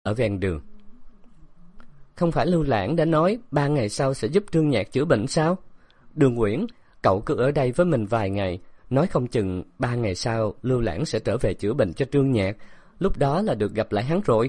ở ven đường. Không phải Lưu Lãng đã nói 3 ngày sau sẽ giúp Trương Nhạc chữa bệnh sao? Đường Uyển, cậu cứ ở đây với mình vài ngày, nói không chừng 3 ngày sau Lưu Lãng sẽ trở về chữa bệnh cho Trương Nhạc, lúc đó là được gặp lại hắn rồi.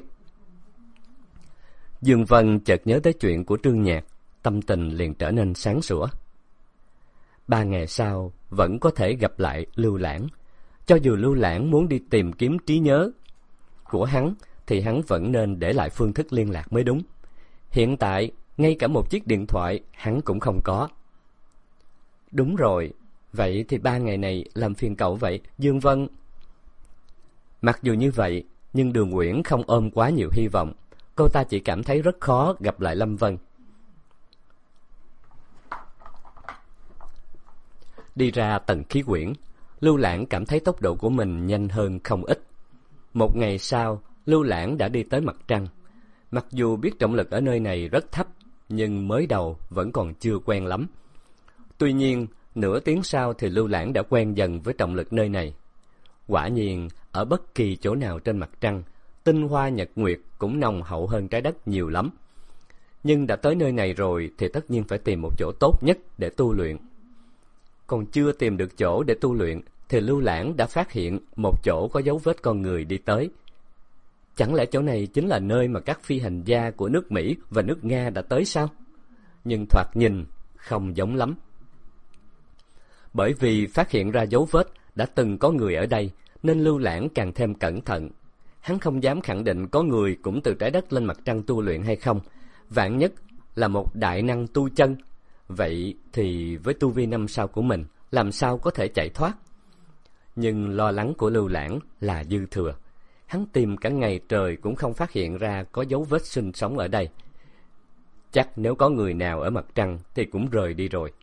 Dương Vân chợt nhớ tới chuyện của Trương Nhạc, tâm tình liền trở nên sáng sủa. 3 ngày sau vẫn có thể gặp lại Lưu Lãng. Cho dù Lưu Lãng muốn đi tìm kiếm trí nhớ của hắn, thì hắn vẫn nên để lại phương thức liên lạc mới đúng. Hiện tại, ngay cả một chiếc điện thoại hắn cũng không có. Đúng rồi, vậy thì 3 ngày này làm phiền cậu vậy, Dương Vân. Mặc dù như vậy, nhưng Đường Uyển không ôm quá nhiều hy vọng. Cô ta chỉ cảm thấy rất khó gặp lại Lâm Vân. Đi ra tầng khí quyển, Lưu Lãng cảm thấy tốc độ của mình nhanh hơn không ít. Một ngày sau, Lưu Lãng đã đi tới mặt trăng. Mặc dù biết trọng lực ở nơi này rất thấp, nhưng mới đầu vẫn còn chưa quen lắm. Tuy nhiên, nửa tiếng sau thì Lưu Lãng đã quen dần với trọng lực nơi này. Quả nhiên, ở bất kỳ chỗ nào trên mặt trăng, tinh hoa nhật nguyệt cũng nồng hậu hơn trái đất nhiều lắm. Nhưng đã tới nơi này rồi thì tất nhiên phải tìm một chỗ tốt nhất để tu luyện. Còn chưa tìm được chỗ để tu luyện thì Lưu Lãng đã phát hiện một chỗ có dấu vết con người đi tới. Chẳng lẽ chỗ này chính là nơi mà các phi hành gia của nước Mỹ và nước Nga đã tới sao? Nhưng thoạt nhìn không giống lắm. Bởi vì phát hiện ra dấu vết đã từng có người ở đây, nên Lưu Lãng càng thêm cẩn thận. Hắn không dám khẳng định có người cũng từ trái đất lên mặt trăng tu luyện hay không. Vạn nhất là một đại năng tu chân. Vậy thì với tu vi 5 sao của mình, làm sao có thể chạy thoát? Nhưng lo lắng của Lưu Lãng là dư thừa. Hắn tìm cả ngày trời cũng không phát hiện ra có dấu vết sinh sống ở đây. Chắc nếu có người nào ở mặt trăng thì cũng rời đi rồi.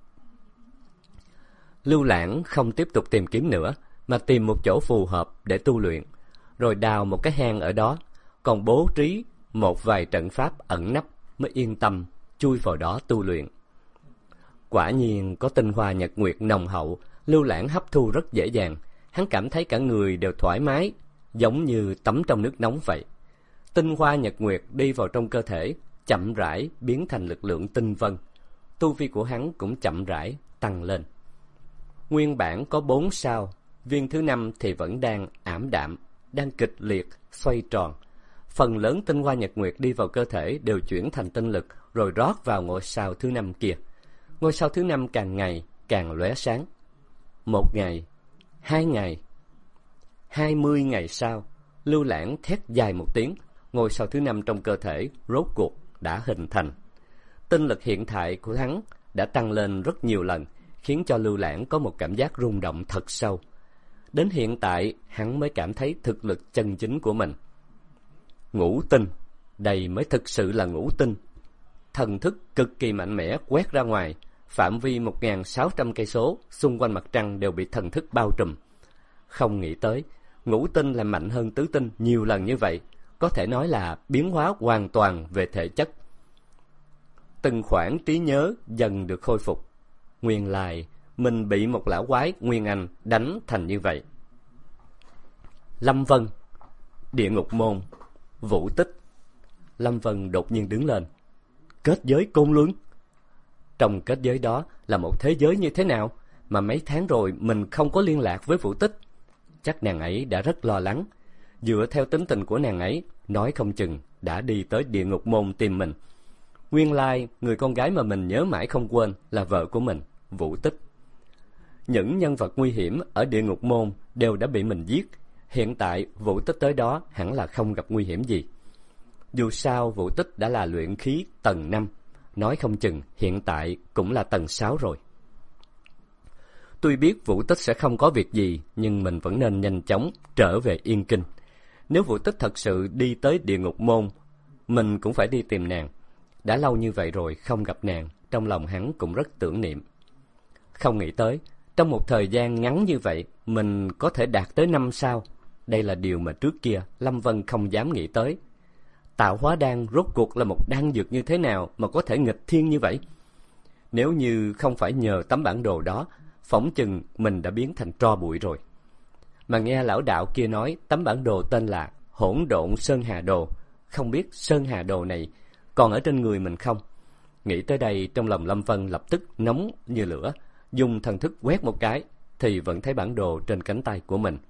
Lưu Lãng không tiếp tục tìm kiếm nữa, mà tìm một chỗ phù hợp để tu luyện, rồi đào một cái hang ở đó, còn bố trí một vài trận pháp ẩn nấp mới yên tâm chui vào đó tu luyện. Quả nhiên có tinh hoa nhật nguyệt nồng hậu, Lưu Lãng hấp thu rất dễ dàng. Hắn cảm thấy cả người đều thoải mái, giống như tắm trong nước nóng vậy. Tinh hoa nhật nguyệt đi vào trong cơ thể, chậm rãi biến thành lực lượng tinh vân. Tu vi của hắn cũng chậm rãi tăng lên. Nguyên bản có 4 sao, viên thứ 5 thì vẫn đang ảm đạm, đang kịch liệt xoay tròn. Phần lớn tinh hoa nhật nguyệt đi vào cơ thể đều chuyển thành tinh lực, rồi rót vào ngôi sao thứ 5 kia. Ngôi sao thứ 5 càng ngày càng lóe sáng. 1 ngày, 2 ngày, 20 ngày sau, Lưu Lãng thét dài một tiếng, ngôi sao thứ 5 trong cơ thể rốt cuộc đã hình thành. Tinh lực hiện tại của hắn đã tăng lên rất nhiều lần, khiến cho Lưu Lãng có một cảm giác rung động thật sâu. Đến hiện tại, hắn mới cảm thấy thực lực chân chính của mình. Ngũ tinh, đây mới thực sự là ngũ tinh. Thần thức cực kỳ mạnh mẽ quét ra ngoài, phạm vi 1.600 cây số xung quanh mặt trăng đều bị thần thức bao trùm. Không nghĩ tới, ngũ tinh là mạnh hơn tứ tinh nhiều lần như vậy, có thể nói là biến hóa hoàn toàn về thể chất. Từng khoảng trí nhớ dần được khôi phục. Nguyên lai mình bị một lão quái Nguyên Anh đánh thành như vậy. Lâm Vân, Địa Ngục Môn, Vũ Tích. Lâm Vân đột nhiên đứng lên. Kết giới Côn Luân. Trong kết giới đó là một thế giới như thế nào mà mấy tháng rồi mình không có liên lạc với Vũ Tích? Chắc nàng ấy đã rất lo lắng. Dựa theo tính tình của nàng ấy, nói không chừng đã đi tới Địa Ngục Môn tìm mình. Nguyên lai người con gái mà mình nhớ mãi không quên là vợ của mình, Vũ Tích. Những nhân vật nguy hiểm ở Địa Ngục Môn đều đã bị mình giết. Hiện tại Vũ Tích tới đó hẳn là không gặp nguy hiểm gì. Dù sao Vũ Tích đã là luyện khí tầng 5, nói không chừng hiện tại cũng là tầng 6 rồi. Tuy biết Vũ Tích sẽ không có việc gì, nhưng mình vẫn nên nhanh chóng trở về Yên Kinh. Nếu Vũ Tích thật sự đi tới Địa Ngục Môn, mình cũng phải đi tìm nàng. Đã lâu như vậy rồi không gặp nàng, trong lòng hắn cũng rất tưởng niệm. Không nghĩ tới, trong một thời gian ngắn như vậy, mình có thể đạt tới 5 sao. Đây là điều mà trước kia Lâm Vân không dám nghĩ tới. Tạo hóa đan rốt cuộc là một đan dược như thế nào mà có thể nghịch thiên như vậy? Nếu như không phải nhờ tấm bản đồ đó, phỏng chừng mình đã biến thành tro bụi rồi. Mà nghe lão đạo kia nói tấm bản đồ tên là Hỗn Độn Sơn Hà Đồ, không biết Sơn Hà Đồ này còn ở trên người mình không. Nghĩ tới đây, trong lòng Lâm Vân lập tức nóng như lửa, dùng thần thức quét một cái thì vẫn thấy bản đồ trên cánh tay của mình.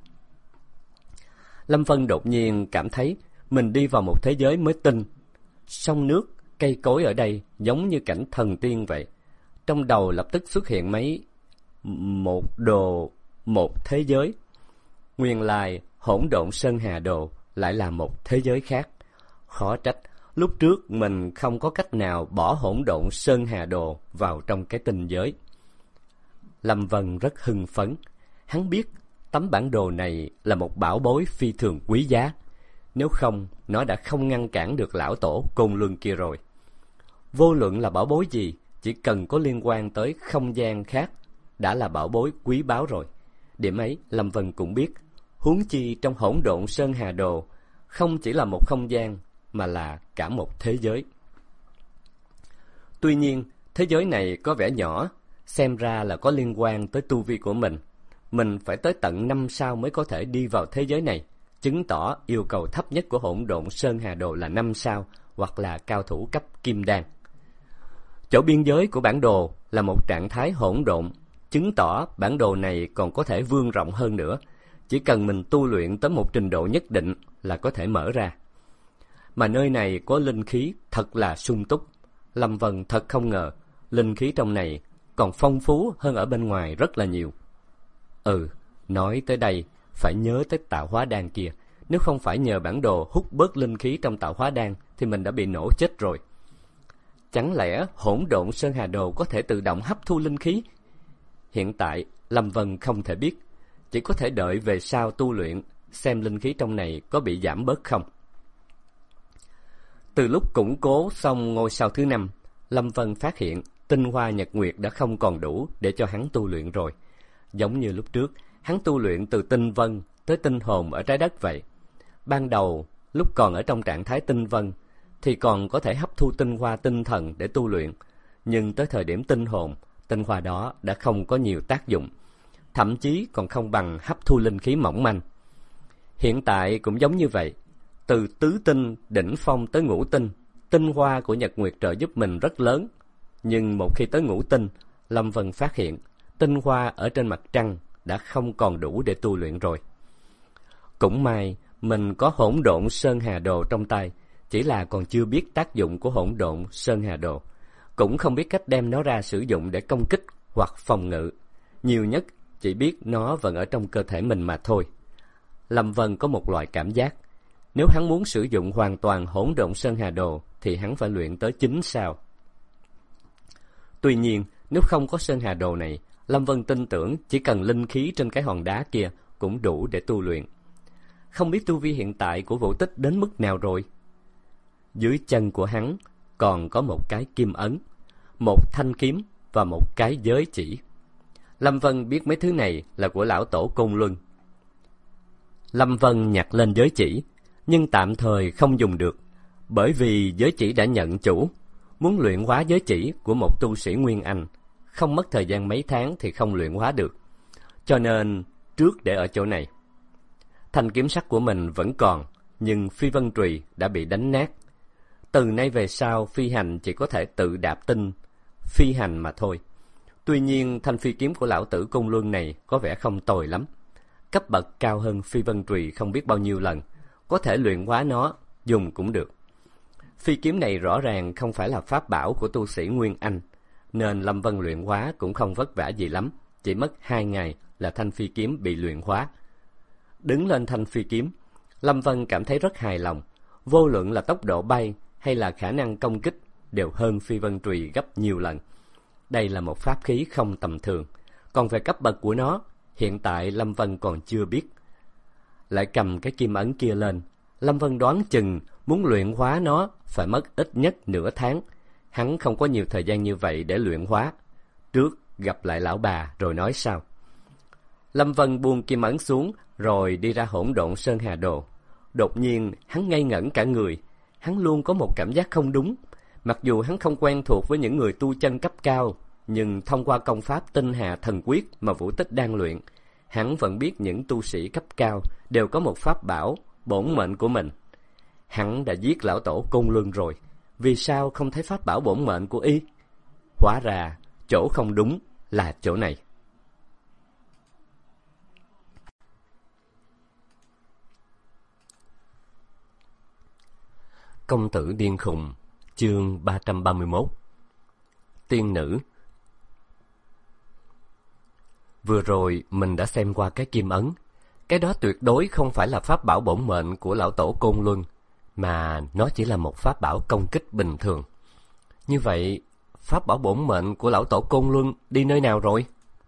Lâm Vân đột nhiên cảm thấy mình đi vào một thế giới mới tinh. Sông nước, cây cối ở đây giống như cảnh thần tiên vậy. Trong đầu lập tức xuất hiện một đồ, một thế giới. Nguyên lai hỗn độn Sơn Hà Đồ lại là một thế giới khác. Khó trách lúc trước mình không có cách nào bỏ hỗn độn Sơn Hà Đồ vào trong cái tinh giới. Lâm Vân rất hưng phấn. Hắn biết tấm bản đồ này là một bảo bối phi thường quý giá. Nếu không, nó đã không ngăn cản được lão tổ Côn Luân kia rồi. Vô luận là bảo bối gì, chỉ cần có liên quan tới không gian khác đã là bảo bối quý báu rồi. Điểm ấy Lâm Vân cũng biết. Huống chi trong hỗn độn Sơn Hà Đồ không chỉ là một không gian mà là cả một thế giới. Tuy nhiên, thế giới này có vẻ nhỏ, xem ra là có liên quan tới tu vi của mình. Mình phải tới tận 5 sao mới có thể đi vào thế giới này, chứng tỏ yêu cầu thấp nhất của hỗn độn Sơn Hà Đồ là 5 sao hoặc là cao thủ cấp kim đan. Chỗ biên giới của bản đồ là một trạng thái hỗn độn, chứng tỏ bản đồ này còn có thể vươn rộng hơn nữa. Chỉ cần mình tu luyện tới một trình độ nhất định là có thể mở ra. Mà nơi này có linh khí thật là sung túc. Lâm Vân thật không ngờ, linh khí trong này còn phong phú hơn ở bên ngoài rất là nhiều. Nói tới đây, phải nhớ tới tạo hóa đan kia. Nếu không phải nhờ bản đồ hút bớt linh khí trong tạo hóa đan, thì mình đã bị nổ chết rồi. Chẳng lẽ hỗn độn Sơn Hà Đồ có thể tự động hấp thu linh khí? Hiện tại, Lâm Vân không thể biết. Chỉ có thể đợi về sau tu luyện, xem linh khí trong này có bị giảm bớt không. Từ lúc củng cố xong ngôi sao thứ 5, Lâm Vân phát hiện tinh hoa nhật nguyệt đã không còn đủ để cho hắn tu luyện rồi. Giống như lúc trước, hắn tu luyện từ tinh vân tới tinh hồn ở trái đất vậy. Ban đầu, lúc còn ở trong trạng thái tinh vân, thì còn có thể hấp thu tinh hoa tinh thần để tu luyện. Nhưng tới thời điểm tinh hồn, tinh hoa đó đã không có nhiều tác dụng. Thậm chí còn không bằng hấp thu linh khí mỏng manh. Hiện tại cũng giống như vậy. Từ tứ tinh, đỉnh phong tới ngũ tinh, tinh hoa của nhật nguyệt trợ giúp mình rất lớn. Nhưng một khi tới ngũ tinh, Lâm Vân phát hiện tinh hoa ở trên mặt trăng đã không còn đủ để tu luyện rồi. Cũng may mình có hỗn độn Sơn Hà Đồ trong tay, chỉ là còn chưa biết tác dụng của hỗn độn Sơn Hà Đồ, cũng không biết cách đem nó ra sử dụng để công kích hoặc phòng ngự. Nhiều nhất chỉ biết nó vẫn ở trong cơ thể mình mà thôi. Lâm Vân có một loại cảm giác, nếu hắn muốn sử dụng hoàn toàn hỗn độn Sơn Hà Đồ thì hắn phải luyện tới 9 sao. Tuy nhiên, nếu không có Sơn Hà Đồ này, Lâm Vân tin tưởng chỉ cần linh khí trên cái hòn đá kia cũng đủ để tu luyện. Không biết tu vi hiện tại của Vũ Tích đến mức nào rồi. Dưới chân của hắn còn có một cái kim ấn, một thanh kiếm và một cái giới chỉ. Lâm Vân biết mấy thứ này là của lão tổ Côn Luân. Lâm Vân nhặt lên giới chỉ, nhưng tạm thời không dùng được, bởi vì giới chỉ đã nhận chủ. Muốn luyện hóa giới chỉ của một tu sĩ Nguyên Anh, không mất thời gian mấy tháng thì không luyện hóa được. Cho nên trước để ở chỗ này. Thanh kiếm sắt của mình vẫn còn, nhưng phi vân trùy đã bị đánh nát. Từ nay về sau, phi hành chỉ có thể tự đạp tinh phi hành mà thôi. Tuy nhiên, thanh phi kiếm của lão tử Côn Luân này có vẻ không tồi lắm. Cấp bậc cao hơn phi vân trùy không biết bao nhiêu lần, có thể luyện hóa nó, dùng cũng được. Phi kiếm này rõ ràng không phải là pháp bảo của tu sĩ Nguyên Anh, nên Lâm Vân luyện hóa cũng không vất vả gì lắm, chỉ mất 2 ngày là thanh phi kiếm bị luyện hóa. Đứng lên thanh phi kiếm, Lâm Vân cảm thấy rất hài lòng, vô luận là tốc độ bay hay là khả năng công kích đều hơn phi vân trùy gấp nhiều lần. Đây là một pháp khí không tầm thường, còn về cấp bậc của nó, hiện tại Lâm Vân còn chưa biết. Lại cầm cái kim ấn kia lên, Lâm Vân đoán chừng muốn luyện hóa nó phải mất ít nhất nửa tháng. Hắn không có nhiều thời gian như vậy để luyện hóa. Trước gặp lại lão bà rồi nói sau. Lâm Vân buông kim ấn xuống rồi đi ra hỗn độn Sơn Hà Đồ. Đột nhiên hắn ngây ngẩn cả người. Hắn luôn có một cảm giác không đúng. Mặc dù hắn không quen thuộc với những người tu chân cấp cao, nhưng thông qua công pháp Tinh Hà Thần Quyết mà Vũ Tích đang luyện, hắn vẫn biết những tu sĩ cấp cao đều có một pháp bảo, bổn mệnh của mình. Hắn đã giết lão tổ Côn Luân rồi, vì sao không thấy pháp bảo bổn mệnh của y? Hóa ra chỗ không đúng là chỗ này. Công tử điên khùng, chương 331. Tiên nữ. Vừa rồi mình đã xem qua cái kim ấn. Cái đó tuyệt đối không phải là pháp bảo bổn mệnh của lão tổ Côn Luân, mà nó chỉ là một pháp bảo công kích bình thường. Như vậy, pháp bảo bổn mệnh của lão tổ Côn Luân đi nơi nào rồi?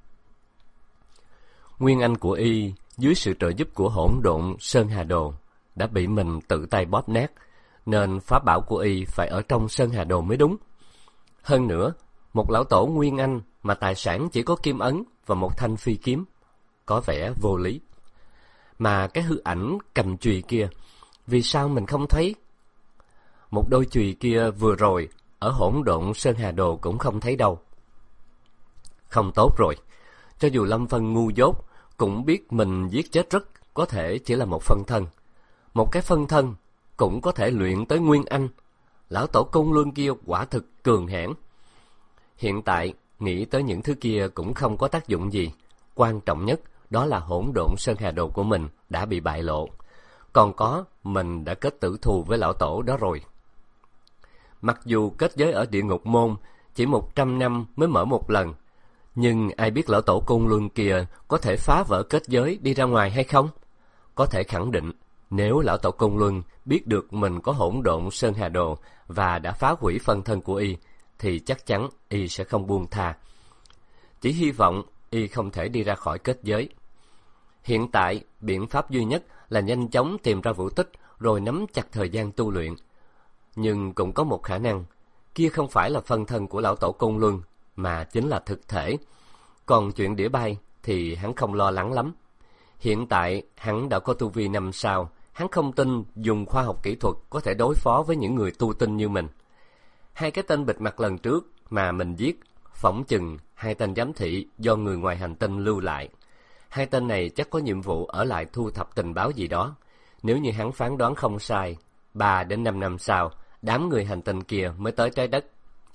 Nguyên anh của y, dưới sự trợ giúp của hỗn độn Sơn Hà Đồ, đã bị mình tự tay bóp nát, nên pháp bảo của y phải ở trong Sơn Hà Đồ mới đúng. Hơn nữa, một lão tổ Nguyên Anh mà tài sản chỉ có kim ấn và một thanh phi kiếm, có vẻ vô lý. Mà cái hư ảnh cầm chùy kia, vì sao mình không thấy? Một đôi chùy kia vừa rồi, ở hỗn độn Sơn Hà Đồ cũng không thấy đâu. Không tốt rồi, cho dù Lâm Vân ngu dốt, cũng biết mình giết chết rất có thể chỉ là một phân thân. Một cái phân thân cũng có thể luyện tới Nguyên Anh. Lão tổ Côn Luân kia quả thực cường hãn. Hiện tại, nghĩ tới những thứ kia cũng không có tác dụng gì. Quan trọng nhất đó là hỗn độn Sơn Hà Đồ của mình đã bị bại lộ. Còn có, mình đã kết tử thù với lão tổ đó rồi. Mặc dù kết giới ở địa ngục môn chỉ 100 năm mới mở một lần, nhưng ai biết lão tổ Côn Luân kia có thể phá vỡ kết giới đi ra ngoài hay không? Có thể khẳng định, nếu lão tổ Côn Luân biết được mình có hỗn độn Sơn Hà Đồ và đã phá hủy phân thân của y, thì chắc chắn y sẽ không buông tha. Chỉ hy vọng y không thể đi ra khỏi kết giới. Hiện tại, biện pháp duy nhất là nhanh chóng tìm ra Vũ Tích rồi nắm chặt thời gian tu luyện. Nhưng cũng có một khả năng, kia không phải là phân thân của lão tổ Côn Luân, mà chính là thực thể. Còn chuyện đĩa bay thì hắn không lo lắng lắm. Hiện tại, hắn đã có tu vi 5 sao, hắn không tin dùng khoa học kỹ thuật có thể đối phó với những người tu tinh như mình. Hai cái tên bịt mặt lần trước mà mình giết, phỏng chừng hai tên giám thị do người ngoài hành tinh lưu lại. Hai tên này chắc có nhiệm vụ ở lại thu thập tình báo gì đó. Nếu như hắn phán đoán không sai, 3 đến 5 năm sau, đám người hành tinh kia mới tới trái đất.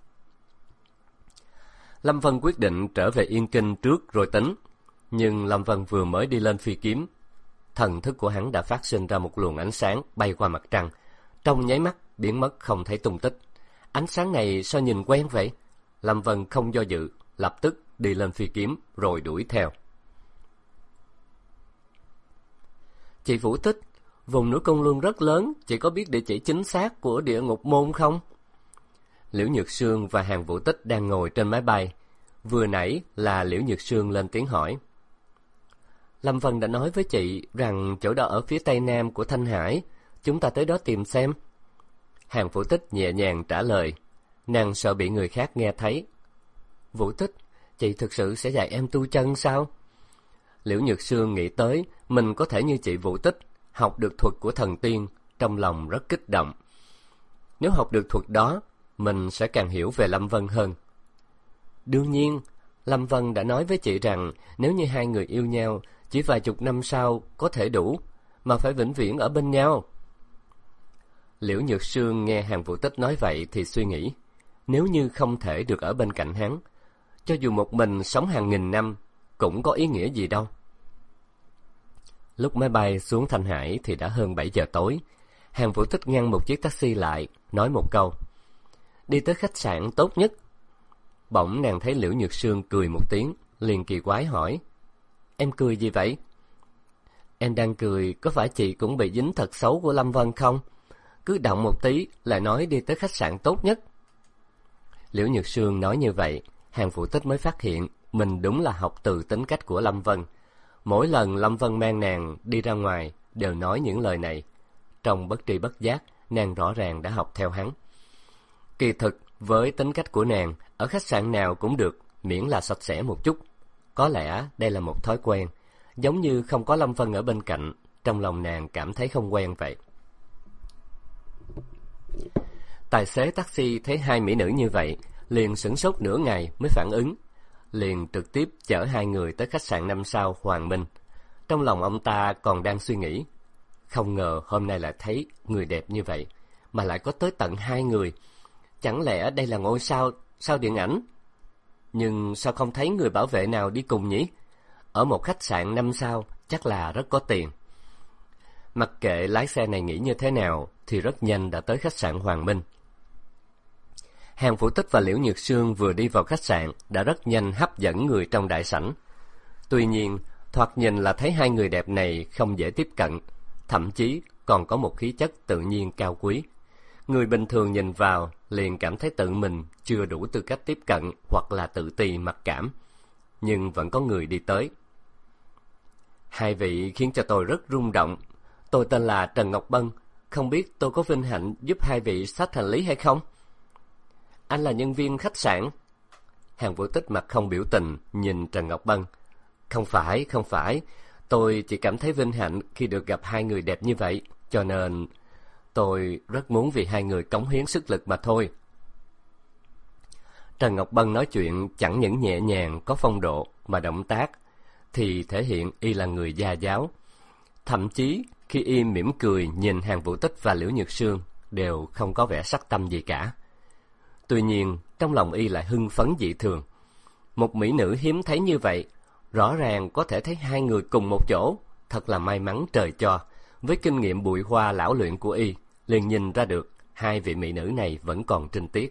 Lâm Vân quyết định trở về Yên Kinh trước rồi tính. Nhưng Lâm Vân vừa mới đi lên phi kiếm, thần thức của hắn đã phát sinh ra một luồng ánh sáng bay qua mặt trăng, trong nháy mắt biến mất không thấy tung tích. Ánh sáng này sao nhìn quen vậy? Lâm Vân không do dự, lập tức đi lên phi kiếm rồi đuổi theo. Chị Vũ Tích, vùng núi Côn Luân rất lớn, chị có biết địa chỉ chính xác của địa ngục môn không? Liễu Nhược Sương và Hàn Vũ Tích đang ngồi trên máy bay. Vừa nãy là Liễu Nhược Sương lên tiếng hỏi. Lâm Vân đã nói với chị rằng chỗ đó ở phía tây nam của Thanh Hải, chúng ta tới đó tìm xem. Hàn Vũ Tích nhẹ nhàng trả lời, nàng sợ bị người khác nghe thấy. Vũ Tích, chị thực sự sẽ dạy em tu chân sao? Liễu Nhược Sương nghĩ tới mình có thể như chị Vũ Tích, học được thuật của thần tiên, trong lòng rất kích động. Nếu học được thuật đó, mình sẽ càng hiểu về Lâm Vân hơn. Đương nhiên, Lâm Vân đã nói với chị rằng nếu như hai người yêu nhau, chỉ vài chục năm sau có thể đủ, mà phải vĩnh viễn ở bên nhau. Liễu Nhược Sương nghe Hàn Vũ Tích nói vậy thì suy nghĩ, nếu như không thể được ở bên cạnh hắn, cho dù một mình sống hàng nghìn năm, cũng có ý nghĩa gì đâu. Lúc máy bay xuống Thanh Hải thì đã hơn 7 giờ tối. Hàn Vũ Tích ngăn một chiếc taxi lại, nói một câu, đi tới khách sạn tốt nhất. Bỗng nàng thấy Liễu Nhược Sương cười một tiếng, liền kỳ quái hỏi, em cười gì vậy? Em đang cười, có phải chị cũng bị dính thật xấu của Lâm Vân không? Cứ động một tí lại nói đi tới khách sạn tốt nhất. Liễu Nhược Sương nói như vậy, Hàn Vũ Tích mới phát hiện mình đúng là học từ tính cách của Lâm Vân. Mỗi lần Lâm Vân mang nàng đi ra ngoài đều nói những lời này. Trong bất tri bất giác, nàng rõ ràng đã học theo hắn. Kỳ thực, với tính cách của nàng, ở khách sạn nào cũng được, miễn là sạch sẽ một chút. Có lẽ đây là một thói quen, giống như không có Lâm Vân ở bên cạnh, trong lòng nàng cảm thấy không quen vậy. Tài xế taxi thấy hai mỹ nữ như vậy, liền sửng sốt nửa ngày mới phản ứng, liền trực tiếp chở hai người tới khách sạn 5 sao Hoàng Minh. Trong lòng ông ta còn đang suy nghĩ, Không ngờ hôm nay lại thấy người đẹp như vậy, mà lại có tới tận 2 người. Chẳng lẽ đây là ngôi sao điện ảnh? Nhưng sao không thấy người bảo vệ nào đi cùng nhỉ? Ở một khách sạn 5 sao chắc là rất có tiền. Mặc kệ lái xe này nghĩ như thế nào thì rất nhanh đã tới khách sạn Hoàng Minh. Hàn Vũ Tích và Liễu Nhược Sương vừa đi vào khách sạn đã rất nhanh hấp dẫn người trong đại sảnh. Tuy nhiên, thoạt nhìn là thấy 2 người đẹp này không dễ tiếp cận, thậm chí còn có một khí chất tự nhiên cao quý. Người bình thường nhìn vào liền cảm thấy tự mình chưa đủ tư cách tiếp cận hoặc là tự ti mặc cảm. Nhưng vẫn có người đi tới. Hai vị khiến cho tôi rất rung động. Tôi tên là Trần Ngọc Bân, không biết tôi có vinh hạnh giúp hai vị xách hành lý hay không? Anh là nhân viên khách sạn. Hàn Vũ Tích mặt không biểu tình nhìn Trần Ngọc Bân. Không phải, tôi chỉ cảm thấy vinh hạnh khi được gặp 2 người đẹp như vậy, cho nên tôi rất muốn vì 2 người cống hiến sức lực mà thôi. Trần Ngọc Bân nói chuyện chẳng những nhẹ nhàng có phong độ mà động tác thì thể hiện y là người gia giáo. Thậm chí khi y mỉm cười nhìn Hàn Vũ Tích và Liễu Nhược Sương đều không có vẻ sắc tâm gì cả. Tuy nhiên trong lòng y lại hưng phấn dị thường. Một mỹ nữ hiếm thấy như vậy, rõ ràng có thể thấy 2 người cùng một chỗ, thật là may mắn trời cho. Với kinh nghiệm bụi hoa lão luyện của y, liền nhìn ra được 2 vị mỹ nữ này vẫn còn trinh tiết.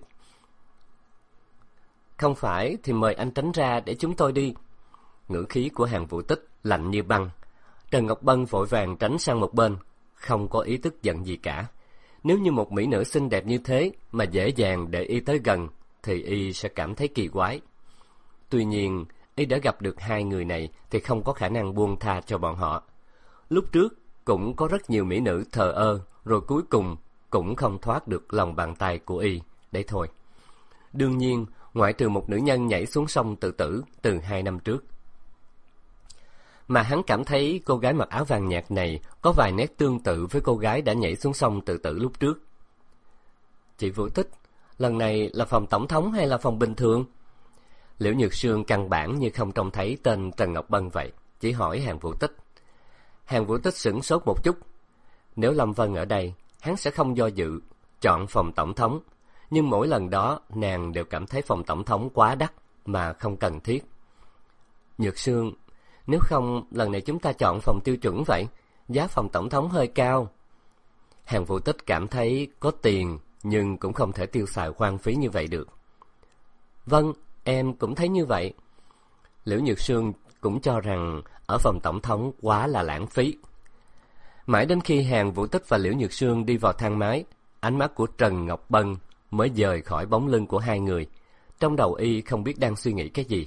Không phải thì mời anh tránh ra để chúng tôi đi. Ngữ khí của Hàn Vũ Tích lạnh như băng. Trần Ngọc Bân vội vàng tránh sang một bên, không có ý tức giận gì cả. Nếu như một mỹ nữ xinh đẹp như thế mà dễ dàng để y tới gần, thì y sẽ cảm thấy kỳ quái. Tuy nhiên, y đã gặp được 2 người này thì không có khả năng buông tha cho bọn họ. Lúc trước cũng có rất nhiều mỹ nữ thờ ơ, rồi cuối cùng cũng không thoát được lòng bàn tay của y. Đấy thôi. Đương nhiên, ngoại trừ một nữ nhân nhảy xuống sông tự tử từ 2 năm trước. Mà hắn cảm thấy cô gái mặc áo vàng nhạt này có vài nét tương tự với cô gái đã nhảy xuống sông tự tử lúc trước. Chị Vũ Tích, lần này là phòng tổng thống hay là phòng bình thường? Liễu Nhược Sương căn bản như không trông thấy tên Trần Ngọc Bân vậy, chỉ hỏi Hàn Vũ Tích. Hàn Vũ Tích sửng sốt một chút. Nếu Lâm Vân ở đây, hắn sẽ không do dự, chọn phòng tổng thống. Nhưng mỗi lần đó, nàng đều cảm thấy phòng tổng thống quá đắt mà không cần thiết. Nhược Sương, nếu không lần này chúng ta chọn phòng tiêu chuẩn vậy, giá phòng tổng thống hơi cao. Hàn Vũ Tích cảm thấy có tiền nhưng cũng không thể tiêu xài hoang phí như vậy được. Vâng, em cũng thấy như vậy. Liễu Nhược Sương cũng cho rằng ở phòng tổng thống quá là lãng phí. Mãi đến khi Hàn Vũ Tích và Liễu Nhược Sương đi vào thang máy, ánh mắt của Trần Ngọc Bân mới dời khỏi bóng lưng của 2 người. Trong đầu y không biết đang suy nghĩ cái gì.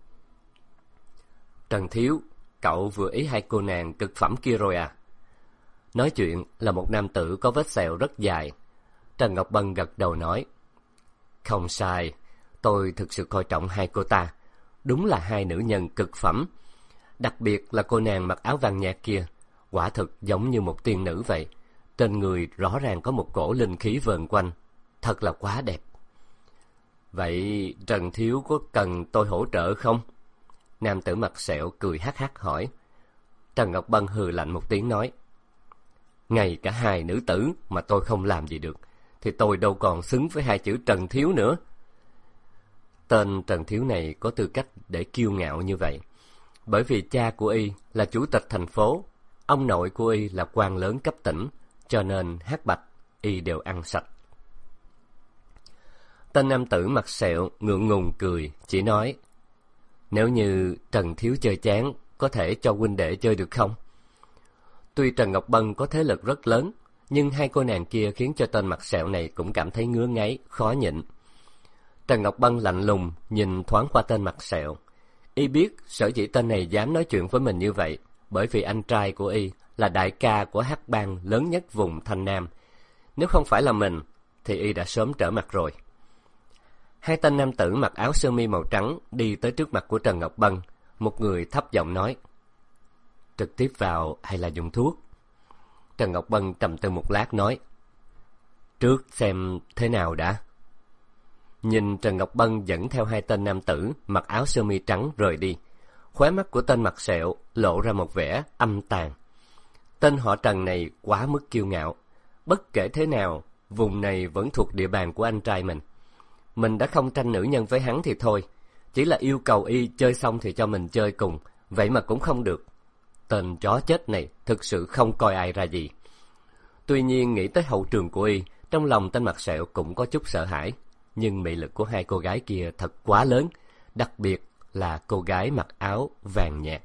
Trần Thiếu, cậu vừa ý 2 cô nàng cực phẩm kia rồi à? Nói chuyện là một nam tử có vết sẹo rất dài. Trần Ngọc Bân gật đầu nói. Không sai, tôi thực sự coi trọng 2 cô ta. Đúng là 2 nữ nhân cực phẩm. Đặc biệt là cô nàng mặc áo vàng nhạt kia, quả thực giống như một tiên nữ vậy. Trên người rõ ràng có một cổ linh khí vờn quanh, thật là quá đẹp. Vậy Trần Thiếu có cần tôi hỗ trợ không? Nam tử mặt sẹo cười hắc hắc hỏi. Trần Ngọc Bân hừ lạnh một tiếng nói. Ngay cả 2 nữ tử mà tôi không làm gì được, thì tôi đâu còn xứng với 2 chữ Trần Thiếu nữa. Tên Trần Thiếu này có tư cách để kiêu ngạo như vậy, bởi vì cha của y là chủ tịch thành phố, ông nội của y là quan lớn cấp tỉnh, cho nên hắc bạch y đều ăn sạch. Tên nam tử mặt sẹo ngượng ngùng cười, chỉ nói. Nếu như Trần Thiếu chơi chán, có thể cho huynh đệ chơi được không? Tuy Trần Ngọc Bân có thế lực rất lớn, nhưng 2 cô nàng kia khiến cho tên mặt sẹo này cũng cảm thấy ngứa ngáy, khó nhịn. Trần Ngọc Bân lạnh lùng nhìn thoáng qua tên mặt sẹo. Y biết sở dĩ tên này dám nói chuyện với mình như vậy, bởi vì anh trai của y là đại ca của hắc bang lớn nhất vùng Thanh Nam. Nếu không phải là mình, thì y đã sớm trở mặt rồi. 2 tên nam tử mặc áo sơ mi màu trắng đi tới trước mặt của Trần Ngọc Bân. Một người thấp giọng nói. Trực tiếp vào hay là dùng thuốc? Trần Ngọc Bân trầm tư một lát nói. Trước xem thế nào đã. Nhìn Trần Ngọc Bân dẫn theo 2 tên nam tử mặc áo sơ mi trắng rời đi, khóe mắt của tên mặt sẹo lộ ra một vẻ âm tàn. Tên họ Trần này quá mức kiêu ngạo. Bất kể thế nào, vùng này vẫn thuộc địa bàn của anh trai mình. Mình đã không tranh nữ nhân với hắn thì thôi, chỉ là yêu cầu y chơi xong thì cho mình chơi cùng, vậy mà cũng không được. Tên chó chết này thực sự không coi ai ra gì. Tuy nhiên nghĩ tới hậu trường của y, trong lòng tên mặt sẹo cũng có chút sợ hãi. Nhưng mị lực của hai cô gái kia thật quá lớn, đặc biệt là cô gái mặc áo vàng nhạt.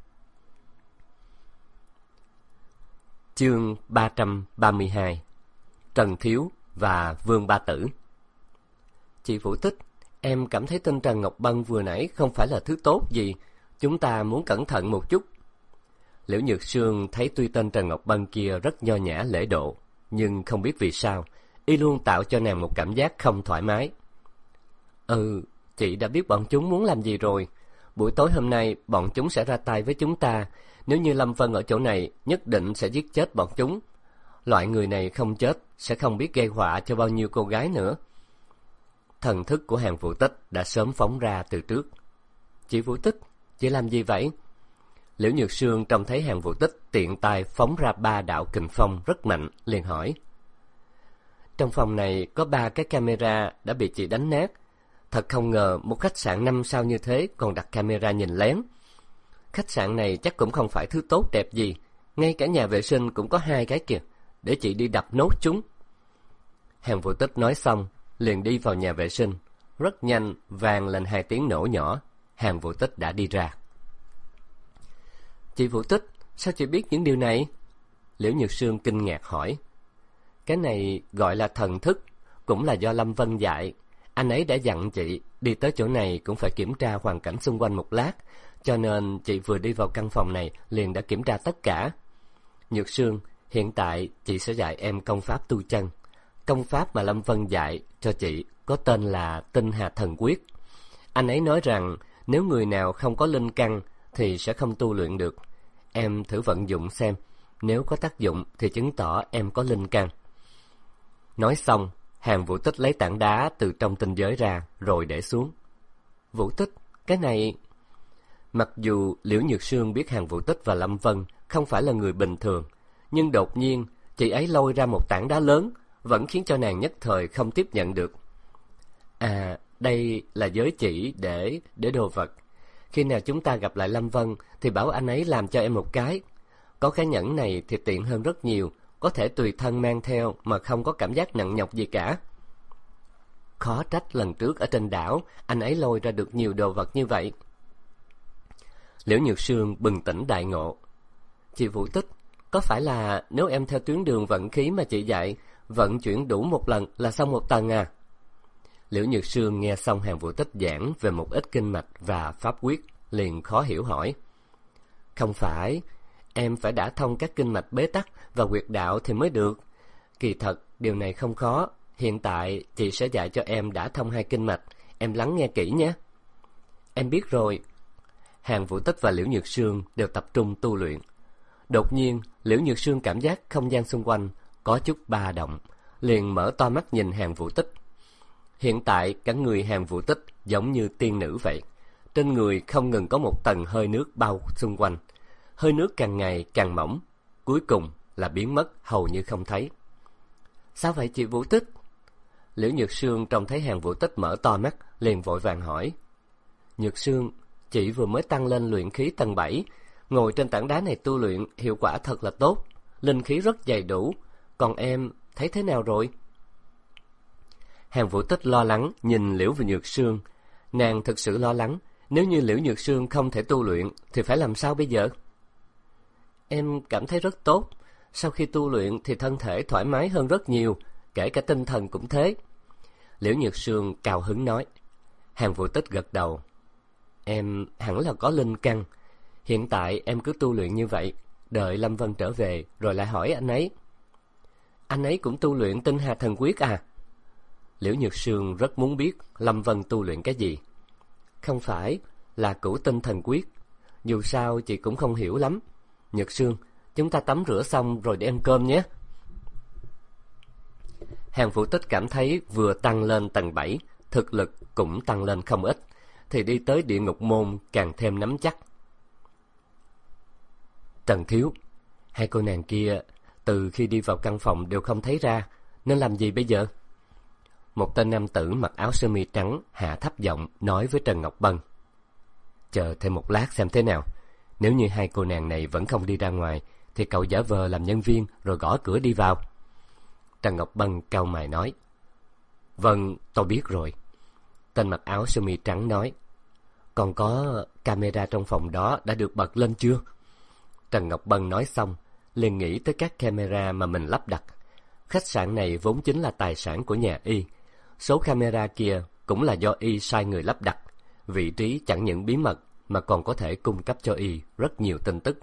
Chương 332. Trần Thiếu và Vương Ba Tử. Chị Vũ Tích, em cảm thấy tên Trần Ngọc Bân vừa nãy không phải là thứ tốt gì, chúng ta muốn cẩn thận một chút. Liễu Nhược Sương thấy tuy tên Trần Ngọc Bân kia rất nho nhã lễ độ, nhưng không biết vì sao, y luôn tạo cho nàng một cảm giác không thoải mái. Chị đã biết bọn chúng muốn làm gì rồi. Buổi tối hôm nay bọn chúng sẽ ra tay với chúng ta. Nếu như Lâm Vân ở chỗ này, nhất định sẽ giết chết bọn chúng. Loại người này không chết, sẽ không biết gây họa cho bao nhiêu cô gái nữa. Thần thức của Hàn Vũ Tích đã sớm phóng ra từ trước. Chị Vũ Tích, chị làm gì vậy? Liễu Nhược Sương trông thấy Hàn Vũ Tích tiện tay phóng ra 3 đạo kình phong rất mạnh, liền hỏi. Trong phòng này có 3 cái camera đã bị chị đánh nát. Thật không ngờ một khách sạn 5 sao như thế còn đặt camera nhìn lén. Khách sạn này chắc cũng không phải thứ tốt đẹp gì, ngay cả nhà vệ sinh cũng có 2 cái kìa, để chị đi đập nốt chúng. Hàn Vũ Tích nói xong, liền đi vào nhà vệ sinh. Rất nhanh vang lên 2 tiếng nổ nhỏ, Hàn Vũ Tích đã đi ra. Chị Vũ Tích, sao chị biết những điều này? Liễu Nhược Sương kinh ngạc hỏi. Cái này gọi là thần thức, cũng là do Lâm Vân dạy. Anh ấy đã dặn chị đi tới chỗ này cũng phải kiểm tra hoàn cảnh xung quanh một lát, cho nên chị vừa đi vào căn phòng này liền đã kiểm tra tất cả. Nhược Sương, hiện tại chị sẽ dạy em công pháp tu chân. Công pháp mà Lâm Vân dạy cho chị có tên là Tinh Hà Thần Quyết. Anh ấy nói rằng nếu người nào không có linh căn thì sẽ không tu luyện được. Em thử vận dụng xem, nếu có tác dụng thì chứng tỏ em có linh căn. Nói xong, Hàn Vũ Tích lấy tảng đá từ trong tinh giới ra rồi để xuống. Vũ Tích, cái này... Mặc dù Liễu Nhược Sương biết Hàn Vũ Tích và Lâm Vân không phải là người bình thường, nhưng đột nhiên chị ấy lôi ra một tảng đá lớn, vẫn khiến cho nàng nhất thời không tiếp nhận được. À, đây là giới chỉ để đồ vật. Khi nào chúng ta gặp lại Lâm Vân thì bảo anh ấy làm cho em một cái. Có cái nhẫn này thì tiện hơn rất nhiều, có thể tùy thân mang theo mà không có cảm giác nặng nhọc gì cả. Khó trách lần trước ở trên đảo anh ấy lôi ra được nhiều đồ vật như vậy. Liễu Nhược Sương bừng tỉnh đại ngộ. Chị Vũ Tích, có phải là nếu em theo tuyến đường vận khí mà chị dạy, vận chuyển đủ một lần là xong một tầng à? Liễu Nhược Sương nghe xong Hàn Vũ Tích giảng về một ít kinh mạch và pháp quyết, liền khó hiểu hỏi. Không phải, em phải đả thông các kinh mạch bế tắc và huyệt đạo thì mới được. Kỳ thật, điều này không khó. Hiện tại, chị sẽ dạy cho em đả thông 2 kinh mạch. Em lắng nghe kỹ nhé. Em biết rồi. Hàn Vũ Tích và Liễu Nhược Sương đều tập trung tu luyện. Đột nhiên, Liễu Nhược Sương cảm giác không gian xung quanh có chút ba động, liền mở to mắt nhìn Hàn Vũ Tích. Hiện tại, cả người Hàn Vũ Tích giống như tiên nữ vậy. Trên người không ngừng có một tầng hơi nước bao xung quanh. Hơi nước càng ngày càng mỏng, cuối cùng là biến mất hầu như không thấy. Sao vậy chị Vũ Tích? Liễu Nhược Sương trông thấy Hàn Vũ Tích mở to mắt, liền vội vàng hỏi. Nhược Sương, chị vừa mới tăng lên luyện khí tầng 7, ngồi trên tảng đá này tu luyện hiệu quả thật là tốt, linh khí rất dày đủ, còn em thấy thế nào rồi? Hàn Vũ Tích lo lắng nhìn Liễu Nhược Sương, nàng thực sự lo lắng, nếu như Liễu Nhược Sương không thể tu luyện thì phải làm sao bây giờ? Em cảm thấy rất tốt, sau khi tu luyện thì thân thể thoải mái hơn rất nhiều, kể cả tinh thần cũng thế. Liễu Nhược Sương cao hứng nói. Hàn Vũ Tích gật đầu. Em hẳn là có linh căn. Hiện tại em cứ tu luyện như vậy, đợi Lâm Vân trở về rồi lại hỏi anh ấy. Anh ấy cũng tu luyện Tinh Hà Thần Quyết à? Liễu Nhược Sương rất muốn biết Lâm Vân tu luyện cái gì. Không phải, là Cửu Tinh Thần Quyết. Dù sao chị cũng không hiểu lắm. Nhược Sương, chúng ta tắm rửa xong rồi đi ăn cơm nhé. Hàn Vũ Tích cảm thấy vừa tăng lên tầng 7, thực lực cũng tăng lên không ít, thì đi tới địa ngục môn càng thêm nắm chắc. Trần Thiếu. Hai cô nàng kia từ khi đi vào căn phòng đều không thấy ra, nên làm gì bây giờ? Một tên nam tử mặc áo sơ mi trắng hạ thấp giọng nói với Trần Ngọc Bân. Chờ thêm một lát xem thế nào. Nếu như hai cô nàng này vẫn không đi ra ngoài, thì cậu giả vờ làm nhân viên rồi gõ cửa đi vào. Trần Ngọc Bân cau mày nói. Vâng, tôi biết rồi. Tên mặc áo sơ mi trắng nói. Còn có camera trong phòng đó đã được bật lên chưa? Trần Ngọc Bân nói xong, liền nghĩ tới các camera mà mình lắp đặt. Khách sạn này vốn chính là tài sản của nhà Y. Số camera kia cũng là do Y sai người lắp đặt. Vị trí chẳng những bí mật mà còn có thể cung cấp cho Y rất nhiều tin tức.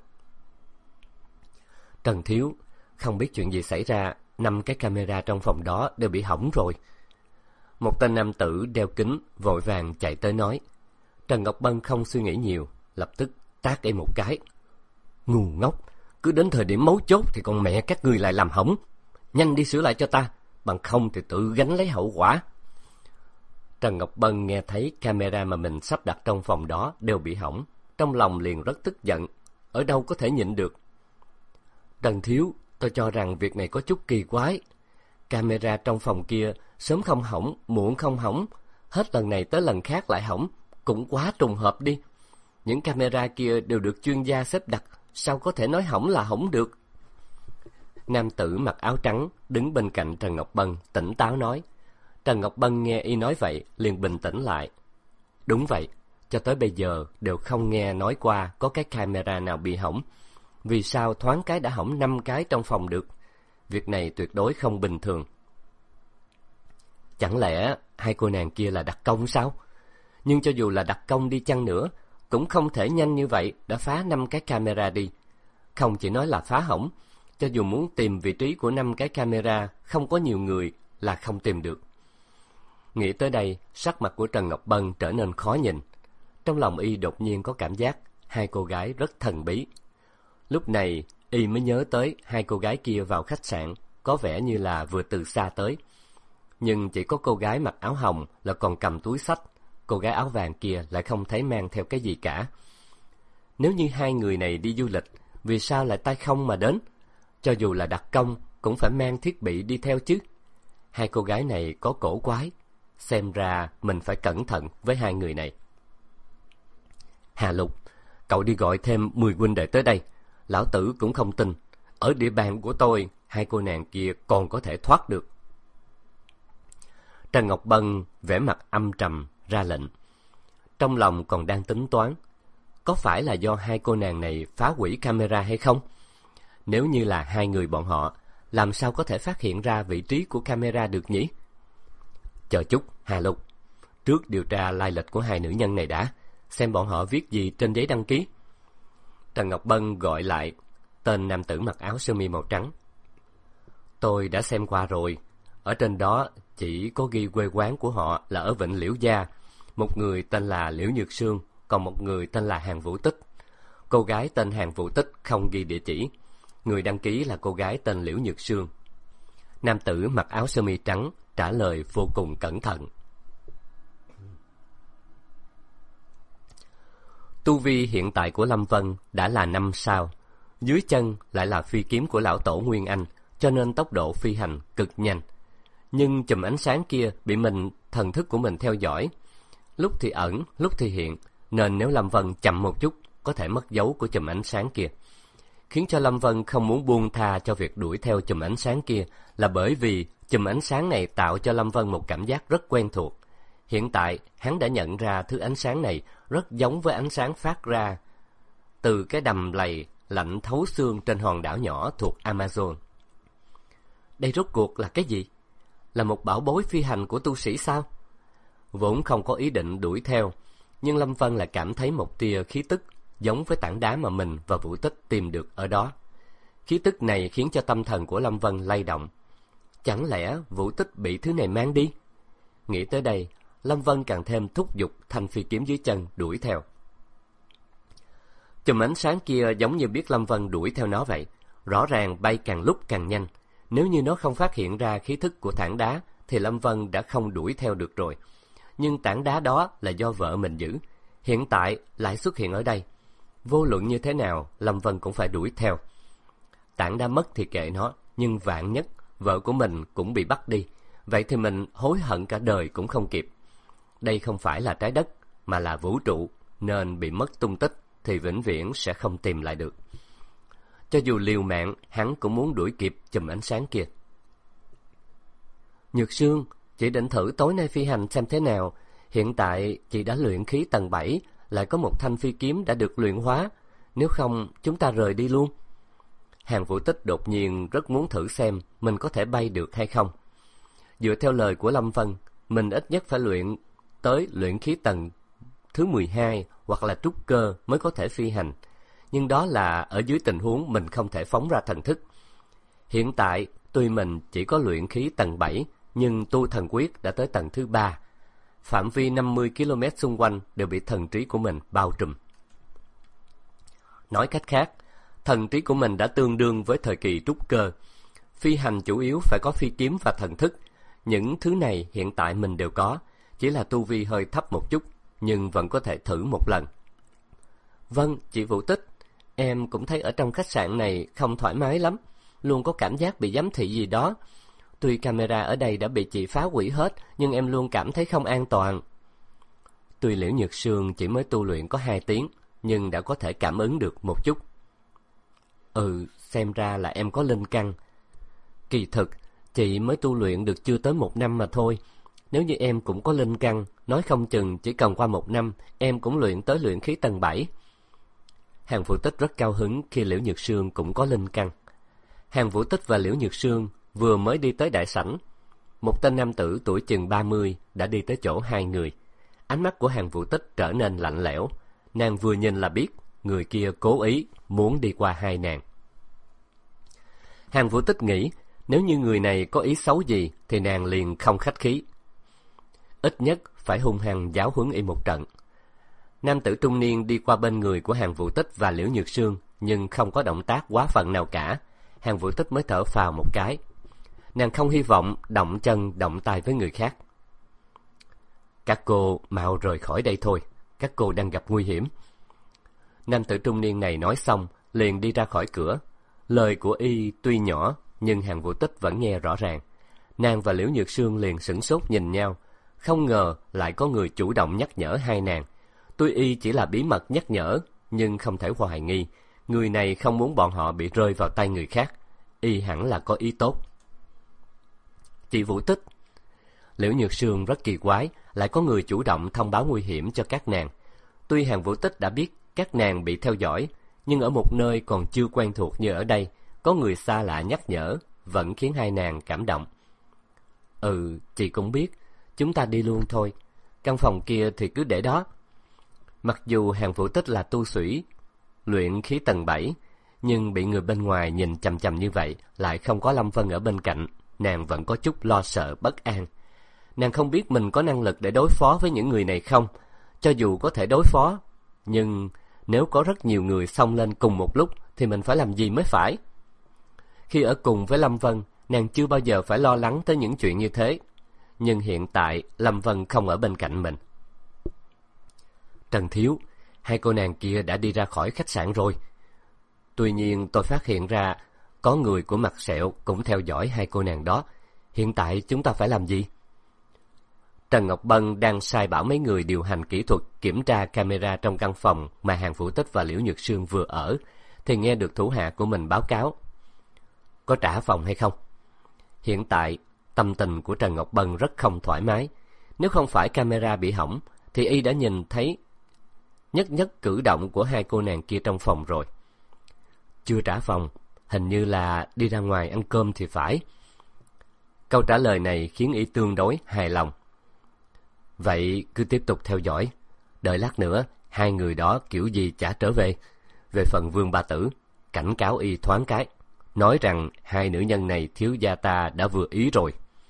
Trần thiếu, không biết chuyện gì xảy ra, 5 cái camera trong phòng đó đều bị hỏng rồi. Một tên nam tử đeo kính vội vàng chạy tới nói. Trần Ngọc Bân không suy nghĩ nhiều, lập tức tát Y một cái. Ngu ngốc, cứ đến thời điểm mấu chốt thì con mẹ các ngươi lại làm hỏng. Nhanh đi sửa lại cho ta, bằng không thì tự gánh lấy hậu quả. Trần Ngọc Bân nghe thấy camera mà mình sắp đặt trong phòng đó đều bị hỏng, trong lòng liền rất tức giận, ở đâu có thể nhịn được. Trần thiếu, tôi cho rằng việc này có chút kỳ quái. Camera trong phòng kia sớm không hỏng, muộn không hỏng, hết lần này tới lần khác lại hỏng, cũng quá trùng hợp đi. Những camera kia đều được chuyên gia xếp đặt, sao có thể nói hỏng là hỏng được? Nam tử mặc áo trắng đứng bên cạnh Trần Ngọc Bân tỉnh táo nói. Trần Ngọc Bân nghe Y nói vậy liền bình tĩnh lại. Đúng vậy, cho tới bây giờ đều không nghe nói qua có cái camera nào bị hỏng. Vì sao thoáng cái đã hỏng 5 cái trong phòng được? Việc này tuyệt đối không bình thường. Chẳng lẽ hai cô nàng kia là đặc công sao? Nhưng cho dù là đặc công đi chăng nữa, cũng không thể nhanh như vậy đã phá 5 cái camera đi. Không chỉ nói là phá hỏng, cho dù muốn tìm vị trí của 5 cái camera không có nhiều người là không tìm được. Nghĩ tới đây, sắc mặt của Trần Ngọc Bân trở nên khó nhìn. Trong lòng Y đột nhiên có cảm giác hai cô gái rất thần bí. Lúc này, Y mới nhớ tới hai cô gái kia vào khách sạn, có vẻ như là vừa từ xa tới. Nhưng chỉ có cô gái mặc áo hồng là còn cầm túi xách, cô gái áo vàng kia lại không thấy mang theo cái gì cả. Nếu như hai người này đi du lịch, vì sao lại tay không mà đến? Cho dù là đặc công, cũng phải mang thiết bị đi theo chứ. Hai cô gái này có cổ quái, xem ra mình phải cẩn thận với hai người này. Hà Lục, cậu đi gọi thêm 10 huynh đệ tới đây. Lão tử cũng không tin, ở địa bàn của tôi, hai cô nàng kia còn có thể thoát được. Trần Ngọc Bân vẻ mặt âm trầm ra lệnh. Trong lòng còn đang tính toán, có phải là do hai cô nàng này phá hủy camera hay không? Nếu như là hai người bọn họ, làm sao có thể phát hiện ra vị trí của camera được nhỉ? Chờ chút, Hà Lục, trước điều tra lai lịch của hai nữ nhân này đã, xem bọn họ viết gì trên giấy đăng ký. Trần Ngọc Bân gọi lại tên nam tử mặc áo sơ mi màu trắng. Tôi đã xem qua rồi, ở trên đó chỉ có ghi quê quán của họ là ở Vịnh Liễu Gia. Một người tên là Liễu Nhược Sương, còn một người tên là Hàn Vũ Tích. Cô gái tên Hàn Vũ Tích không ghi địa chỉ, người đăng ký là cô gái tên Liễu Nhược Sương. Nam tử mặc áo sơ mi trắng trả lời vô cùng cẩn thận. Tu vi hiện tại của Lâm Vân đã là 5 sao, dưới chân lại là phi kiếm của lão tổ Nguyên Anh, cho nên tốc độ phi hành cực nhanh. Nhưng chùm ánh sáng kia bị thần thức của mình theo dõi, lúc thì ẩn, lúc thì hiện, nên nếu Lâm Vân chậm một chút, có thể mất dấu của chùm ánh sáng kia. Khiến cho Lâm Vân không muốn buông tha cho việc đuổi theo chùm ánh sáng kia là bởi vì chùm ánh sáng này tạo cho Lâm Vân một cảm giác rất quen thuộc. Hiện tại, hắn đã nhận ra thứ ánh sáng này rất giống với ánh sáng phát ra từ cái đầm lầy lạnh thấu xương trên hòn đảo nhỏ thuộc Amazon. Đây rốt cuộc là cái gì? Là một bảo bối phi hành của tu sĩ sao? Vốn không có ý định đuổi theo, nhưng Lâm Vân lại cảm thấy một tia khí tức giống với tảng đá mà mình và Vũ Tích tìm được ở đó. Khí tức này khiến cho tâm thần của Lâm Vân lay động. Chẳng lẽ Vũ Tích bị thứ này mang đi? Nghĩ tới đây, Lâm Vân càng thêm thúc giục thanh phi kiếm dưới chân đuổi theo. Chùm ánh sáng kia giống như biết Lâm Vân đuổi theo nó vậy, rõ ràng bay càng lúc càng nhanh. Nếu như nó không phát hiện ra khí thức của tảng đá, thì Lâm Vân đã không đuổi theo được rồi. Nhưng tảng đá đó là do vợ mình giữ, hiện tại lại xuất hiện ở đây. Vô luận như thế nào, Lâm Vân cũng phải đuổi theo. Tảng đã mất thì kệ nó, nhưng vạn nhất vợ của mình cũng bị bắt đi, vậy thì mình hối hận cả đời cũng không kịp. Đây không phải là trái đất, mà là vũ trụ, nên bị mất tung tích thì vĩnh viễn sẽ không tìm lại được. Cho dù liều mạng, hắn cũng muốn đuổi kịp chùm ánh sáng kia. Nhược Sương, chị định thử tối nay phi hành xem thế nào. Hiện tại chị đã luyện khí tầng 7, lại có một thanh phi kiếm đã được luyện hóa. Nếu không, chúng ta rời đi luôn. Hàn Vũ Tích đột nhiên rất muốn thử xem mình có thể bay được hay không. Dựa theo lời của Lâm Vân, mình ít nhất phải luyện tới luyện khí tầng thứ 12 hoặc là trúc cơ mới có thể phi hành. Nhưng đó là ở dưới tình huống mình không thể phóng ra thần thức. Hiện tại, tuy mình chỉ có luyện khí tầng 7, nhưng tu thần quyết đã tới tầng thứ 3. Phạm vi 50 km xung quanh đều bị thần trí của mình bao trùm. Nói cách khác, thần trí của mình đã tương đương với thời kỳ trúc cơ. Phi hành chủ yếu phải có phi kiếm và thần thức. Những thứ này hiện tại mình đều có, chỉ là tu vi hơi thấp một chút, nhưng vẫn có thể thử một lần. Vâng, chị Vũ Tích, em cũng thấy ở trong khách sạn này không thoải mái lắm, luôn có cảm giác bị giám thị gì đó. Tuy camera ở đây đã bị chị phá hủy hết, nhưng em luôn cảm thấy không an toàn. Tuy Liễu Nhược Sương chỉ mới tu luyện có 2 tiếng, nhưng đã có thể cảm ứng được một chút. Xem ra là em có linh căn. Kỳ thực, chị mới tu luyện được chưa tới 1 năm mà thôi. Nếu như em cũng có linh căn, nói không chừng chỉ cần qua 1 năm, em cũng luyện tới luyện khí tầng 7. Hàn Vũ Tích rất cao hứng khi Liễu Nhược Sương cũng có linh căn. Hàn Vũ Tích và Liễu Nhược Sương vừa mới đi tới đại sảnh. Một tên nam tử tuổi chừng 30 đã đi tới chỗ hai người. Ánh mắt của Hàn Vũ Tích trở nên lạnh lẽo. Nàng vừa nhìn là biết người kia cố ý muốn đi qua hai nàng. Hàn Vũ Tích nghĩ nếu như người này có ý xấu gì thì nàng liền không khách khí. Ít nhất phải hung hăng giáo huấn y một trận. Nam tử trung niên đi qua bên người của Hàn Vũ Tích và Liễu Nhược Sương, nhưng không có động tác quá phận nào cả. Hàn Vũ Tích mới thở phào một cái. Nàng không hy vọng động chân động tay với người khác. Các cô mau rời khỏi đây thôi, các cô đang gặp nguy hiểm. Nam tử trung niên này nói xong, liền đi ra khỏi cửa. Lời của y tuy nhỏ, nhưng Hàn Vũ Tích vẫn nghe rõ ràng. Nàng và Liễu Nhược Sương liền sửng sốt nhìn nhau. Không ngờ lại có người chủ động nhắc nhở hai nàng. Tuy y chỉ là bí mật nhắc nhở, nhưng không thể hoài nghi. Người này không muốn bọn họ bị rơi vào tay người khác. Y hẳn là có ý tốt. Chị Vũ Tích. Liễu Nhược Sương rất kỳ quái, lại có người chủ động thông báo nguy hiểm cho các nàng. Tuy Hàn Vũ Tích đã biết các nàng bị theo dõi, nhưng ở một nơi còn chưa quen thuộc như ở đây, có người xa lạ nhắc nhở, vẫn khiến hai nàng cảm động. Chị cũng biết, chúng ta đi luôn thôi. Căn phòng kia thì cứ để đó. Mặc dù Hàn Vũ Tích là tu sĩ, luyện khí tầng 7, nhưng bị người bên ngoài nhìn chằm chằm như vậy, lại không có Lâm Vân ở bên cạnh, nàng vẫn có chút lo sợ bất an. Nàng không biết mình có năng lực để đối phó với những người này không. Cho dù có thể đối phó, nhưng nếu có rất nhiều người xông lên cùng một lúc thì mình phải làm gì mới phải. Khi ở cùng với Lâm Vân, nàng chưa bao giờ phải lo lắng tới những chuyện như thế. Nhưng hiện tại Lâm Vân không ở bên cạnh mình. Trần Thiếu, hai cô nàng kia đã đi ra khỏi khách sạn rồi. Tuy nhiên tôi phát hiện ra có người của Mặt Sẹo cũng theo dõi hai cô nàng đó. Hiện tại chúng ta phải làm gì? Trần Ngọc Bân đang sai bảo mấy người điều hành kỹ thuật kiểm tra camera trong căn phòng mà Hàn Vũ Tích và Liễu Nhược Sương vừa ở, thì nghe được thủ hạ của mình báo cáo. Có trả phòng hay không? Hiện tại, tâm tình của Trần Ngọc Bân rất không thoải mái. Nếu không phải camera bị hỏng, thì y đã nhìn thấy nhất cử động của hai cô nàng kia trong phòng rồi. Chưa trả phòng, hình như là đi ra ngoài ăn cơm thì phải. Câu trả lời này khiến y tương đối hài lòng. Vậy cứ tiếp tục theo dõi. Đợi lát nữa, hai người đó kiểu gì chả trở về. Về phần Vương Ba Tử, cảnh cáo y thoáng cái, nói rằng hai nữ nhân này thiếu gia ta đã vừa ý rồi.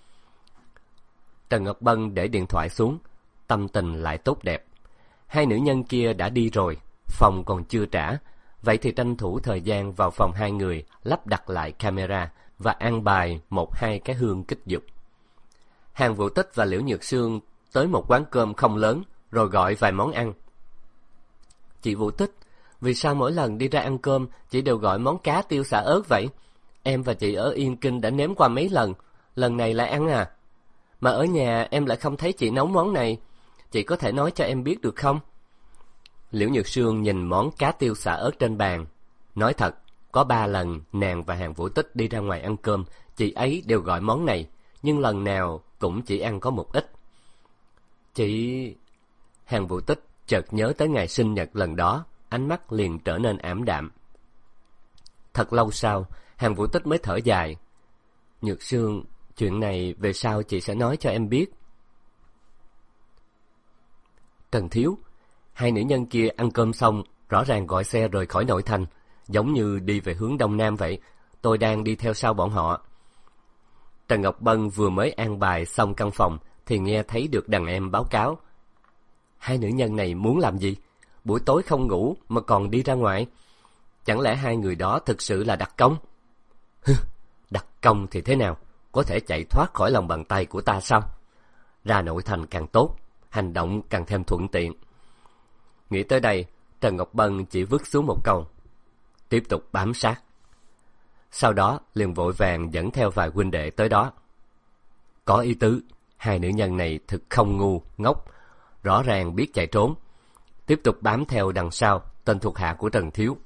Trần Ngọc Bân để điện thoại xuống, tâm tình lại tốt đẹp. Hai nữ nhân kia đã đi rồi, phòng còn chưa trả. Vậy thì tranh thủ thời gian vào phòng hai người, lắp đặt lại camera và an bài 1-2 cái hương kích dục. Hàn Vũ Tích và Liễu Nhược Sương tới một quán cơm không lớn, rồi gọi vài món ăn. Chị Vũ Tích, Vì sao mỗi lần đi ra ăn cơm, chị đều gọi món cá tiêu xả ớt vậy? Em và chị ở Yên Kinh đã nếm qua mấy lần, lần này lại ăn à? Mà ở nhà em lại không thấy chị nấu món này, chị có thể nói cho em biết được không? Liễu Nhược Sương nhìn món cá tiêu xả ớt trên bàn. Nói thật, có 3 lần nàng và Hàn Vũ Tích đi ra ngoài ăn cơm, chị ấy đều gọi món này, nhưng lần nào cũng chỉ ăn có một ít. Chị... Hàn Vũ Tích chợt nhớ tới ngày sinh nhật lần đó, ánh mắt liền trở nên ảm đạm. Thật lâu sau, Hàn Vũ Tích mới thở dài. Nhược Sương, chuyện này về sau chị sẽ nói cho em biết. Trần Thiếu, hai nữ nhân kia ăn cơm xong, rõ ràng gọi xe rời khỏi nội thành, giống như đi về hướng đông nam vậy. Tôi đang đi theo sau bọn họ. Trần Ngọc Bân vừa mới an bài xong căn phòng thì nghe thấy được đàn em báo cáo. Hai nữ nhân này muốn làm gì? Buổi tối không ngủ mà còn đi ra ngoài. Chẳng lẽ hai người đó thực sự là đặc công? Đặc công thì thế nào? Có thể chạy thoát khỏi lòng bàn tay của ta sao? Ra nội thành càng tốt, hành động càng thêm thuận tiện. Nghĩ tới đây, Trần Ngọc Bân chỉ vứt xuống một câu: tiếp tục bám sát. Sau đó liền vội vàng dẫn theo vài huynh đệ tới đó. Có ý tứ, hai nữ nhân này thực không ngu, ngốc, rõ ràng biết chạy trốn. Tiếp tục bám theo đằng sau tên thuộc hạ của Trần Thiếu.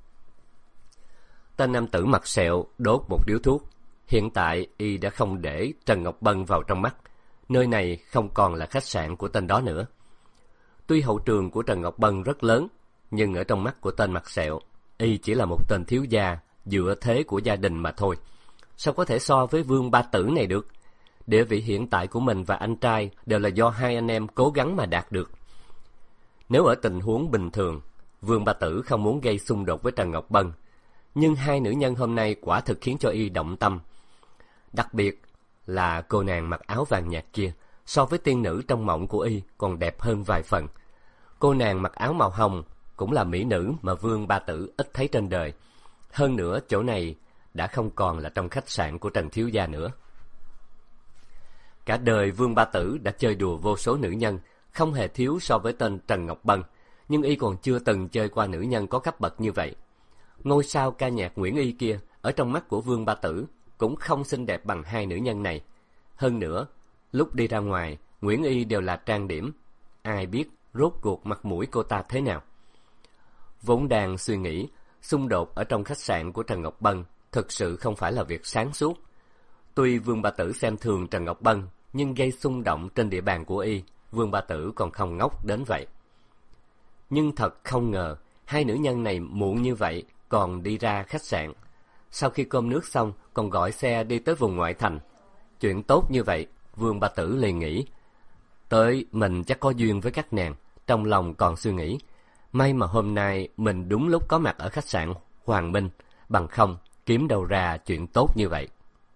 Tên nam tử mặt sẹo đốt một điếu thuốc. Hiện tại y đã không để Trần Ngọc Bân vào trong mắt. Nơi này không còn là khách sạn của tên đó nữa. Tuy hậu trường của Trần Ngọc Bân rất lớn, nhưng ở trong mắt của tên mặt sẹo, y chỉ là một tên thiếu gia dựa thế của gia đình mà thôi. Sao có thể so với Vương Ba Tử này được? Địa vị hiện tại của mình và anh trai đều là do hai anh em cố gắng mà đạt được. Nếu ở tình huống bình thường, Vương Ba Tử không muốn gây xung đột với Trần Ngọc Bân, nhưng hai nữ nhân hôm nay quả thực khiến cho y động tâm. Đặc biệt là cô nàng mặc áo vàng nhạt kia, so với tiên nữ trong mộng của y còn đẹp hơn vài phần. Cô nàng mặc áo màu hồng cũng là mỹ nữ mà Vương Ba Tử ít thấy trên đời. Hơn nữa, chỗ này đã không còn là trong khách sạn của Trần thiếu gia nữa. Cả đời Vương Ba Tử đã chơi đùa vô số nữ nhân, không hề thiếu so với tên Trần Ngọc Bân, nhưng y còn chưa từng chơi qua nữ nhân có cấp bậc như vậy. Ngôi sao ca nhạc Nguyễn Y kia, ở trong mắt của Vương Ba Tử, cũng không xinh đẹp bằng hai nữ nhân này. Hơn nữa, lúc đi ra ngoài, Nguyễn Y đều là trang điểm. Ai biết rốt cuộc mặt mũi cô ta thế nào? Vốn đang suy nghĩ, xung đột ở trong khách sạn của Trần Ngọc Bân thực sự không phải là việc sáng suốt. Tuy Vương Ba Tử xem thường Trần Ngọc Bân, nhưng gây xung động trên địa bàn của y, Vương Ba Tử còn không ngốc đến vậy. Nhưng thật không ngờ, hai nữ nhân này muộn như vậy còn đi ra khách sạn. Sau khi cơm nước xong, còn gọi xe đi tới vùng ngoại thành. Chuyện tốt như vậy, Vương Ba Tử liền nghĩ, tới mình chắc có duyên với các nàng. Trong lòng còn suy nghĩ, may mà hôm nay mình đúng lúc có mặt ở khách sạn Hoàng Minh, bằng không kiếm đâu ra chuyện tốt như vậy.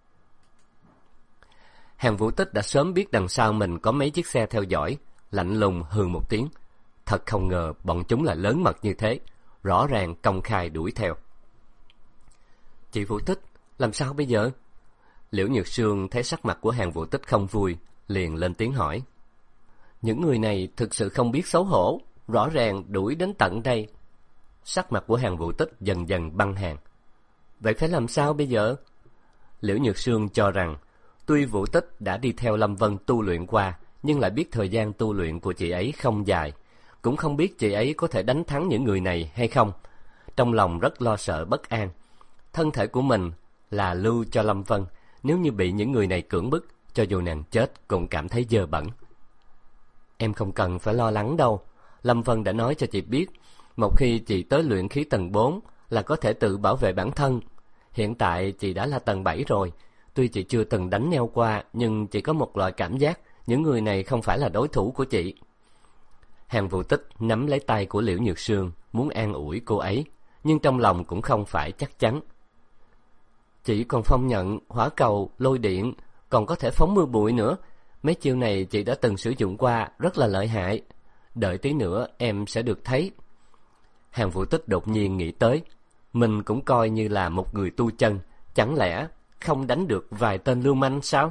Hàn Vũ Tích đã sớm biết đằng sau mình có mấy chiếc xe theo dõi, lạnh lùng hừ một tiếng. Thật không ngờ bọn chúng lại lớn mật như thế, rõ ràng công khai đuổi theo. Chị Vũ Tích, làm sao bây giờ? Liễu Nhược Sương thấy sắc mặt của Hàn Vũ Tích không vui, liền lên tiếng hỏi. Những người này thực sự không biết xấu hổ, rõ ràng đuổi đến tận đây. Sắc mặt của Hàn Vũ Tích dần dần băng hàn. Vậy phải làm sao bây giờ? Liễu Nhược Sương cho rằng, tuy Vũ Tích đã đi theo Lâm Vân tu luyện qua, nhưng lại biết thời gian tu luyện của chị ấy không dài, cũng không biết chị ấy có thể đánh thắng những người này hay không. Trong lòng rất lo sợ bất an. Thân thể của mình là lưu cho Lâm Vân, nếu như bị những người này cưỡng bức, cho dù nàng chết cũng cảm thấy dơ bẩn. Em không cần phải lo lắng đâu. Lâm Vân đã nói cho chị biết, một khi chị tới luyện khí tầng 4 là có thể tự bảo vệ bản thân. Hiện tại chị đã là tầng 7 rồi. Tuy chị chưa từng đánh nhau qua, nhưng chị có một loại cảm giác những người này không phải là đối thủ của chị. Hàn Vũ Tích nắm lấy tay của Liễu Nhược Sương, muốn an ủi cô ấy, nhưng trong lòng cũng không phải chắc chắn. Chị còn phong nhận, hỏa cầu, lôi điện, còn có thể phóng mưa bụi nữa. Mấy chiêu này chị đã từng sử dụng qua, rất là lợi hại. Đợi tí nữa em sẽ được thấy. Hàn Vũ Tích đột nhiên nghĩ tới, mình cũng coi như là một người tu chân, chẳng lẽ không đánh được vài tên lưu manh sao?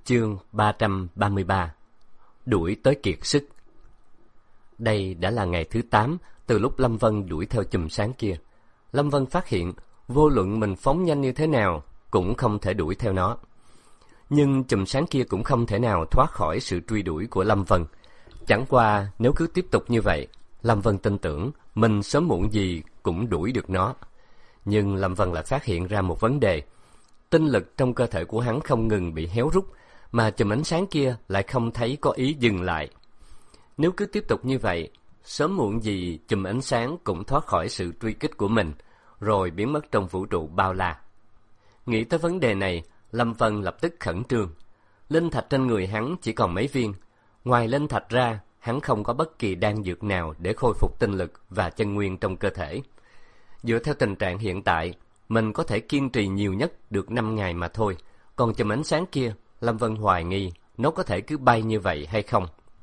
Chương 333. Đuổi tới kiệt sức. Đây đã là ngày thứ 8 từ lúc Lâm Vân đuổi theo chùm sáng kia. Lâm Vân phát hiện vô luận mình phóng nhanh như thế nào cũng không thể đuổi theo nó. Nhưng chùm sáng kia cũng không thể nào thoát khỏi sự truy đuổi của Lâm Vân. Chẳng qua nếu cứ tiếp tục như vậy, Lâm Vân tin tưởng mình sớm muộn gì cũng đuổi được nó. Nhưng Lâm Vân lại phát hiện ra một vấn đề. Tinh lực trong cơ thể của hắn không ngừng bị héo rút, mà chùm ánh sáng kia lại không thấy có ý dừng lại. Nếu cứ tiếp tục như vậy, sớm muộn gì chùm ánh sáng cũng thoát khỏi sự truy kích của mình, rồi biến mất trong vũ trụ bao la. Nghĩ tới vấn đề này, Lâm Vân lập tức khẩn trương. Linh thạch trên người hắn chỉ còn mấy viên. Ngoài linh thạch ra, hắn không có bất kỳ đan dược nào để khôi phục tinh lực và chân nguyên trong cơ thể. Dựa theo tình trạng hiện tại, mình có thể kiên trì nhiều nhất được 5 ngày mà thôi. Còn chùm ánh sáng kia, Lâm Vân hoài nghi nó có thể cứ bay như vậy hay không.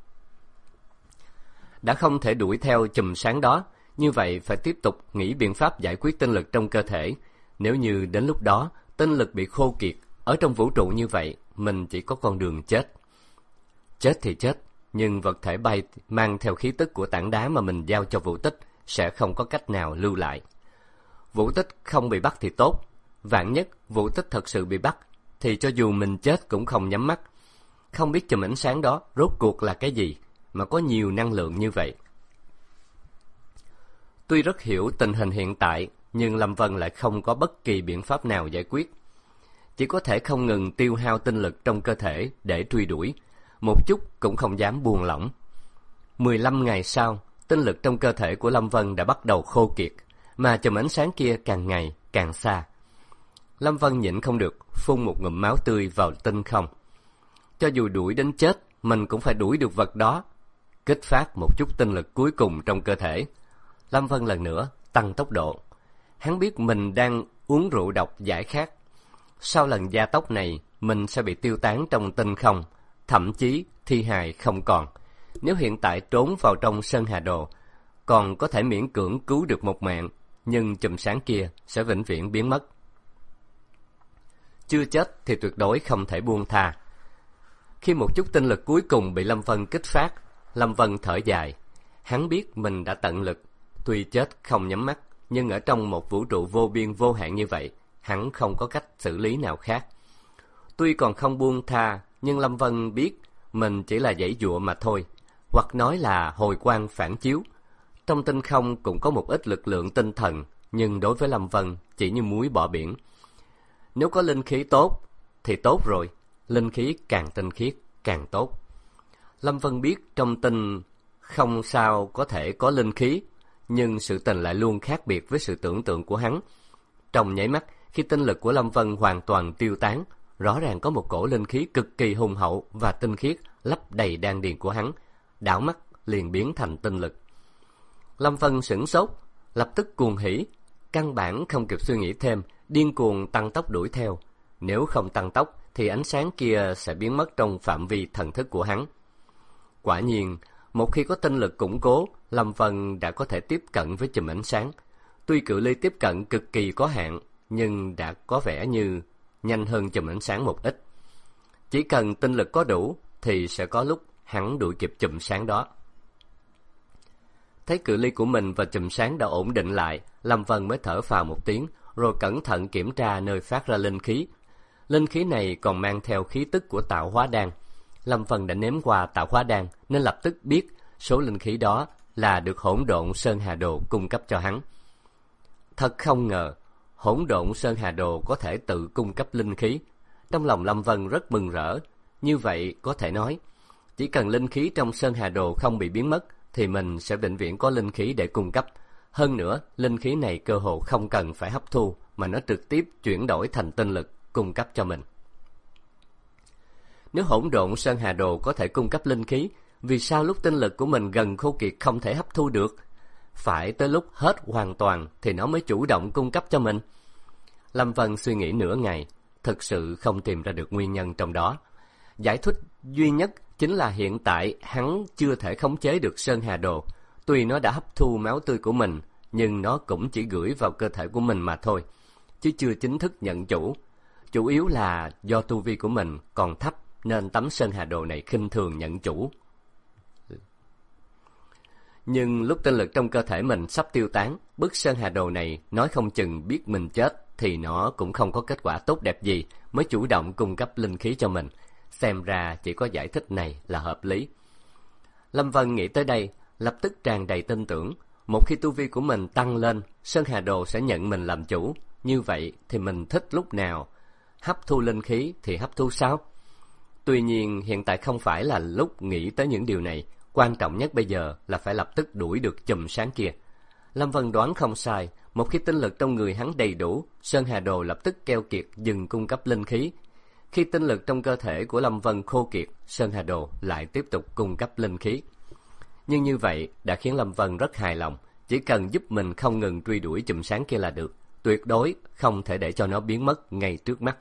Đã không thể đuổi theo chùm sáng đó, như vậy phải tiếp tục nghĩ biện pháp giải quyết tinh lực trong cơ thể. Nếu như đến lúc đó tinh lực bị khô kiệt, ở trong vũ trụ như vậy, mình chỉ có con đường chết. Chết thì chết, nhưng vật thể bay mang theo khí tức của tảng đá mà mình giao cho Vũ Tích sẽ không có cách nào lưu lại. Vũ Tích không bị bắt thì tốt, vạn nhất Vũ Tích thật sự bị bắt, thì cho dù mình chết cũng không nhắm mắt. Không biết chùm ánh sáng đó rốt cuộc là cái gì mà có nhiều năng lượng như vậy. Tuy rất hiểu tình hình hiện tại, nhưng Lâm Vân lại không có bất kỳ biện pháp nào giải quyết. Chỉ có thể không ngừng tiêu hao tinh lực trong cơ thể để truy đuổi, một chút cũng không dám buông lỏng. 15 ngày sau, tinh lực trong cơ thể của Lâm Vân đã bắt đầu khô kiệt, mà chùm ánh sáng kia càng ngày càng xa. Lâm Vân nhịn không được, phun một ngụm máu tươi vào tinh không. Cho dù đuổi đến chết, mình cũng phải đuổi được vật đó. Kích phát một chút tinh lực cuối cùng trong cơ thể, Lâm Vân lần nữa tăng tốc độ. Hắn biết mình đang uống rượu độc giải khát. Sau lần gia tốc này, mình sẽ bị tiêu tán trong tinh không, thậm chí thi hài không còn. Nếu hiện tại trốn vào trong Sơn Hà Đồ, còn có thể miễn cưỡng cứu được một mạng, nhưng chùm sáng kia sẽ vĩnh viễn biến mất. Chưa chết thì tuyệt đối không thể buông tha. Khi một chút tinh lực cuối cùng bị Lâm Vân kích phát, Lâm Vân thở dài. Hắn biết mình đã tận lực, tuy chết không nhắm mắt, nhưng ở trong một vũ trụ vô biên vô hạn như vậy, hắn không có cách xử lý nào khác. Tuy còn không buông tha, nhưng Lâm Vân biết mình chỉ là giãy giụa mà thôi, hoặc nói là hồi quang phản chiếu. Trong tinh không cũng có một ít lực lượng tinh thần, nhưng đối với Lâm Vân chỉ như muối bỏ biển. Nếu có linh khí tốt thì tốt rồi, linh khí càng tinh khiết càng tốt. Lâm Vân biết trong tinh không sao có thể có linh khí, nhưng sự tình lại luôn khác biệt với sự tưởng tượng của hắn. Trong nháy mắt, khi tinh lực của Lâm Vân hoàn toàn tiêu tán, rõ ràng có một cổ linh khí cực kỳ hùng hậu và tinh khiết lấp đầy đan điền của hắn, đảo mắt liền biến thành tinh lực. Lâm Vân sửng sốt, lập tức cuồng hỉ, căn bản không kịp suy nghĩ thêm, điên cuồng tăng tốc đuổi theo. Nếu không tăng tốc thì ánh sáng kia sẽ biến mất trong phạm vi thần thức của hắn. Quả nhiên, một khi có tinh lực củng cố, Lâm Vân đã có thể tiếp cận với chùm ánh sáng. Tuy cự ly tiếp cận cực kỳ có hạn, nhưng đã có vẻ như nhanh hơn chùm ánh sáng một ít. Chỉ cần tinh lực có đủ thì sẽ có lúc hắn đuổi kịp chùm sáng đó. Thấy cự ly của mình và chùm sáng đã ổn định lại, Lâm Vân mới thở phào một tiếng, rồi cẩn thận kiểm tra nơi phát ra linh khí. Linh khí này còn mang theo khí tức của tạo hóa đan. Lâm Vân đã nếm qua tạo hóa đan nên lập tức biết số linh khí đó là được Hỗn Độn Sơn Hà Đồ cung cấp cho hắn. Thật không ngờ, Hỗn Độn Sơn Hà Đồ có thể tự cung cấp linh khí. Trong lòng Lâm Vân rất mừng rỡ. Như vậy có thể nói, chỉ cần linh khí trong Sơn Hà Đồ không bị biến mất, thì mình sẽ vĩnh viễn có linh khí để cung cấp. Hơn nữa, linh khí này cơ hồ không cần phải hấp thu, mà nó trực tiếp chuyển đổi thành tinh lực cung cấp cho mình. Nếu Hỗn Độn Sơn Hà Đồ có thể cung cấp linh khí, vì sao lúc tinh lực của mình gần khô kiệt không thể hấp thu được? Phải tới lúc hết hoàn toàn thì nó mới chủ động cung cấp cho mình. Lâm Vân suy nghĩ nửa ngày, thực sự không tìm ra được nguyên nhân trong đó. Giải thích duy nhất chính là hiện tại hắn chưa thể khống chế được Sơn Hà Đồ. Tuy nó đã hấp thu máu tươi của mình, nhưng nó cũng chỉ gửi vào cơ thể của mình mà thôi, chứ chưa chính thức nhận chủ. Chủ yếu là do tu vi của mình còn thấp nên tấm sơn hà đồ này khinh thường nhận chủ. Nhưng lúc tinh lực trong cơ thể mình sắp tiêu tán, bức sơn hà đồ này nói không chừng biết mình chết thì nó cũng không có kết quả tốt đẹp gì mới chủ động cung cấp linh khí cho mình. Xem ra chỉ có giải thích này là hợp lý. Lâm Vân nghĩ tới đây, lập tức tràn đầy tin tưởng. Một khi tu vi của mình tăng lên, sơn hà đồ sẽ nhận mình làm chủ. Như vậy thì mình thích lúc nào hấp thu linh khí thì hấp thu sao? Tuy nhiên hiện tại không phải là lúc nghĩ tới những điều này. Quan trọng nhất bây giờ là phải lập tức đuổi được chùm sáng kia. Lâm Vân đoán không sai, một khi tinh lực trong người hắn đầy đủ, sơn hà đồ lập tức keo kiệt dừng cung cấp linh khí. Khi tinh lực trong cơ thể của Lâm Vân khô kiệt, sơn hà đồ lại tiếp tục cung cấp linh khí. Nhưng như vậy đã khiến Lâm Vân rất hài lòng, chỉ cần giúp mình không ngừng truy đuổi chùm sáng kia là được, tuyệt đối không thể để cho nó biến mất ngay trước mắt.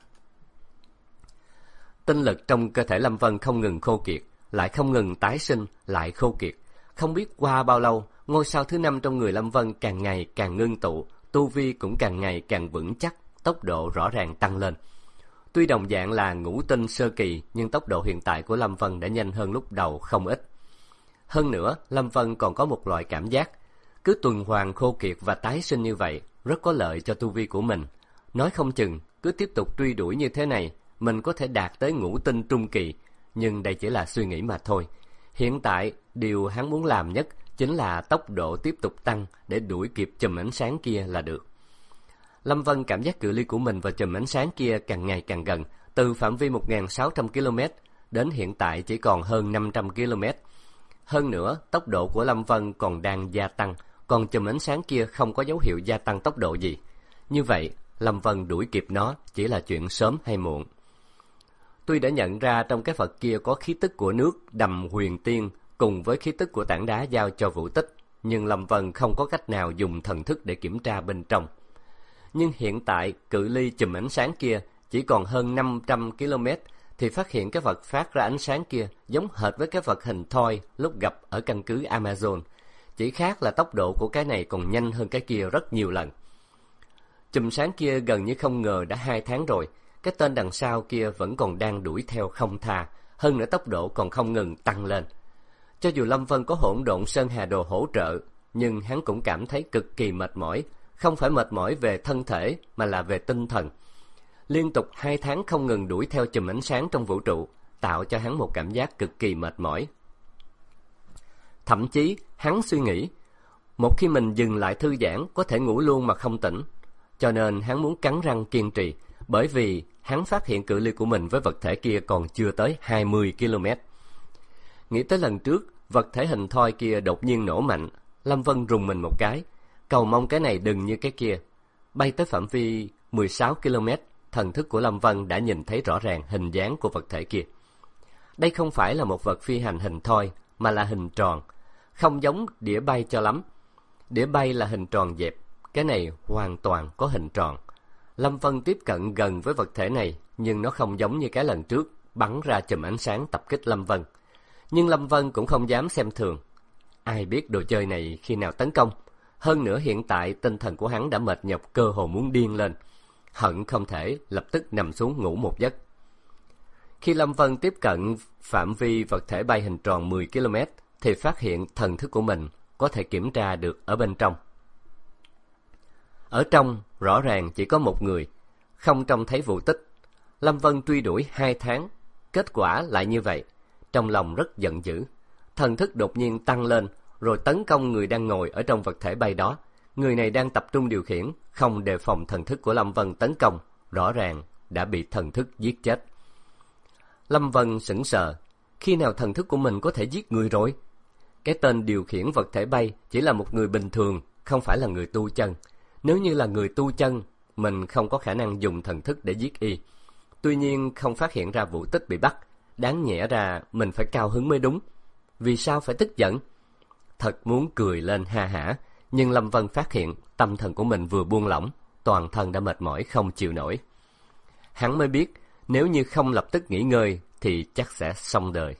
Tinh lực trong cơ thể Lâm Vân không ngừng khô kiệt, lại không ngừng tái sinh, lại khô kiệt. Không biết qua bao lâu, ngôi sao thứ 5 trong người Lâm Vân càng ngày càng ngưng tụ, tu vi cũng càng ngày càng vững chắc, tốc độ rõ ràng tăng lên. Tuy đồng dạng là ngũ tinh sơ kỳ, nhưng tốc độ hiện tại của Lâm Vân đã nhanh hơn lúc đầu không ít. Hơn nữa, Lâm Vân còn có một loại cảm giác, cứ tuần hoàn khô kiệt và tái sinh như vậy, rất có lợi cho tu vi của mình. Nói không chừng, cứ tiếp tục truy đuổi như thế này, mình có thể đạt tới ngũ tinh trung kỳ, nhưng đây chỉ là suy nghĩ mà thôi. Hiện tại, điều hắn muốn làm nhất chính là tốc độ tiếp tục tăng để đuổi kịp chùm ánh sáng kia là được. Lâm Vân cảm giác cự ly của mình và chùm ánh sáng kia càng ngày càng gần, từ phạm vi 1.600 km đến hiện tại chỉ còn hơn 500 km. Hơn nữa, tốc độ của Lâm Vân còn đang gia tăng, còn chùm ánh sáng kia không có dấu hiệu gia tăng tốc độ gì. Như vậy, Lâm Vân đuổi kịp nó chỉ là chuyện sớm hay muộn. Tuy đã nhận ra trong cái vật kia có khí tức của nước đầm huyền tiên cùng với khí tức của tảng đá giao cho Vũ Tích, nhưng Lâm Vân không có cách nào dùng thần thức để kiểm tra bên trong. Nhưng hiện tại, cự ly chùm ánh sáng kia chỉ còn hơn 500 km, thì phát hiện cái vật phát ra ánh sáng kia giống hệt với cái vật hình thoi lúc gặp ở căn cứ Amazon. Chỉ khác là tốc độ của cái này còn nhanh hơn cái kia rất nhiều lần. Chùm sáng kia gần như không ngờ đã 2 tháng rồi, cái tên đằng sau kia vẫn còn đang đuổi theo không tha, hơn nữa tốc độ còn không ngừng tăng lên. Cho dù Lâm Vân có hỗn độn sơn hà đồ hỗ trợ, nhưng hắn cũng cảm thấy cực kỳ mệt mỏi, không phải mệt mỏi về thân thể mà là về tinh thần. Liên tục 2 tháng không ngừng đuổi theo chùm ánh sáng trong vũ trụ, tạo cho hắn một cảm giác cực kỳ mệt mỏi. Thậm chí, hắn suy nghĩ, một khi mình dừng lại thư giãn có thể ngủ luôn mà không tỉnh. Cho nên hắn muốn cắn răng kiên trì, bởi vì hắn phát hiện cự ly của mình với vật thể kia còn chưa tới 20 km. Nghĩ tới lần trước, vật thể hình thoi kia đột nhiên nổ mạnh, Lâm Vân rùng mình một cái, cầu mong cái này đừng như cái kia. Bay tới phạm vi 16 km, thần thức của Lâm Vân đã nhìn thấy rõ ràng hình dáng của vật thể kia. Đây không phải là một vật phi hành hình thoi, mà là hình tròn, không giống đĩa bay cho lắm. Đĩa bay là hình tròn dẹp, cái này hoàn toàn có hình tròn. Lâm Vân tiếp cận gần với vật thể này, nhưng nó không giống như cái lần trước, bắn ra chùm ánh sáng tập kích Lâm Vân. Nhưng Lâm Vân cũng không dám xem thường. Ai biết đồ chơi này khi nào tấn công. Hơn nữa hiện tại tinh thần của hắn đã mệt nhọc cơ hồ muốn điên lên. Hận không thể lập tức nằm xuống ngủ một giấc. Khi Lâm Vân tiếp cận phạm vi vật thể bay hình tròn 10 km, thì phát hiện thần thức của mình có thể kiểm tra được ở bên trong. Ở trong, rõ ràng chỉ có một người, không trông thấy Vũ Tích. Lâm Vân truy đuổi 2 tháng, kết quả lại như vậy. Trong lòng rất giận dữ, thần thức đột nhiên tăng lên, rồi tấn công người đang ngồi ở trong vật thể bay đó. Người này đang tập trung điều khiển, không đề phòng thần thức của Lâm Vân tấn công, rõ ràng đã bị thần thức giết chết. Lâm Vân sững sờ, khi nào thần thức của mình có thể giết người rồi? Cái tên điều khiển vật thể bay chỉ là một người bình thường, không phải là người tu chân. Nếu như là người tu chân, mình không có khả năng dùng thần thức để giết y. Tuy nhiên không phát hiện ra Vũ Tích bị bắt, đáng nhẽ ra mình phải cao hứng mới đúng. Vì sao phải tức giận? Thật muốn cười lên ha hả, nhưng Lâm Vân phát hiện tâm thần của mình vừa buông lỏng, toàn thân đã mệt mỏi không chịu nổi. Hắn mới biết, nếu như không lập tức nghỉ ngơi thì chắc sẽ xong đời.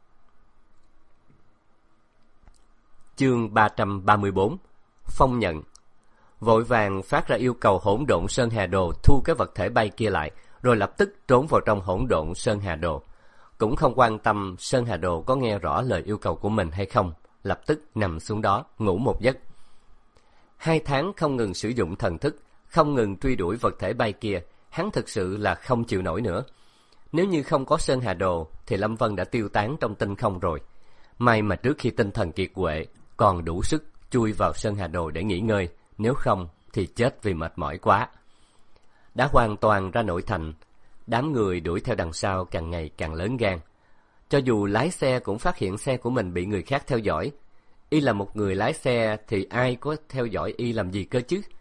Chương 334 Phong nhận. Vội vàng phát ra yêu cầu hỗn độn sơn hà đồ thu cái vật thể bay kia lại, rồi lập tức trốn vào trong hỗn độn sơn hà đồ. cũng không quan tâm Sơn Hà Đồ có nghe rõ lời yêu cầu của mình hay không, lập tức nằm xuống đó ngủ một giấc. 2 tháng không ngừng sử dụng thần thức, không ngừng truy đuổi vật thể bay kia, hắn thực sự là không chịu nổi nữa. Nếu như không có Sơn Hà Đồ thì Lâm Vân đã tiêu tán trong tinh không rồi. May mà trước khi tinh thần kiệt quệ còn đủ sức chui vào Sơn Hà Đồ để nghỉ ngơi, nếu không thì chết vì mệt mỏi quá. Đã hoàn toàn ra nội thành, đám người đuổi theo đằng sau càng ngày càng lớn gan. Cho dù lái xe cũng phát hiện xe của mình bị người khác theo dõi. Y là một người lái xe thì ai có theo dõi y làm gì cơ chứ?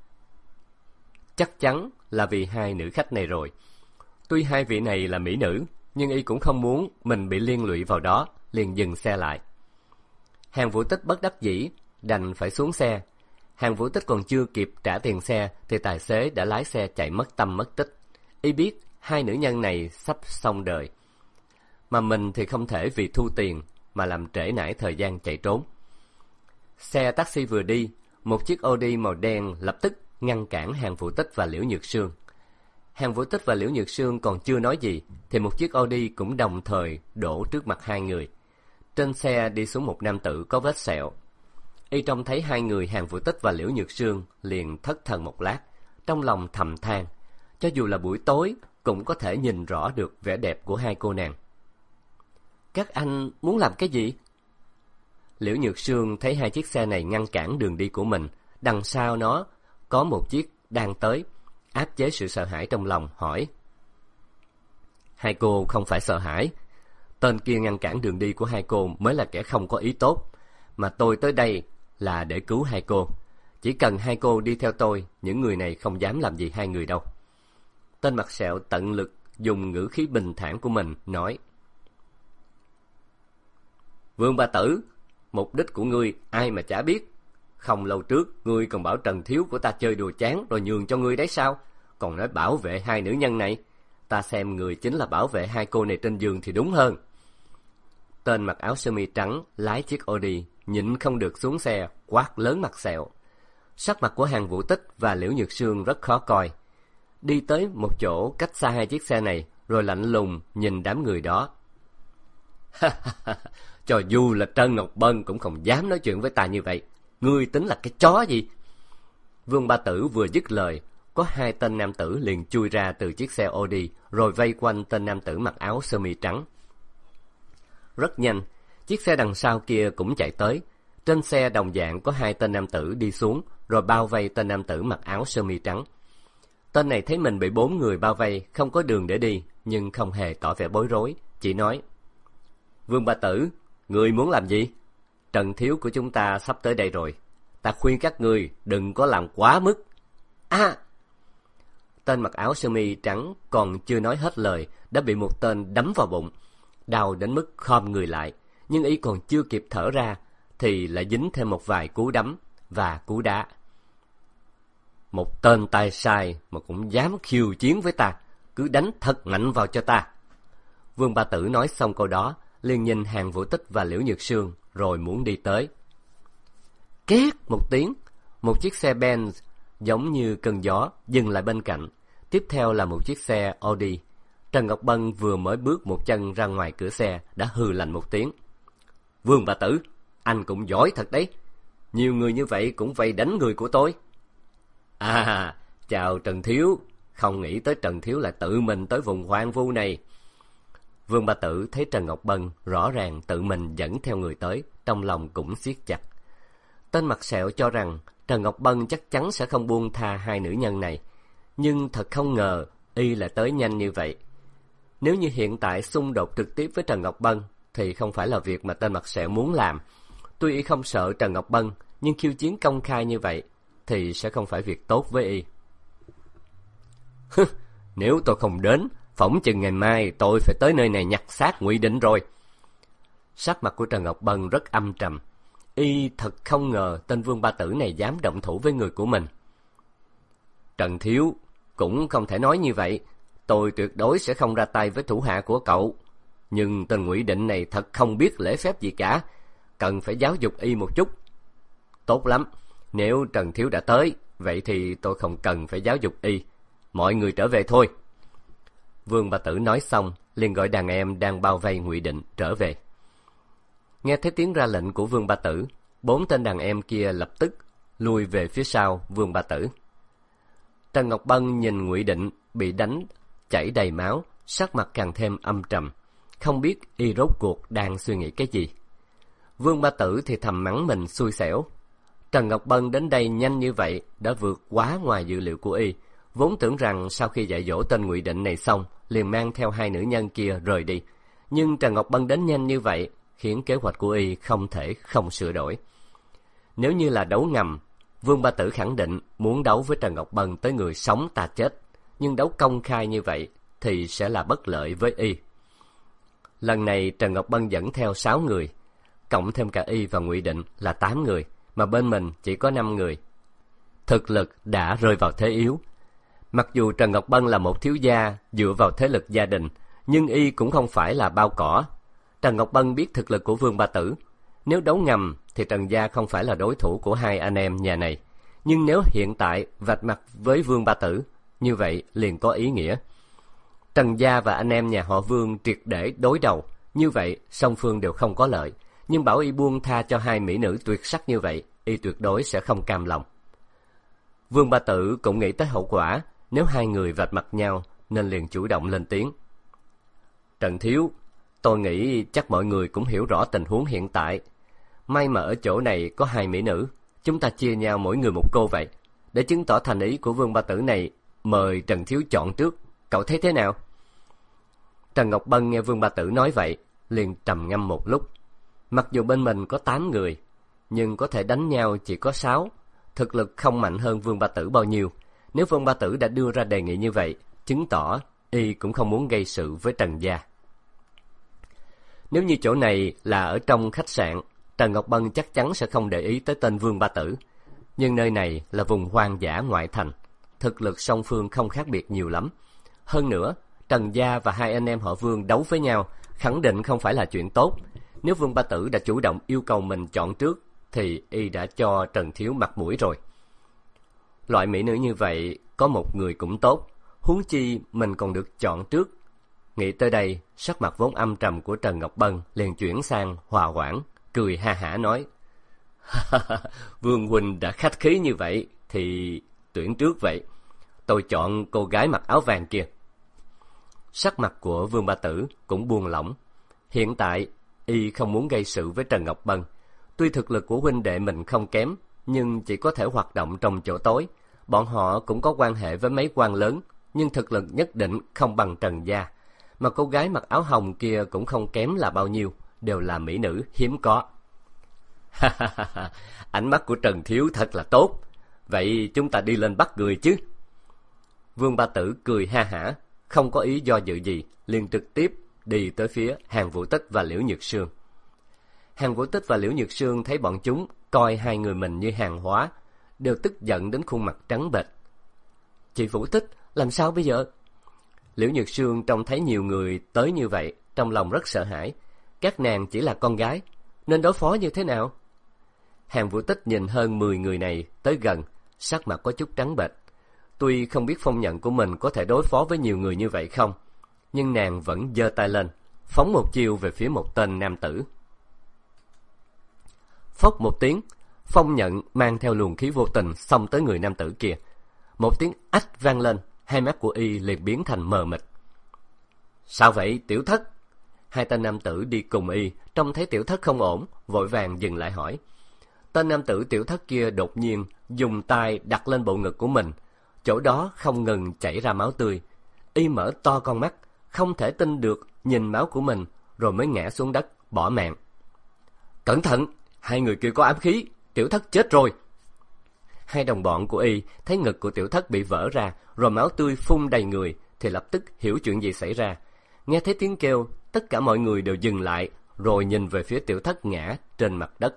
Chắc chắn là vì 2 nữ khách này rồi. Tuy 2 vị này là mỹ nữ, nhưng y cũng không muốn mình bị liên lụy vào đó, liền dừng xe lại. Hàng Vũ Tích bất đắc dĩ, đành phải xuống xe. Hàng Vũ Tích còn chưa kịp trả tiền xe thì tài xế đã lái xe chạy mất tâm mất tích. Y biết 2 nữ nhân này sắp xong đời, mà mình thì không thể vì thu tiền mà làm trễ nải thời gian chạy trốn. Xe taxi vừa đi, một chiếc Audi màu đen lập tức ngăn cản Hàng Vũ Tích và Liễu Nhược Sương. Hàng Vũ Tích và Liễu Nhược Sương còn chưa nói gì thì một chiếc Audi cũng đồng thời đổ trước mặt 2 người. Trên xe đi xuống một nam tử có vết sẹo. Y trông thấy 2 người Hàng Vũ Tích và Liễu Nhược Sương liền thất thần một lát, trong lòng thầm than, cho dù là buổi tối cũng có thể nhìn rõ được vẻ đẹp của 2 cô nàng. Các anh muốn làm cái gì? Liễu Nhược Sương thấy 2 chiếc xe này ngăn cản đường đi của mình, đằng sau nó có một chiếc đang tới, áp chế sự sợ hãi trong lòng, hỏi. 2 cô không phải sợ hãi, tên kia ngăn cản đường đi của 2 cô mới là kẻ không có ý tốt, mà tôi tới đây là để cứu 2 cô. Chỉ cần 2 cô đi theo tôi, những người này không dám làm gì 2 người đâu. Tên mặt sẹo tận lực dùng ngữ khí bình thản của mình nói. Vương Ba Tử, mục đích của ngươi ai mà chả biết. Không lâu trước ngươi còn bảo Trần Thiếu của ta chơi đùa chán rồi nhường cho ngươi đấy sao? Còn nói bảo vệ 2 nữ nhân này, ta xem người chính là bảo vệ 2 cô này trên giường thì đúng hơn. Tên mặc áo sơ mi trắng lái chiếc Audi nhịn không được xuống xe quát lớn mặt sẹo. Sắc mặt của Hàng Vũ Tích và Liễu Nhược Sương rất khó coi. Đi tới một chỗ cách xa 2 chiếc xe này rồi lạnh lùng nhìn đám người đó. Cho dù là Trân Ngọc Bân cũng không dám nói chuyện với ta như vậy. Ngươi tính là cái chó gì? Vương Ba Tử vừa dứt lời, có 2 tên nam tử liền chui ra từ chiếc xe Audi rồi vây quanh tên nam tử mặc áo sơ mi trắng. Rất nhanh, chiếc xe đằng sau kia cũng chạy tới. Trên xe đồng dạng có 2 tên nam tử đi xuống rồi bao vây tên nam tử mặc áo sơ mi trắng. Tên này thấy mình bị 4 người bao vây, không có đường để đi, nhưng không hề tỏ vẻ bối rối, chỉ nói. Vương Ba Tử, ngươi muốn làm gì? Trần Thiếu của chúng ta sắp tới đây rồi. Ta khuyên các ngươi đừng có làm quá mức. Tên mặc áo sơ mi trắng còn chưa nói hết lời đã bị một tên đấm vào bụng, đau đến mức khom người lại, nhưng y còn chưa kịp thở ra thì lại dính thêm một vài cú đấm và cú đá. Một tên tay sai mà cũng dám khiêu chiến với ta, cứ đánh thật mạnh vào cho ta. Vương Ba Tử nói xong câu đó, liền nhìn Hàng Vũ Tích và Liễu Nhược Sương rồi muốn đi tới. Két một tiếng, một chiếc xe Benz giống như cơn gió dừng lại bên cạnh. Tiếp theo là một chiếc xe Audi. Trần Ngọc Bân vừa mới bước một chân ra ngoài cửa xe đã hừ lạnh một tiếng. Vương Ba Tử, anh cũng giỏi thật đấy. Nhiều người như vậy cũng vây đánh người của tôi. Chào Trần Thiếu. Không nghĩ tới Trần Thiếu lại tự mình tới vùng hoang vu này. Vương Ba Tử thấy Trần Ngọc Bân rõ ràng tự mình dẫn theo người tới, trong lòng cũng siết chặt. Tên mặt sẹo cho rằng Trần Ngọc Bân chắc chắn sẽ không buông tha 2 nữ nhân này, nhưng thật không ngờ y lại tới nhanh như vậy. Nếu như hiện tại xung đột trực tiếp với Trần Ngọc Bân thì không phải là việc mà tên mặt sẹo muốn làm. Tuy y không sợ Trần Ngọc Bân, nhưng khiêu chiến công khai như vậy thì sẽ không phải việc tốt với y. Nếu tôi không đến, phỏng chừng ngày mai tôi phải tới nơi này nhặt xác Ngụy Định rồi. Sắc mặt của Trần Ngọc Bân rất âm trầm. Y thật không ngờ tên Vương Ba Tử này dám động thủ với người của mình. Trần Thiếu, cũng không thể nói như vậy. Tôi tuyệt đối sẽ không ra tay với thủ hạ của cậu. Nhưng tên Ngụy Định này thật không biết lễ phép gì cả. Cần phải giáo dục y một chút. Tốt lắm, nếu Trần Thiếu đã tới, vậy thì tôi không cần phải giáo dục y. Mọi người trở về thôi. Vương Ba Tử nói xong, liền gọi đàn em đang bao vây Ngụy Định trở về. Nghe thấy tiếng ra lệnh của Vương Ba Tử, 4 tên đàn em kia lập tức lui về phía sau Vương Ba Tử. Trần Ngọc Bân nhìn Ngụy Định bị đánh chảy đầy máu, sắc mặt càng thêm âm trầm, không biết y rốt cuộc đang suy nghĩ cái gì. Vương Ba Tử thì thầm mắng mình xui xẻo. Trần Ngọc Bân đến đây nhanh như vậy đã vượt quá ngoài dự liệu của y, vốn tưởng rằng sau khi dạy dỗ tên Ngụy Định này xong liền mang theo 2 nữ nhân kia rời đi, nhưng Trần Ngọc Bân đến nhanh như vậy khiến kế hoạch của y không thể không sửa đổi. Nếu như là đấu ngầm, Vương Ba Tử khẳng định muốn đấu với Trần Ngọc Bân tới người sống ta chết, nhưng đấu công khai như vậy thì sẽ là bất lợi với y. Lần này Trần Ngọc Bân dẫn theo 6 người, cộng thêm cả y và Ngụy Định là 8 người, mà bên mình chỉ có 5 người. Thực lực đã rơi vào thế yếu. Mặc dù Trần Ngọc Bân là một thiếu gia dựa vào thế lực gia đình, nhưng y cũng không phải là bao cỏ. Trần Ngọc Bân biết thực lực của Vương Ba Tử. Nếu đấu ngầm thì Trần gia không phải là đối thủ của 2 anh em nhà này. Nhưng nếu hiện tại vạch mặt với Vương Ba Tử, như vậy liền có ý nghĩa. Trần gia và anh em nhà họ Vương triệt để đối đầu, như vậy song phương đều không có lợi. Nhưng bảo y buông tha cho 2 mỹ nữ tuyệt sắc như vậy, y tuyệt đối sẽ không cam lòng. Vương Ba Tử cũng nghĩ tới hậu quả nếu 2 người vạch mặt nhau, nên liền chủ động lên tiếng. Trần thiếu, tôi nghĩ chắc mọi người cũng hiểu rõ tình huống hiện tại. May mà ở chỗ này có 2 mỹ nữ, chúng ta chia nhau mỗi người một cô vậy. Để chứng tỏ thành ý của Vương Ba Tử này, mời Trần thiếu chọn trước, cậu thấy thế nào? Trần Ngọc Bân nghe Vương Ba Tử nói vậy, liền trầm ngâm một lúc. Mặc dù bên mình có 8 người, nhưng có thể đánh nhau chỉ có 6, thực lực không mạnh hơn Vương Ba Tử bao nhiêu. Nếu Vương Ba Tử đã đưa ra đề nghị như vậy, chứng tỏ y cũng không muốn gây sự với Trần gia. Nếu như chỗ này là ở trong khách sạn, Trần Ngọc Bân chắc chắn sẽ không để ý tới tên Vương Ba Tử. Nhưng nơi này là vùng hoang dã ngoại thành, thực lực song phương không khác biệt nhiều lắm. Hơn nữa, Trần gia và 2 anh em họ Vương đấu với nhau, khẳng định không phải là chuyện tốt. Nếu Vương Ba Tử đã chủ động yêu cầu mình chọn trước, thì y đã cho Trần thiếu mặt mũi rồi. Loại mỹ nữ như vậy, có một người cũng tốt, huống chi mình còn được chọn trước. Nghĩ tới đây, sắc mặt vốn âm trầm của Trần Ngọc Bân liền chuyển sang hòa hoãn, cười ha hả nói: Vương huynh đã khách khí như vậy, thì tuyển trước vậy. Tôi chọn cô gái mặc áo vàng kia. Sắc mặt của Vương Ba Tử cũng buông lỏng. Hiện tại, y không muốn gây sự với Trần Ngọc Bân. Tuy thực lực của huynh đệ mình không kém, nhưng chỉ có thể hoạt động trong chỗ tối. Bọn họ cũng có quan hệ với mấy quan lớn, nhưng thực lực nhất định không bằng Trần gia. Mà cô gái mặc áo hồng kia cũng không kém là bao nhiêu, đều là mỹ nữ hiếm có. Ánh mắt của Trần thiếu thật là tốt. Vậy chúng ta đi lên bắt người chứ? Vương Ba Tử cười ha hả, không có ý do dự gì, liền trực tiếp đi tới phía Hàn Vũ Tích và Liễu Nhược Sương. Hàn Vũ Tích và Liễu Nhược Sương thấy bọn chúng coi 2 người mình như hàng hóa, đều tức giận đến khuôn mặt trắng bệch. Chị Vũ Tích, làm sao bây giờ? Liễu Nhược Sương trông thấy nhiều người tới như vậy, trong lòng rất sợ hãi. Các nàng chỉ là con gái, nên đối phó như thế nào? Hàn Vũ Tích nhìn hơn 10 người này tới gần, sắc mặt có chút trắng bệch. Tuy không biết phong nhận của mình có thể đối phó với nhiều người như vậy không, nhưng nàng vẫn giơ tay lên, phóng một chiêu về phía một tên nam tử. Phốc một tiếng, phong nhận mang theo luồng khí vô tình xông tới người nam tử kia. Một tiếng ách vang lên, 2 mắt của y liền biến thành mờ mịt. Sao vậy, tiểu thất? 2 tên nam tử đi cùng y, trông thấy tiểu thất không ổn, vội vàng dừng lại hỏi. Tên nam tử tiểu thất kia đột nhiên dùng tay đặt lên bộ ngực của mình, chỗ đó không ngừng chảy ra máu tươi. Y mở to con mắt, không thể tin được nhìn máu của mình, rồi mới ngã xuống đất bỏ mạng. Cẩn thận, 2 người kia có ám khí, tiểu thất chết rồi. 2 đồng bọn của y thấy ngực của tiểu thất bị vỡ ra, rồi máu tươi phun đầy người, thì lập tức hiểu chuyện gì xảy ra. Nghe thấy tiếng kêu, tất cả mọi người đều dừng lại, rồi nhìn về phía tiểu thất ngã trên mặt đất.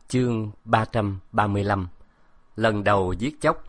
Chương 335. Lần đầu giết chóc.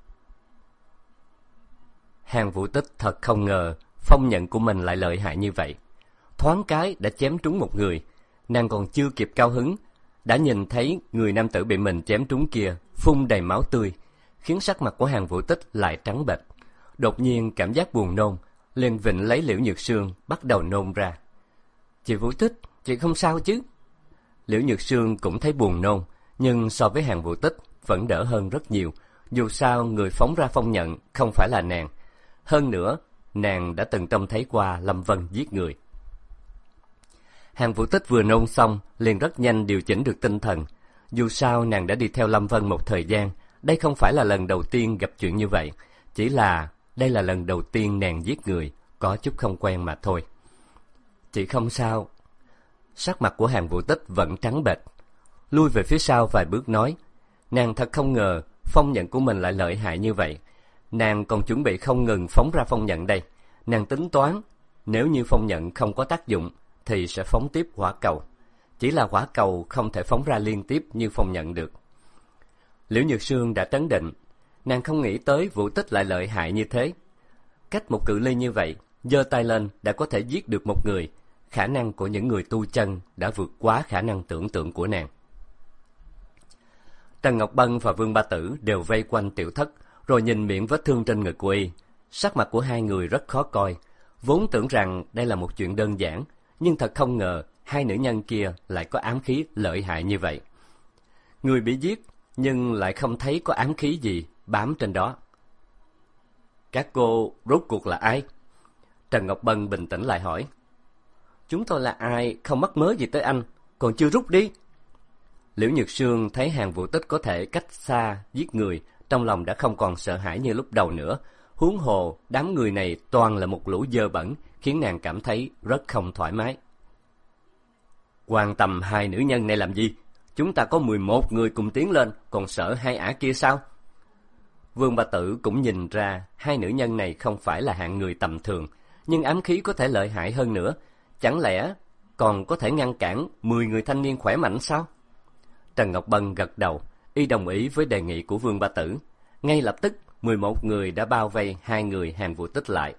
Hàn Vũ Tích thật không ngờ phong nhận của mình lại lợi hại như vậy. Thoáng cái đã chém trúng một người, nàng còn chưa kịp cao hứng, đã nhìn thấy người nam tử bị mình chém trúng kia phun đầy máu tươi, khiến sắc mặt của Hàn Vũ Tích lại trắng bệch. Đột nhiên cảm giác buồn nôn, liền vịnh lấy Liễu Nhược Sương bắt đầu nôn ra. "Chị Vũ Tích, chị không sao chứ?" Liễu Nhược Sương cũng thấy buồn nôn, nhưng so với Hàn Vũ Tích vẫn đỡ hơn rất nhiều. Dù sao người phóng ra phong nhận không phải là nàng. Hơn nữa, nàng đã từng trông thấy qua Lâm Vân giết người. Hàn Vũ Tích vừa nôn xong, liền rất nhanh điều chỉnh được tinh thần. Dù sao nàng đã đi theo Lâm Vân một thời gian, đây không phải là lần đầu tiên gặp chuyện như vậy, chỉ là đây là lần đầu tiên nàng giết người, có chút không quen mà thôi. "Chị không sao." Sắc mặt của Hàn Vũ Tích vẫn trắng bệch, lui về phía sau vài bước nói, nàng thật không ngờ phong nhận của mình lại lợi hại như vậy. Nàng còn chuẩn bị không ngừng phóng ra phong nhận đây. Nàng tính toán, nếu như phong nhận không có tác dụng thì sẽ phóng tiếp hỏa cầu. Chỉ là hỏa cầu không thể phóng ra liên tiếp như phong nhận được. Liễu Nhược Sương đã trấn định, nàng không nghĩ tới Vũ Tích lại lợi hại như thế. Cách một cự ly như vậy, giơ tay lên đã có thể giết được một người. Khả năng của những người tu chân đã vượt quá khả năng tưởng tượng của nàng. Trần Ngọc Bân và Vương Ba Tử đều vây quanh Tiểu Thất, rồi nhìn miệng vết thương trên ngực của y. Sắc mặt của hai người rất khó coi. Vốn tưởng rằng đây là một chuyện đơn giản, nhưng thật không ngờ hai nữ nhân kia lại có ám khí lợi hại như vậy. Người bị giết, nhưng lại không thấy có ám khí gì bám trên đó. "Các cô rốt cuộc là ai?" Trần Ngọc Bân bình tĩnh lại hỏi. "Chúng tôi là ai không mắc mớ gì tới anh, còn chưa rút đi." Liễu Nhược Sương thấy Hàn Vũ Tích có thể cách xa giết người, trong lòng đã không còn sợ hãi như lúc đầu nữa. Huống hồ đám người này toàn là một lũ dơ bẩn, khiến nàng cảm thấy rất không thoải mái. "Quan tâm hai nữ nhân này làm gì? Chúng ta có 11 người cùng tiến lên, còn sợ hai ả kia sao?" Vương Ba Tử cũng nhìn ra hai nữ nhân này không phải là hạng người tầm thường, nhưng ám khí có thể lợi hại hơn nữa. Chẳng lẽ còn có thể ngăn cản 10 người thanh niên khỏe mạnh sao? Trần Ngọc Bân gật đầu, y đồng ý với đề nghị của Vương Ba Tử. Ngay lập tức 11 người đã bao vây hai người Hàn Vũ Tích lại.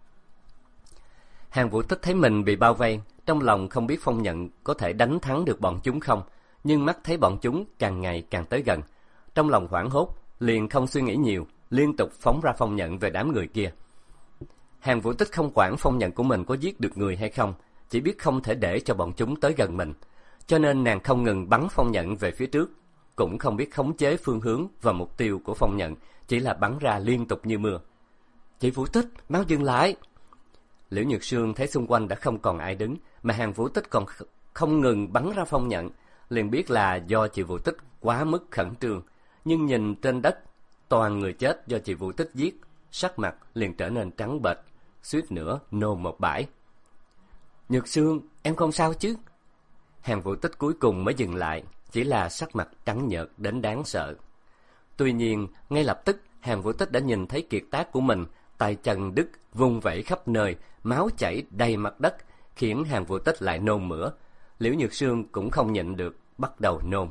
Hàn Vũ Tích thấy mình bị bao vây, trong lòng không biết phong nhận có thể đánh thắng được bọn chúng không, nhưng mắt thấy bọn chúng càng ngày càng tới gần. Trong lòng hoảng hốt, liền không suy nghĩ nhiều, liên tục phóng ra phong nhận về đám người kia. Hàn Vũ Tích không quản phong nhận của mình có giết được người hay không, chỉ biết không thể để cho bọn chúng tới gần mình, cho nên nàng không ngừng bắn phong nhận về phía trước, cũng không biết khống chế phương hướng và mục tiêu của phong nhận, chỉ là bắn ra liên tục như mưa. "Chị Vũ Tích, mau dừng lại!" Liễu Nhược Sương thấy xung quanh đã không còn ai đứng, mà Hàn Vũ Tích còn không ngừng bắn ra phong nhận, liền biết là do chị Vũ Tích quá mức khẩn trương. Nhưng nhìn trên đất toàn người chết do chị Vũ Tích giết, sắc mặt liền trở nên trắng bệch, suýt nữa nôn một bãi. "Nhược Sương, em không sao chứ?" Hàn Vũ Tích cuối cùng mới dừng lại, chỉ là sắc mặt trắng nhợt đến đáng sợ. Tuy nhiên, ngay lập tức Hàn Vũ Tích đã nhìn thấy kiệt tác của mình, tay chân đứt, vung vẩy khắp nơi, máu chảy đầy mặt đất, khiến Hàn Vũ Tích lại nôn mửa. Liễu Nhược Sương cũng không nhịn được, bắt đầu nôn.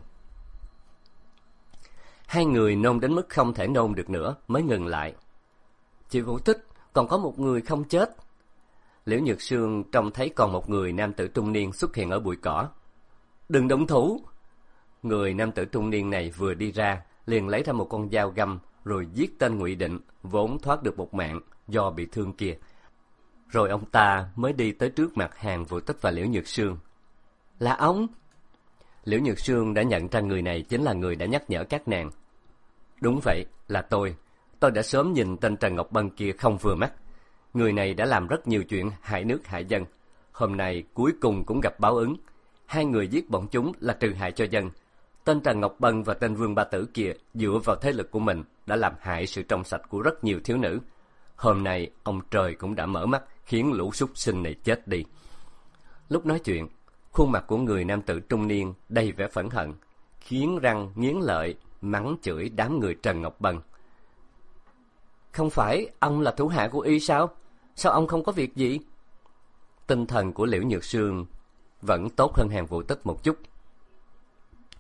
Hai người nôn đến mức không thể nôn được nữa mới ngừng lại. "Chị Vũ Tích, còn có một người không chết." Liễu Nhược Sương trông thấy còn một người nam tử trung niên xuất hiện ở bụi cỏ. "Đừng động thủ!" Người nam tử trung niên này vừa đi ra, liền lấy ra một con dao găm, rồi giết tên Ngụy Định, vốn thoát được một mạng do bị thương kia. Rồi ông ta mới đi tới trước mặt Hàn Vũ Tích và Liễu Nhược Sương. "Là ông?" Liễu Nhược Sương đã nhận ra người này chính là người đã nhắc nhở các nàng. "Đúng vậy, là tôi. Tôi đã sớm nhìn tên Trần Ngọc Bân kia không vừa mắt. Người này đã làm rất nhiều chuyện hại nước hại dân. Hôm nay cuối cùng cũng gặp báo ứng. Hai người giết bọn chúng là trừ hại cho dân. Tên Trần Ngọc Bân và tên Vương Ba Tử kia dựa vào thế lực của mình đã làm hại sự trong sạch của rất nhiều thiếu nữ. Hôm nay ông trời cũng đã mở mắt, khiến lũ súc sinh này chết đi." Lúc nói chuyện, khuôn mặt của người nam tử trung niên đầy vẻ phẫn hận, khiến răng nghiến lợi mắng chửi đám người Trần Ngọc Bân. "Không phải ông là thủ hạ của y sao? Sao ông không có việc gì?" Tinh thần của Liễu Nhược Sương vẫn tốt hơn Hàn Vũ Tích một chút.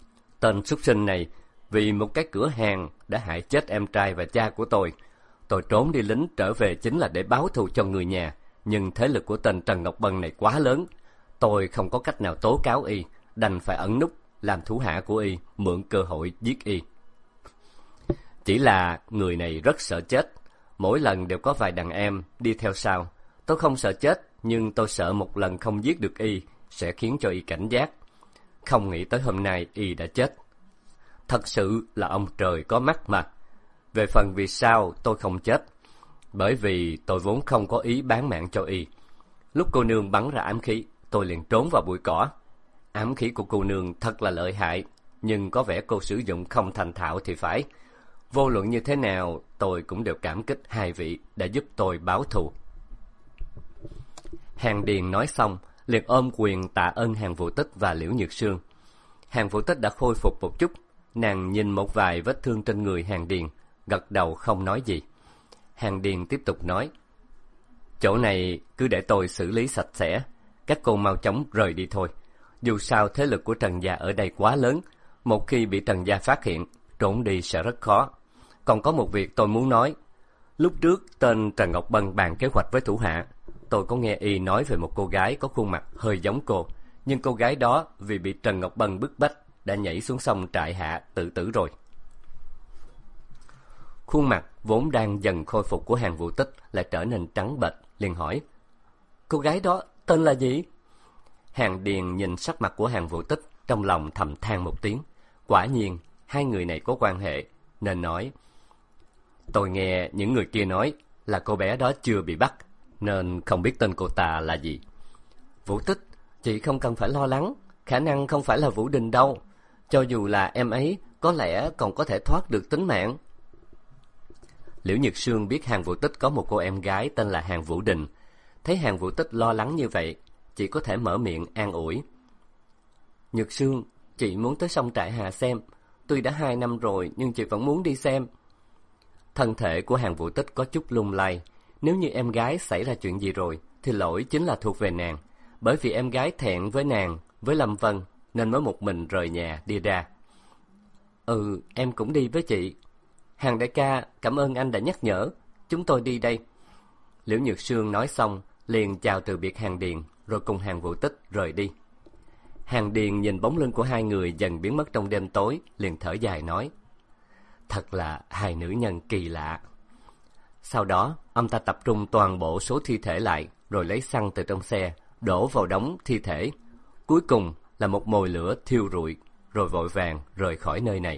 tên súc sinh này vì một cái cửa hàng đã hại chết em trai và cha của tôi. Tôi trốn đi lính trở về chính là để báo thù cho người nhà, nhưng thế lực của tên Trần Ngọc Bân này quá lớn. Tôi không có cách nào tố cáo y, đành phải ẩn núp, làm thủ hạ của y, mượn cơ hội giết y. Chỉ là người này rất sợ chết, mỗi lần đều có vài đàn em đi theo sau. Tôi không sợ chết, nhưng tôi sợ một lần không giết được y sẽ khiến cho y cảnh giác. Không nghĩ tới hôm nay y đã chết. Thật sự là ông trời có mắt mà. Về phần vì sao tôi không chết, bởi vì tôi vốn không có ý bán mạng cho y. Lúc cô nương bắn ra ám khí, tôi liền trốn vào bụi cỏ. Ám khí của cô nương thật là lợi hại, nhưng có vẻ cô sử dụng không thành thạo thì phải. Vô luận như thế nào, tôi cũng đều cảm kích hai vị đã giúp tôi báo thù. Hàn Điền nói xong, liền ôm quyền tạ ơn Hàn Vũ Tích và Liễu Nhược Sương. Hàn Vũ Tích đã khôi phục một chút, nàng nhìn một vài vết thương trên người Hàn Điền, gật đầu không nói gì. Hàn Điền tiếp tục nói, chỗ này cứ để tôi xử lý sạch sẽ, các cô mau chóng rời đi thôi. Dù sao thế lực của Trần gia ở đây quá lớn, một khi bị Trần gia phát hiện, trốn đi sẽ rất khó. Còn có một việc tôi muốn nói. Lúc trước tên Trần Ngọc Bân bàn kế hoạch với thủ hạ, tôi có nghe y nói về một cô gái có khuôn mặt hơi giống cô, nhưng cô gái đó vì bị Trần Ngọc Bân bức bách đã nhảy xuống sông Trại Hạ tự tử rồi. Khuôn mặt vốn đang dần khôi phục của Hàn Vũ Tích lại trở nên trắng bệch, liền hỏi, cô gái đó tên là gì? Hàn Điền nhìn sắc mặt của Hàn Vũ Tích, trong lòng thầm than một tiếng. Quả nhiên hai người này có quan hệ, nên nói, tôi nghe những người kia nói là cô bé đó chưa bị bắt, nên không biết tên cô ta là gì. Vũ Tích, chị không cần phải lo lắng, khả năng không phải là Vũ Đình đâu. Cho dù là em ấy, có lẽ còn có thể thoát được tính mạng. Liễu Nhược Sương biết Hàn Vũ Tích có một cô em gái tên là Hàn Vũ Đình. Thấy Hàn Vũ Tích lo lắng như vậy, chị có thể mở miệng an ủi. Nhược Sương, chị muốn tới sông Trại Hà xem. Tuy đã 2 năm rồi, nhưng chị vẫn muốn đi xem. Thân thể của Hàn Vũ Tích có chút lung lay. Nếu như em gái xảy ra chuyện gì rồi, thì lỗi chính là thuộc về nàng. Bởi vì em gái thẹn với nàng, với Lâm Vân, nên mới một mình rời nhà đi ra. Em cũng đi với chị. Hàn đại ca, cảm ơn anh đã nhắc nhở. Chúng tôi đi đây. Liễu Nhược Sương nói xong, liền chào từ biệt Hàn Điền, rồi cùng Hàn Vũ Tích rời đi. Hàn Điền nhìn bóng lưng của hai người dần biến mất trong đêm tối, liền thở dài nói, thật là hai nữ nhân kỳ lạ. Sau đó, ông ta tập trung toàn bộ số thi thể lại, rồi lấy xăng từ trong xe, đổ vào đống thi thể. Cuối cùng là một mồi lửa thiêu rụi, rồi vội vàng rời khỏi nơi này.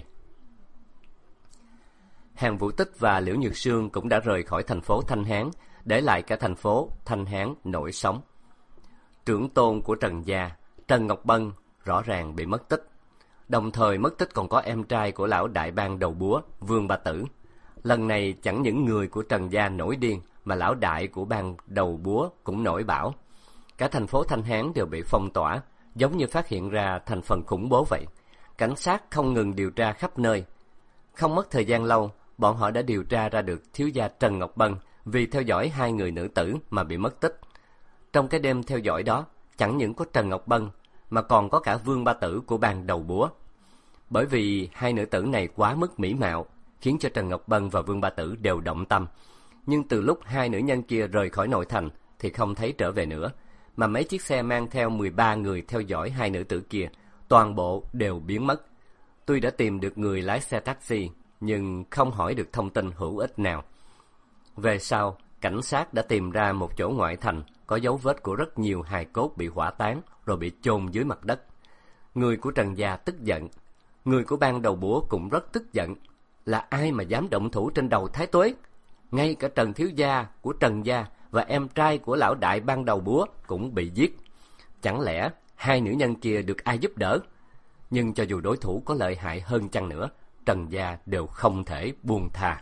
Hàn Vũ Tích và Liễu Nhược Sương cũng đã rời khỏi thành phố Thanh Hán, để lại cả thành phố Thanh Hán nổi sóng. Trưởng tôn của Trần gia, Trần Ngọc Bân, rõ ràng bị mất tích. Đồng thời mất tích còn có em trai của lão đại bang đầu búa, Vương Ba Tử. Lần này chẳng những người của Trần gia nổi điên, mà lão đại của bang đầu búa cũng nổi bão. Cả thành phố Thanh Hán đều bị phong tỏa, giống như phát hiện ra thành phần khủng bố vậy. Cảnh sát không ngừng điều tra khắp nơi. Không mất thời gian lâu, bọn họ đã điều tra ra được thiếu gia Trần Ngọc Bân vì theo dõi hai người nữ tử mà bị mất tích. Trong cái đêm theo dõi đó, chẳng những có Trần Ngọc Bân, mà còn có cả Vương Ba Tử của bang đầu búa. Bởi vì hai nữ tử này quá mức mỹ mạo, khiến cho Trần Ngọc Bân và Vương Ba Tử đều động tâm. Nhưng từ lúc hai nữ nhân kia rời khỏi nội thành thì không thấy trở về nữa, mà mấy chiếc xe mang theo 13 người theo dõi hai nữ tử kia, toàn bộ đều biến mất. Tuy đã tìm được người lái xe taxi, nhưng không hỏi được thông tin hữu ích nào. Về sau, cảnh sát đã tìm ra một chỗ ngoại thành có dấu vết của rất nhiều hài cốt bị hỏa táng rồi bị chôn dưới mặt đất. Người của Trần gia tức giận, người của bang đầu búa cũng rất tức giận. Là ai mà dám động thủ trên đầu Thái Tuế? Ngay cả Trần thiếu gia của Trần gia và em trai của lão đại bang đầu búa cũng bị giết. Chẳng lẽ hai nữ nhân kia được ai giúp đỡ? Nhưng cho dù đối thủ có lợi hại hơn chăng nữa, Trần gia đều không thể buông tha.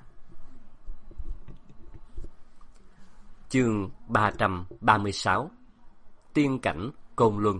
Chương 336 Tiên cảnh Côn Luân.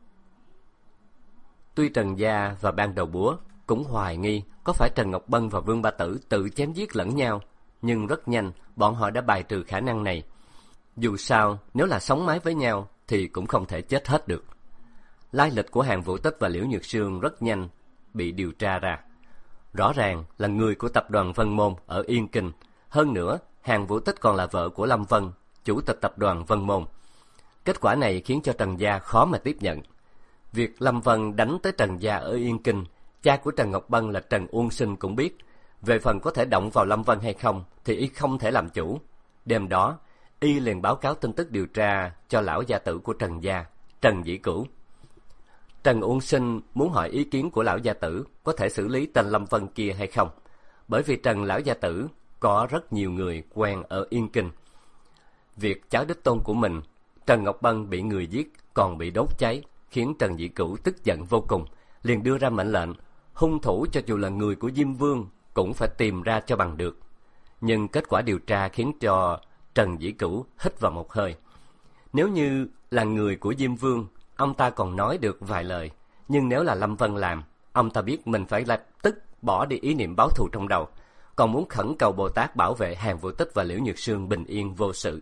Tuy Trần gia và bang đầu búa cũng hoài nghi có phải Trần Ngọc Bân và Vương Ba Tử tự chém giết lẫn nhau, nhưng rất nhanh bọn họ đã bài trừ khả năng này. Dù sao, nếu là sống mái với nhau thì cũng không thể chết hết được. Lai lịch của Hàn Vũ Tích và Liễu Nhược Sương rất nhanh bị điều tra ra. Rõ ràng là người của tập đoàn Vân Môn ở Yên Kinh. Hơn nữa, Hàn Vũ Tích còn là vợ của Lâm Vân, chủ tịch tập đoàn Vân Môn. Kết quả này khiến cho Trần gia khó mà tiếp nhận. Việc Lâm Vân đánh tới Trần gia ở Yên Kinh, cha của Trần Ngọc Bân là Trần Uông Sinh cũng biết. Về phần có thể động vào Lâm Vân hay không thì y không thể làm chủ. Đêm đó, y liền báo cáo tin tức điều tra cho lão gia tử của Trần gia, Trần Dĩ Cửu. Trần Uông Sinh muốn hỏi ý kiến của lão gia tử có thể xử lý tên Lâm Vân kia hay không, bởi vì Trần lão gia tử có rất nhiều người quen ở Yên Kinh. Việc cháu đích tôn của mình, Trần Ngọc Bân bị người giết còn bị đốt cháy, khiến Trần Dĩ Cửu tức giận vô cùng, liền đưa ra mệnh lệnh hung thủ cho dù là người của Diêm Vương cũng phải tìm ra cho bằng được. Nhưng kết quả điều tra khiến cho Trần Dĩ Cửu hít vào một hơi. Nếu như là người của Diêm Vương, ông ta còn nói được vài lời, nhưng nếu là Lâm Vân làm, ông ta biết mình phải lập tức bỏ đi ý niệm báo thù trong đầu, còn muốn khẩn cầu Bồ Tát bảo vệ Hàn Vũ Tích và Liễu Nhược Sương bình yên vô sự.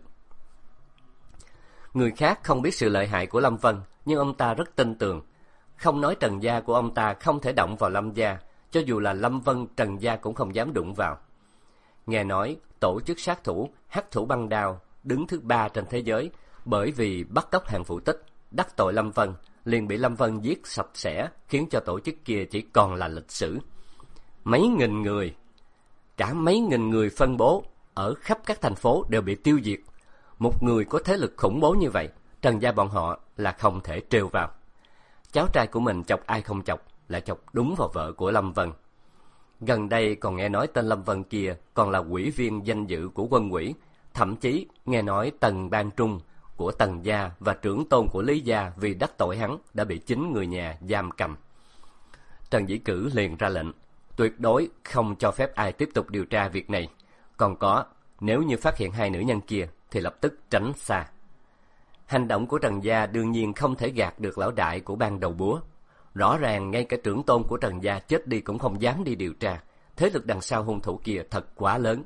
Người khác không biết sự lợi hại của Lâm Vân, nhưng ông ta rất tin tưởng. Không nói Trần gia của ông ta không thể động vào Lâm gia, cho dù là Lâm Vân, Trần gia cũng không dám đụng vào. Nghe nói tổ chức sát thủ Hắc Thủ Băng Đao đứng thứ 3 trên thế giới, bởi vì bắt cóc Hàn Vũ Tích, đắc tội Lâm Vân, liền bị Lâm Vân giết sạch sẽ, khiến cho tổ chức kia chỉ còn là lịch sử. Mấy nghìn người, cả mấy nghìn người phân bố ở khắp các thành phố đều bị tiêu diệt. Một người có thế lực khủng bố như vậy, Trần gia bọn họ là không thể trêu vào. Cháu trai của mình chọc ai không chọc, lại chọc đúng vào vợ của Lâm Vân. Gần đây còn nghe nói tên Lâm Vân kia còn là ủy viên danh dự của quân ủy, thậm chí nghe nói Tần Ban Trung của Tần gia và trưởng tôn của Lý gia vì đắc tội hắn đã bị chính người nhà giam cầm. Trần Dĩ Cửu liền ra lệnh, tuyệt đối không cho phép ai tiếp tục điều tra việc này. Còn có, nếu như phát hiện hai nữ nhân kia thì lập tức tránh xa. Hành động của Trần gia đương nhiên không thể gạt được lão đại của Ban Đầu Búa. Rõ ràng ngay cả trưởng tôn của Trần gia chết đi cũng không dám đi điều tra. Thế lực đằng sau hung thủ kia thật quá lớn.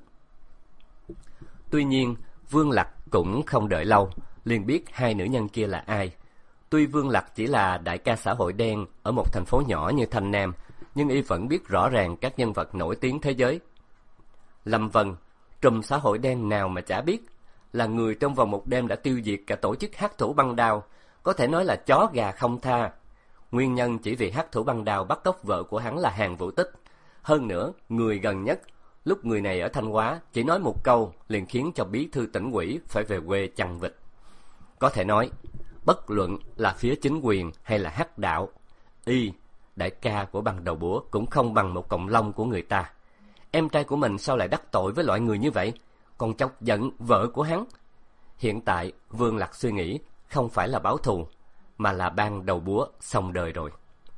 Tuy nhiên, Vương Lặc cũng không đợi lâu, liền biết hai nữ nhân kia là ai. Tuy Vương Lặc chỉ là đại ca xã hội đen ở một thành phố nhỏ như Thanh Nam, nhưng y vẫn biết rõ ràng các nhân vật nổi tiếng thế giới. Lâm Vân, trùm xã hội đen nào mà chả biết, là người trong vòng một đêm đã tiêu diệt cả tổ chức Hắc Thủ Băng Đao, có thể nói là chó gà không tha. Nguyên nhân chỉ vì Hắc Thủ Băng Đao bắt cóc vợ của hắn là Hàn Vũ Tích. Hơn nữa, người gần nhất, lúc người này ở Thanh Hóa chỉ nói một câu liền khiến cho bí thư tỉnh ủy phải về quê chăn vịt. Có thể nói, bất luận là phía chính quyền hay là Hắc đạo, y, đại ca của Ban Đầu Búa cũng không bằng một cọng lông của người ta. Em trai của mình sao lại đắc tội với loại người như vậy, còn chọc giận vợ của hắn. Hiện tại Vương Lặc suy nghĩ không phải là báo thù, mà là Ban Đầu Búa xong đời rồi.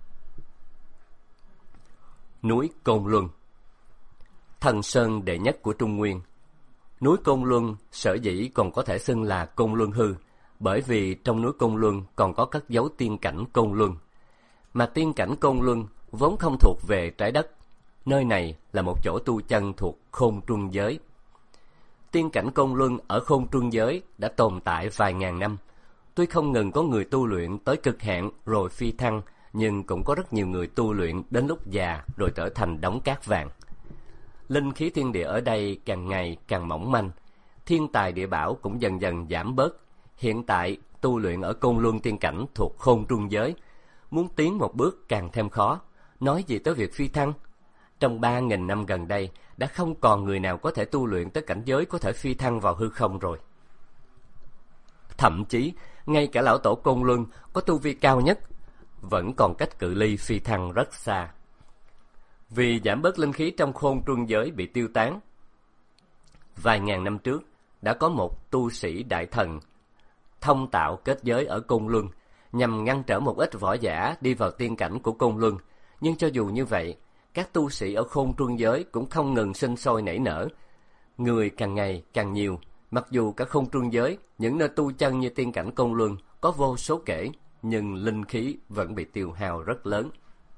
Núi Côn Luân, thần sơn đệ nhất của Trung Nguyên. Núi Côn Luân sở dĩ còn có thể xưng là Côn Luân hư, bởi vì trong núi Côn Luân còn có cất giấu tiên cảnh Côn Luân. Mà tiên cảnh Côn Luân vốn không thuộc về trái đất. Nơi này là một chỗ tu chân thuộc Khôn Trung giới. Tiên cảnh Côn Luân ở Khôn Trung giới đã tồn tại vài ngàn năm. Tuy không ngừng có người tu luyện tới cực hạn rồi phi thăng, nhưng cũng có rất nhiều người tu luyện đến lúc già rồi trở thành đống cát vàng. Linh khí thiên địa ở đây càng ngày càng mỏng manh, thiên tài địa bảo cũng dần dần giảm bớt. Hiện tại tu luyện ở Côn Luân tiên cảnh thuộc Khôn Trung giới, muốn tiến một bước càng thêm khó, nói gì tới việc phi thăng. Trong 3.000 năm gần đây đã không còn người nào có thể tu luyện tới cảnh giới có thể phi thăng vào hư không rồi. Thậm chí ngay cả lão tổ Côn Luân có tu vi cao nhất vẫn còn cách cự ly phi thăng rất xa. Vì giảm bớt linh khí trong Khôn Trung giới bị tiêu tán, vài ngàn năm trước đã có một tu sĩ đại thần thông tạo kết giới ở Côn Luân nhằm ngăn trở một ít võ giả đi vào tiên cảnh của Côn Luân. Nhưng cho dù như vậy, các tu sĩ ở Khôn Trung giới cũng không ngừng sinh sôi nảy nở, người càng ngày càng nhiều. Mặc dù cả Khôn Trung giới, những nơi tu chân như tiên cảnh Côn Luân có vô số kể, nhưng linh khí vẫn bị tiêu hao rất lớn.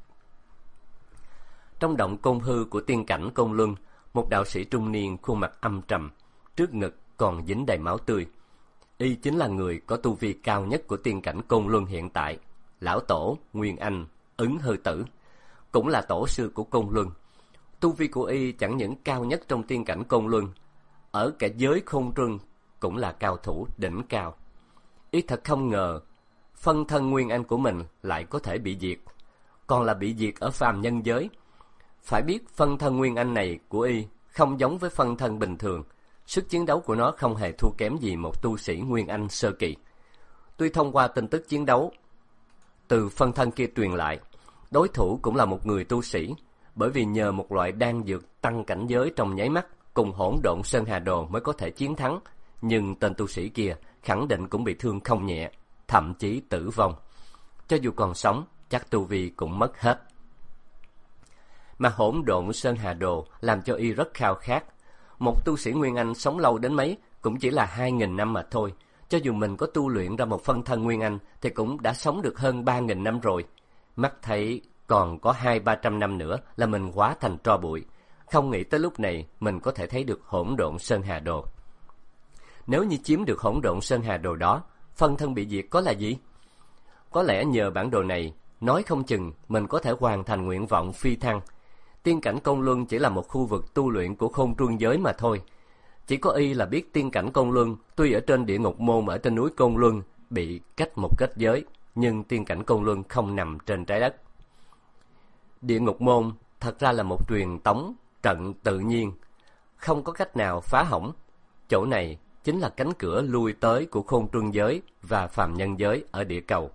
Trong động Côn Hư của tiên cảnh Côn Luân, một đạo sĩ trung niên khuôn mặt âm trầm, trước ngực còn dính đầy máu tươi. Y chính là người có tu vi cao nhất của tiên cảnh Côn Luân hiện tại, lão tổ Nguyên Anh Ứng Hư Tử. cũng là tổ sư của Côn Luân. Tu vi của y chẳng những cao nhất trong tiên cảnh Côn Luân, ở cả giới Khôn Trương cũng là cao thủ đỉnh cao. Y thật không ngờ phân thân nguyên anh của mình lại có thể bị diệt, còn là bị diệt ở phàm nhân giới. Phải biết phân thân nguyên anh này của y không giống với phân thân bình thường, sức chiến đấu của nó không hề thua kém gì một tu sĩ nguyên anh sơ kỳ. Tuy thông qua tin tức chiến đấu từ phân thân kia truyền lại, đối thủ cũng là một người tu sĩ, bởi vì nhờ một loại đan dược tăng cảnh giới trong nháy mắt cùng hỗn độn Sơn Hà Đồ mới có thể chiến thắng, nhưng tên tu sĩ kia khẳng định cũng bị thương không nhẹ, thậm chí tử vong. Cho dù còn sống, chắc tu vi cũng mất hết. Mà hỗn độn Sơn Hà Đồ làm cho y rất khao khát. Một tu sĩ Nguyên Anh sống lâu đến mấy cũng chỉ là 2.000 năm mà thôi. Cho dù mình có tu luyện ra một phân thân Nguyên Anh thì cũng đã sống được hơn 3.000 năm rồi. Mắt thấy còn có 200-300 năm nữa là mình hóa thành tro bụi. Không nghĩ tới lúc này mình có thể thấy được hỗn độn Sơn Hà Đồ. Nếu như chiếm được hỗn độn Sơn Hà Đồ đó, phân thân bị diệt có là gì? Có lẽ nhờ bản đồ này, nói không chừng mình có thể hoàn thành nguyện vọng phi thăng. Tiên cảnh Côn Luân chỉ là một khu vực tu luyện của Khôn Trương giới mà thôi. Chỉ có y là biết tiên cảnh Côn Luân tuy ở trên địa ngục môn ở trên núi Côn Luân bị cách một kết giới, nhưng tiên cảnh Côn Luân không nằm trên trái đất. Địa ngục môn thật ra là một truyền tống trận tự nhiên, không có cách nào phá hỏng. Chỗ này chính là cánh cửa lui tới của Khôn Trương giới và phàm nhân giới ở địa cầu.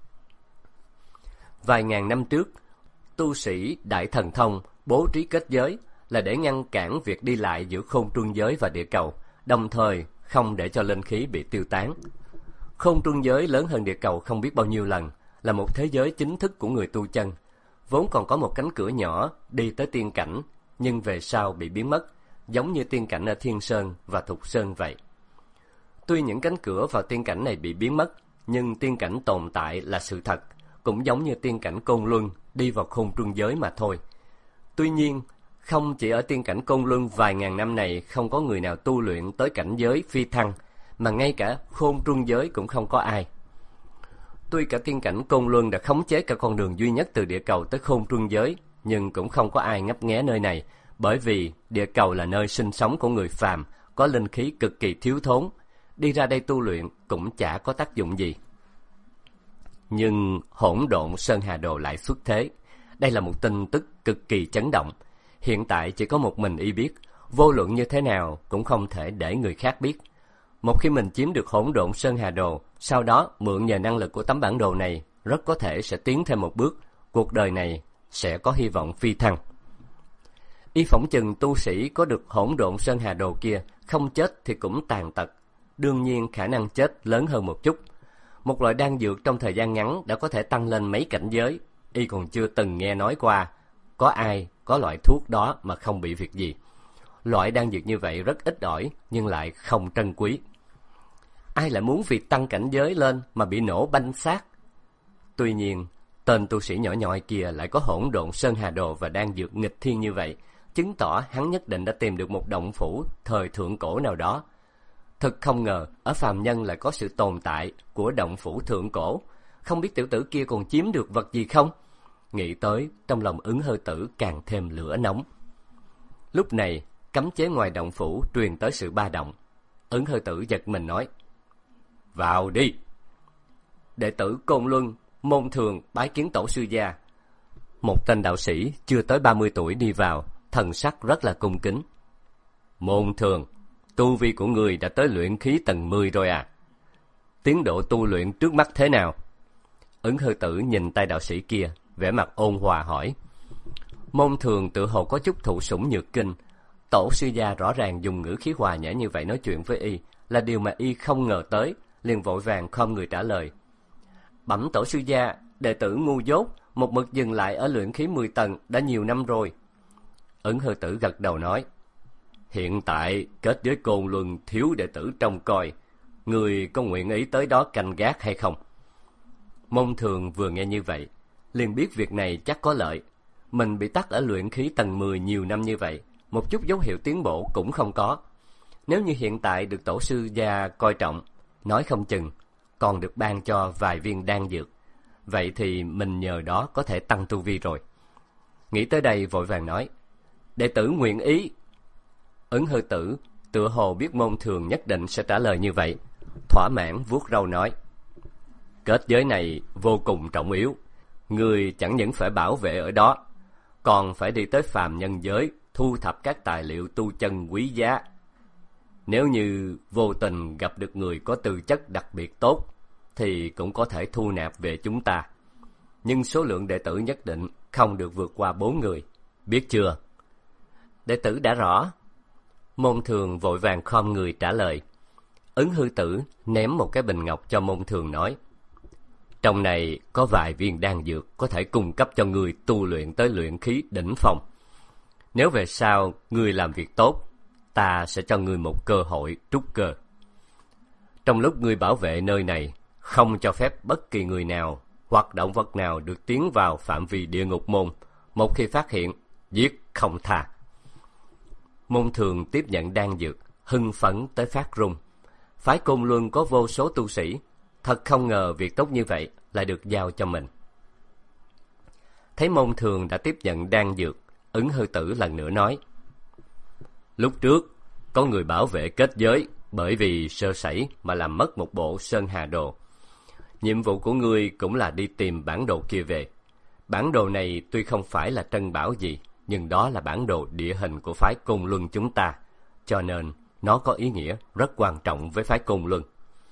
Vài ngàn năm trước, tu sĩ Đại Thần Thông bố trí kết giới là để ngăn cản việc đi lại giữa Khôn Trương giới và địa cầu, đồng thời không để cho linh khí bị tiêu tán. Khôn Trương giới lớn hơn địa cầu không biết bao nhiêu lần, là một thế giới chính thức của người tu chân. Vốn còn có một cánh cửa nhỏ đi tới tiên cảnh, nhưng về sau bị biến mất, giống như tiên cảnh ở Thiên Sơn và Thục Sơn vậy. Tuy những cánh cửa vào tiên cảnh này bị biến mất, nhưng tiên cảnh tồn tại là sự thật, cũng giống như tiên cảnh Côn Luân đi vào Khôn Trương giới mà thôi. Tuy nhiên, không chỉ ở tiên cảnh Côn Luân vài ngàn năm này không có người nào tu luyện tới cảnh giới phi thăng, mà ngay cả Khôn Trương giới cũng không có ai. Tuy cả tiên cảnh Côn Luân đã khống chế cả con đường duy nhất từ địa cầu tới Khôn Trương giới, nhưng cũng không có ai ngấp nghé nơi này, bởi vì địa cầu là nơi sinh sống của người phàm, có linh khí cực kỳ thiếu thốn, đi ra đây tu luyện cũng chả có tác dụng gì. Nhưng hỗn độn Sơn Hà Đồ lại xuất thế. Đây là một tin tức cực kỳ chấn động. Hiện tại chỉ có một mình y biết, vô luận như thế nào cũng không thể để người khác biết. Một khi mình chiếm được hỗn độn Sơn Hà Đồ, sau đó mượn nhờ năng lực của tấm bản đồ này, rất có thể sẽ tiến thêm một bước, cuộc đời này sẽ có hy vọng phi thăng. Y phỏng chừng tu sĩ có được hỗn độn Sơn Hà Đồ kia, không chết thì cũng tàn tật. Đương nhiên khả năng chết lớn hơn một chút. Một loại đan dược trong thời gian ngắn đã có thể tăng lên mấy cảnh giới. Y còn chưa từng nghe nói qua có ai có loại thuốc đó mà không bị việc gì. Loại đan dược như vậy rất ít ỏi nhưng lại không trân quý. Ai lại muốn vì tăng cảnh giới lên mà bị nổ banh xác? Tuy nhiên, tên tu sĩ nhỏ nhoi kia lại có hỗn độn Sơn Hà Đồ và đan dược nghịch thiên như vậy, chứng tỏ hắn nhất định đã tìm được một động phủ thời thượng cổ nào đó. Thật không ngờ, ở phàm nhân lại có sự tồn tại của động phủ thượng cổ. Không biết tiểu tử kia còn chiếm được vật gì không? Nghĩ tới, trong lòng Ứng Hư Tử càng thêm lửa nóng. Lúc này, cấm chế ngoài động phủ truyền tới sự ba động. Ứng Hư Tử giật mình nói: "Vào đi!" Đệ tử Côn Luân, Môn Thường bái kiến tổ sư gia. Một tên đạo sĩ chưa tới 30 tuổi đi vào, thần sắc rất là cung kính. "Môn Thường, tu vi của người đã tới luyện khí tầng 10 rồi à? Tiến độ tu luyện trước mắt thế nào?" Ứng Hư Tử nhìn tay đạo sĩ kia, vẻ mặt ôn hòa hỏi. Môn Thường tự hồ có chút thụ sủng nhược kinh. Tổ sư gia rõ ràng dùng ngữ khí hòa nhã như vậy nói chuyện với y, là điều mà y không ngờ tới, liền vội vàng khom người trả lời. "Bẩm tổ sư gia, đệ tử ngu dốt, một mực dừng lại ở luyện khí 10 tầng đã nhiều năm rồi." Ứng Hư Tử gật đầu nói: "Hiện tại kết với Côn Luân thiếu đệ tử trông coi, người có nguyện ý tới đó canh gác hay không?" Môn Thường vừa nghe như vậy, liền biết việc này chắc có lợi. Mình bị tắc ở luyện khí tầng 10 nhiều năm như vậy, một chút dấu hiệu tiến bộ cũng không có. Nếu như hiện tại được tổ sư gia coi trọng, nói không chừng còn được ban cho vài viên đan dược, vậy thì mình nhờ đó có thể tăng tu vi rồi. Nghĩ tới đây vội vàng nói: Đệ tử nguyện ý. Ứng Hư Tử tựa hồ biết Môn Thường nhất định sẽ trả lời như vậy, thỏa mãn vuốt râu nói: Kết giới này vô cùng trọng yếu, ngươi chẳng những phải bảo vệ ở đó, còn phải đi tới phàm nhân giới thu thập các tài liệu tu chân quý giá. Nếu như vô tình gặp được người có tư chất đặc biệt tốt, thì cũng có thể thu nạp về chúng ta. Nhưng số lượng đệ tử nhất định không được vượt qua 4 người, biết chưa? Đệ tử đã rõ. Môn Thường vội vàng khom người trả lời. Ứng Hư Tử ném một cái bình ngọc cho Môn Thường nói: Trong này có vài viên đan dược có thể cung cấp cho người tu luyện tới luyện khí đỉnh phong. Nếu về sau người làm việc tốt, ta sẽ cho ngươi một cơ hội trúc cơ. Trong lúc ngươi bảo vệ nơi này, không cho phép bất kỳ người nào hoặc động vật nào được tiến vào phạm vi địa ngục môn. Một khi phát hiện, giết không tha. Môn Thường tiếp nhận đan dược, hưng phấn tới phát run. Phái Côn Luân có vô số tu sĩ, thật không ngờ việc tốt như vậy lại được giao cho mình. Thấy Môn Thường đã tiếp nhận đan dược, Ứng Hư Tử lần nữa nói: Lúc trước có người bảo vệ kết giới, bởi vì sơ sẩy mà làm mất một bộ Sơn Hà Đồ. Nhiệm vụ của ngươi cũng là đi tìm bản đồ kia về. Bản đồ này tuy không phải là trân bảo gì, nhưng đó là bản đồ địa hình của phái Côn Luân chúng ta, cho nên nó có ý nghĩa rất quan trọng với phái Côn Luân.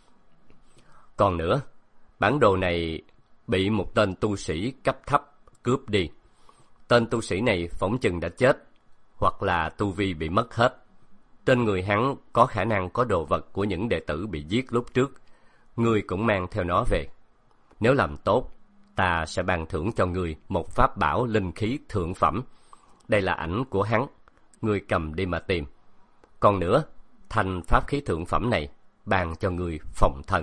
Còn nữa, bản đồ này bị một tên tu sĩ cấp thấp cướp đi. Tên tu sĩ này phỏng chừng đã chết, hoặc là tu vi bị mất hết. Trên người hắn có khả năng có đồ vật của những đệ tử bị giết lúc trước. Ngươi cũng mang theo nó về. Nếu làm tốt, ta sẽ ban thưởng cho ngươi một pháp bảo linh khí thượng phẩm. Đây là ảnh của hắn, ngươi cầm đi mà tìm. Còn nữa, thành pháp khí thượng phẩm này ban cho ngươi phòng thân.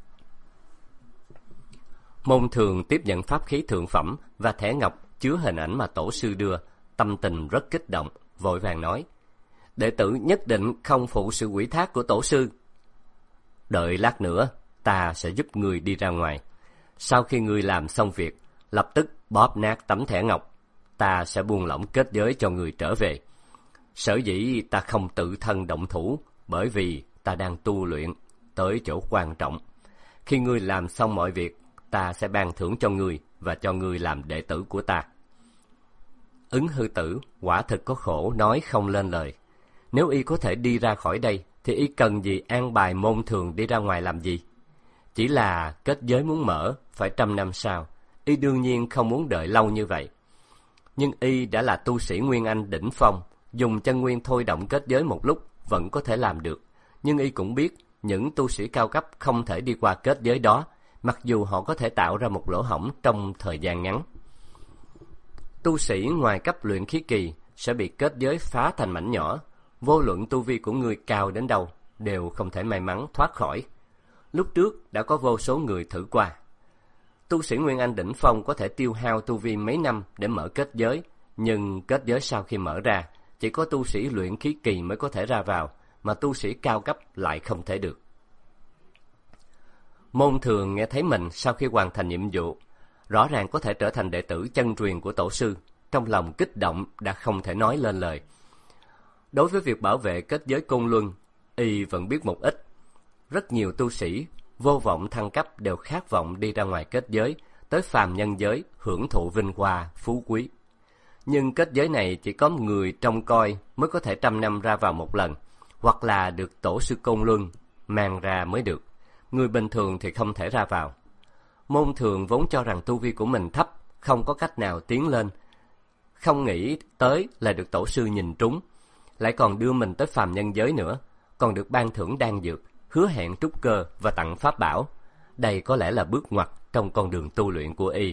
Môn Thường tiếp nhận pháp khí thượng phẩm và thẻ ngọc chứa hình ảnh mà tổ sư đưa, tâm tình rất kích động, vội vàng nói: Đệ tử nhất định không phụ sự ủy thác của tổ sư. Đợi lát nữa, ta sẽ giúp người đi ra ngoài. Sau khi người làm xong việc, lập tức bóp nát tấm thẻ ngọc. Ta sẽ buông lỏng kết giới cho người trở về. Sở dĩ ta không tự thân động thủ, bởi vì ta đang tu luyện tới chỗ quan trọng. Khi ngươi làm xong mọi việc, ta sẽ ban thưởng cho ngươi và cho ngươi làm đệ tử của ta. Ứng Hư Tử quả thực có khổ nói không lên lời. Nếu y có thể đi ra khỏi đây, thì y cần gì an bài Môn Thường đi ra ngoài làm gì? Chỉ là kết giới muốn mở, phải 100 năm sau. Y đương nhiên không muốn đợi lâu như vậy. Nhưng y đã là tu sĩ Nguyên Anh đỉnh phong, dùng chân nguyên thôi động kết giới một lúc vẫn có thể làm được. Nhưng y cũng biết, những tu sĩ cao cấp không thể đi qua kết giới đó, mặc dù họ có thể tạo ra một lỗ hổng trong thời gian ngắn. Tu sĩ ngoài cấp luyện khí kỳ sẽ bị kết giới phá thành mảnh nhỏ. Vô luận tu vi của người cao đến đâu, đều không thể may mắn thoát khỏi. Lúc trước đã có vô số người thử qua. Tu sĩ Nguyên Anh đỉnh phong có thể tiêu hao tu vi mấy năm để mở kết giới, nhưng kết giới sau khi mở ra, chỉ có tu sĩ luyện khí kỳ mới có thể ra vào, mà tu sĩ cao cấp lại không thể được. Môn Thường nghe thấy mình sau khi hoàn thành nhiệm vụ, rõ ràng có thể trở thành đệ tử chân truyền của tổ sư, trong lòng kích động đã không thể nói lên lời. Đối với việc bảo vệ kết giới Côn Luân, y vẫn biết một ít. Rất nhiều tu sĩ vô vọng thăng cấp đều khát vọng đi ra ngoài kết giới, tới phàm nhân giới hưởng thụ vinh hoa phú quý. Nhưng kết giới này chỉ có người trông coi mới có thể 100 năm ra vào một lần, hoặc là được tổ sư Côn Luân mang ra mới được. Người bình thường thì không thể ra vào. Môn Thường vốn cho rằng tu vi của mình thấp, không có cách nào tiến lên, không nghĩ tới là được tổ sư nhìn trúng, lại còn đưa mình tới phàm nhân giới nữa, còn được ban thưởng đan dược, hứa hẹn trúc cơ và tặng pháp bảo. Đây có lẽ là bước ngoặt trong con đường tu luyện của y.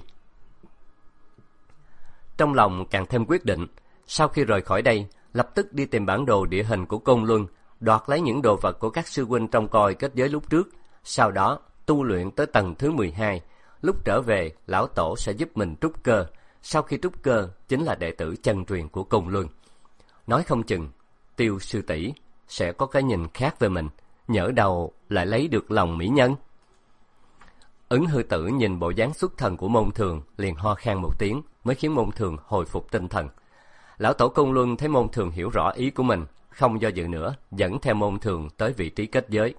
Trong lòng càng thêm quyết định, sau khi rời khỏi đây, lập tức đi tìm bản đồ địa hình của Côn Luân, đoạt lấy những đồ vật của các sư huynh trong coi kết giới lúc trước, sau đó tu luyện tới tầng thứ 12. Lúc trở về, lão tổ sẽ giúp mình trúc cơ. Sau khi trúc cơ, chính là đệ tử chân truyền của Côn Luân. Nói không chừng, Tiêu sư tỷ sẽ có cái nhìn khác về mình, nhỡ đầu lại lấy được lòng mỹ nhân. Ứng Hư Tử nhìn bộ dáng xuất thần của Môn Thường, liền ho khan một tiếng, mới khiến Môn Thường hồi phục tinh thần. Lão tổ Côn Luân thấy Môn Thường hiểu rõ ý của mình, không do dự nữa, dẫn theo Môn Thường tới vị trí kết giới.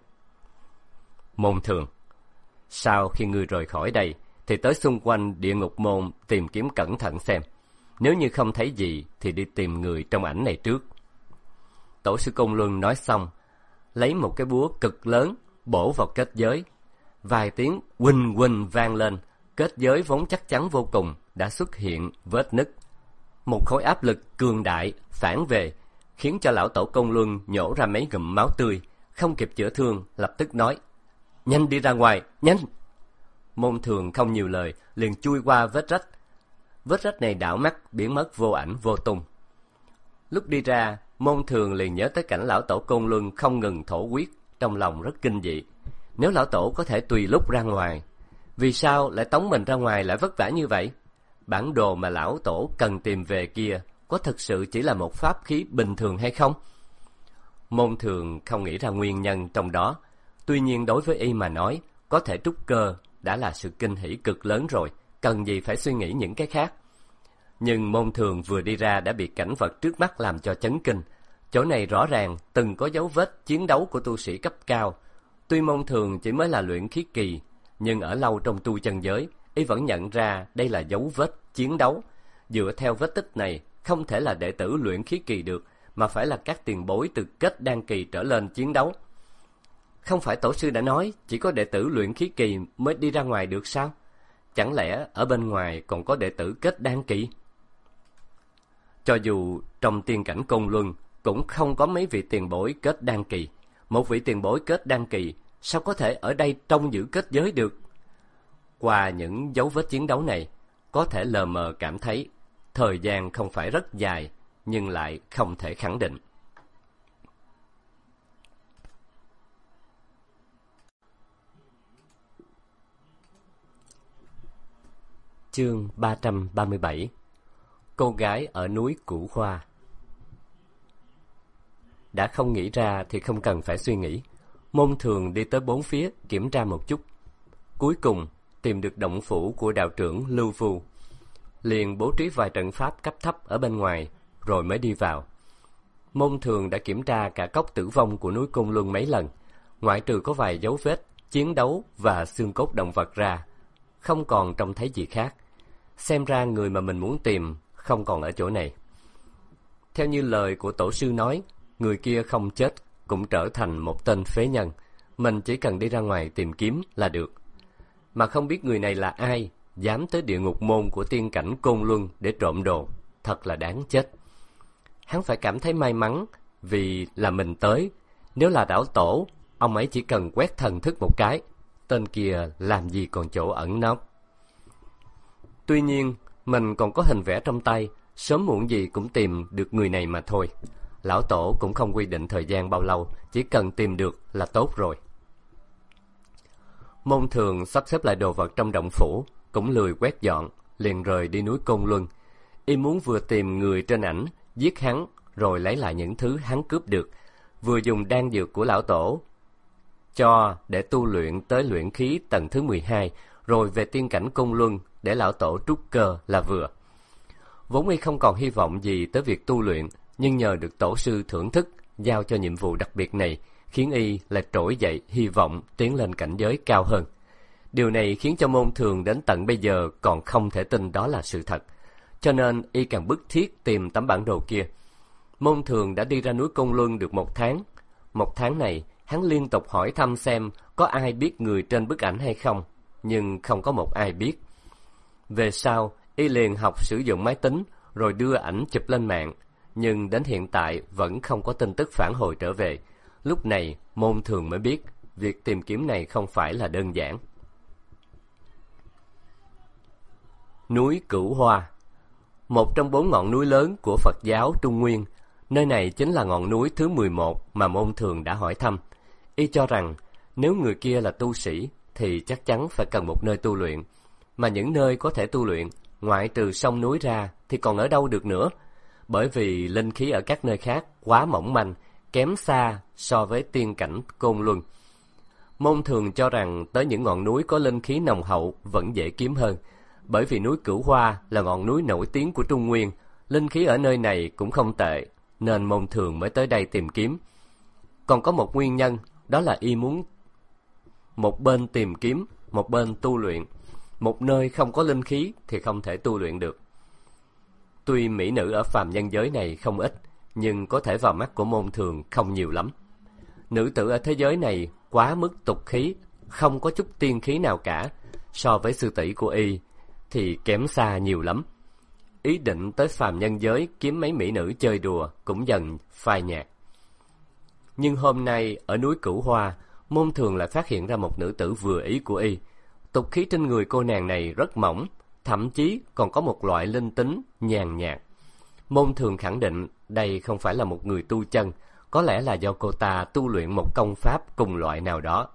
Môn Thường, sau khi ngươi rời khỏi đây, thì tới xung quanh địa ngục môn tìm kiếm cẩn thận xem. Nếu như không thấy gì, thì đi tìm người trong ảnh này trước. Tổ sư Côn Luân nói xong, lấy một cái búa cực lớn, bổ vào kết giới. Vài tiếng huỳnh huỳnh vang lên, kết giới vốn chắc chắn vô cùng, đã xuất hiện vết nứt. Một khối áp lực cường đại phản về, khiến cho lão tổ Côn Luân nhổ ra mấy ngụm máu tươi, không kịp chữa thương, lập tức nói: nhanh đi ra ngoài, nhanh! Môn Thường không nhiều lời, liền chui qua vết rách. Vết rách này đảo mắt, biến mất vô ảnh vô tung. Lúc đi ra, Môn Thường liền nhớ tới cảnh lão tổ Côn Luân không ngừng thổ huyết, trong lòng rất kinh dị. Nếu lão tổ có thể tùy lúc ra ngoài, vì sao lại tống mình ra ngoài lại vất vả như vậy? Bản đồ mà lão tổ cần tìm về kia có thực sự chỉ là một pháp khí bình thường hay không? Môn Thường không nghĩ ra nguyên nhân trong đó. Tuy nhiên đối với y mà nói, có thể trúc cơ đã là sự kinh hỉ cực lớn rồi, cần gì phải suy nghĩ những cái khác. Nhưng Môn Thường vừa đi ra đã bị cảnh vật trước mắt làm cho chấn kinh. Chỗ này rõ ràng từng có dấu vết chiến đấu của tu sĩ cấp cao. Tuy Môn Thường chỉ mới là luyện khí kỳ, nhưng ở lâu trong tu chân giới, y vẫn nhận ra đây là dấu vết chiến đấu. Dựa theo vết tích này, không thể là đệ tử luyện khí kỳ được, mà phải là các tiền bối từ kết đan kỳ trở lên chiến đấu. Không phải tổ sư đã nói chỉ có đệ tử luyện khí kỳ mới đi ra ngoài được sao? Chẳng lẽ ở bên ngoài còn có đệ tử kết đan kỳ? Cho dù trong tiên cảnh Côn Luân cũng không có mấy vị tiền bối kết đan kỳ. Một vị tiền bối kết đan kỳ sao có thể ở đây trông giữ kết giới được? Qua những dấu vết chiến đấu này, có thể lờ mờ cảm thấy thời gian không phải rất dài, nhưng lại không thể khẳng định. Chương 337. Cô gái ở núi Cửu Hoa. Đã không nghĩ ra thì không cần phải suy nghĩ. Môn Thường đi tới bốn phía kiểm tra một chút. Cuối cùng tìm được động phủ của đạo trưởng Lưu Phu, liền bố trí vài trận pháp cấp thấp ở bên ngoài, rồi mới đi vào. Môn Thường đã kiểm tra cả cốc tử vong của núi Côn Luân mấy lần, ngoại trừ có vài dấu vết chiến đấu và xương cốt động vật ra, không còn trông thấy gì khác. Xem ra người mà mình muốn tìm không còn ở chỗ này. Theo như lời của tổ sư nói, người kia không chết cũng trở thành một tên phế nhân. Mình chỉ cần đi ra ngoài tìm kiếm là được. Mà không biết người này là ai, dám tới địa ngục môn của tiên cảnh Côn Luân để trộm đồ, thật là đáng chết. Hắn phải cảm thấy may mắn vì là mình tới. Nếu là đạo tổ, ông ấy chỉ cần quét thần thức một cái, tên kia làm gì còn chỗ ẩn nấp. Tuy nhiên, mình còn có hình vẽ trong tay, sớm muộn gì cũng tìm được người này mà thôi. Lão tổ cũng không quy định thời gian bao lâu, chỉ cần tìm được là tốt rồi. Môn Thường sắp xếp lại đồ vật trong động phủ, cũng lười quét dọn, liền rời đi núi Côn Luân. Y muốn vừa tìm người trên ảnh, giết hắn, rồi lấy lại những thứ hắn cướp được, vừa dùng đan dược của lão tổ cho để tu luyện tới luyện khí tầng thứ 12, rồi về tiên cảnh Côn Luân để lão tổ trúc cơ là vừa. Vốn y không còn hy vọng gì tới việc tu luyện, nhưng nhờ được tổ sư thưởng thức, giao cho nhiệm vụ đặc biệt này, khiến y lại trỗi dậy hy vọng tiến lên cảnh giới cao hơn. Điều này khiến cho Môn Thường đến tận bây giờ còn không thể tin đó là sự thật, cho nên y càng bức thiết tìm tấm bản đồ kia. Môn Thường đã đi ra núi Côn Luân được 1 tháng. 1 tháng này, hắn liên tục hỏi thăm xem có ai biết người trên bức ảnh hay không, nhưng không có một ai biết. Về sau, y liền học sử dụng máy tính, rồi đưa ảnh chụp lên mạng, nhưng đến hiện tại vẫn không có tin tức phản hồi trở về. Lúc này, Môn Thường mới biết, việc tìm kiếm này không phải là đơn giản. Núi Cửu Hoa, một trong 4 ngọn núi lớn của Phật giáo Trung Nguyên. Nơi này chính là ngọn núi thứ 11 mà Môn Thường đã hỏi thăm. Y cho rằng, nếu người kia là tu sĩ, thì chắc chắn phải cần một nơi tu luyện. Mà những nơi có thể tu luyện, ngoại trừ sông núi ra, thì còn ở đâu được nữa? Bởi vì linh khí ở các nơi khác quá mỏng manh, kém xa so với tiên cảnh Côn Luân. Môn Thường cho rằng tới những ngọn núi có linh khí nồng hậu vẫn dễ kiếm hơn, bởi vì núi Cửu Hoa là ngọn núi nổi tiếng của Trung Nguyên, linh khí ở nơi này cũng không tệ, nên Môn Thường mới tới đây tìm kiếm. Còn có một nguyên nhân, đó là y muốn một bên tìm kiếm, một bên tu luyện. Một nơi không có linh khí thì không thể tu luyện được. Tuy mỹ nữ ở phàm nhân giới này không ít, nhưng có thể vào mắt của Môn Thường không nhiều lắm. Nữ tử ở thế giới này quá mức tục khí, không có chút tiên khí nào cả. So với sư tỷ của y thì kém xa nhiều lắm. Ý định tới phàm nhân giới kiếm mấy mỹ nữ chơi đùa cũng dần phai nhạt. Nhưng hôm nay ở núi Cửu Hoa, Môn Thường lại phát hiện ra một nữ tử vừa ý của y. Tục khí trên người cô nàng này rất mỏng, thậm chí còn có một loại linh tính nhàn nhạt. Môn Thường khẳng định đây không phải là một người tu chân, có lẽ là do cô ta tu luyện một công pháp cùng loại nào đó.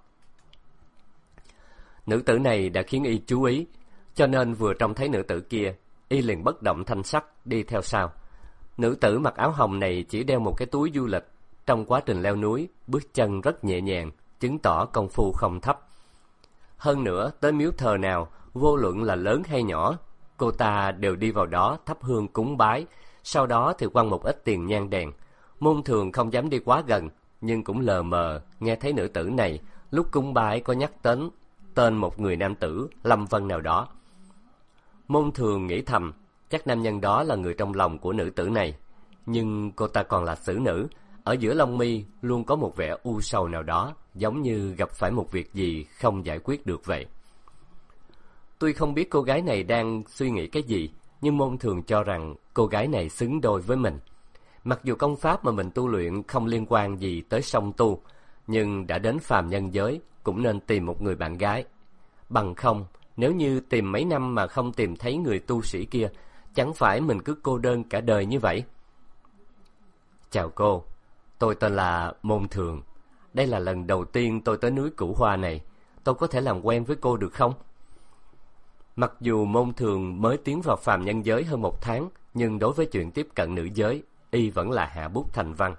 Nữ tử này đã khiến y chú ý, cho nên vừa trông thấy nữ tử kia, y liền bất động thanh sắc đi theo sau. Nữ tử mặc áo hồng này chỉ đeo một cái túi du lịch, trong quá trình leo núi, bước chân rất nhẹ nhàng, chứng tỏ công phu không thấp. Hơn nữa, tới miếu thờ nào, vô luận là lớn hay nhỏ, cô ta đều đi vào đó thắp hương cúng bái, sau đó thì quăng một ít tiền nhang đèn. Môn Thường không dám đi quá gần, nhưng cũng lờ mờ nghe thấy nữ tử này lúc cúng bái có nhắc đến tên một người nam tử Lâm Vân nào đó. Môn Thường nghĩ thầm, chắc nam nhân đó là người trong lòng của nữ tử này, nhưng cô ta còn là xử nữ, ở giữa lông mi luôn có một vẻ u sầu nào đó, giống như gặp phải một việc gì không giải quyết được vậy. Tuy không biết cô gái này đang suy nghĩ cái gì, nhưng Môn Thường cho rằng cô gái này xứng đôi với mình. Mặc dù công pháp mà mình tu luyện không liên quan gì tới song tu, nhưng đã đến phàm nhân giới cũng nên tìm một người bạn gái. Bằng không, nếu như tìm mấy năm mà không tìm thấy người tu sĩ kia, chẳng phải mình cứ cô đơn cả đời như vậy. Chào cô, tôi tên là Môn Thường. Đây là lần đầu tiên tôi tới núi Cửu Hoa này. Tôi có thể làm quen với cô được không? Mặc dù Môn Thường mới tiến vào phàm nhân giới hơn 1 tháng, nhưng đối với chuyện tiếp cận nữ giới, y vẫn là hạ bút thành văn.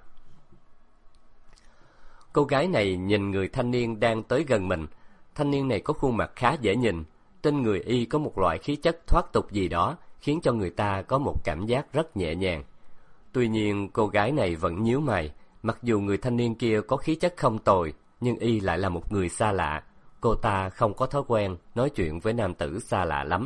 Cô gái này nhìn người thanh niên đang tới gần mình. Thanh niên này có khuôn mặt khá dễ nhìn. Trên người y có một loại khí chất thoát tục gì đó, khiến cho người ta có một cảm giác rất nhẹ nhàng. Tuy nhiên cô gái này vẫn nhíu mày. Mặc dù người thanh niên kia có khí chất không tồi, nhưng y lại là một người xa lạ. Cô ta không có thói quen nói chuyện với nam tử xa lạ lắm.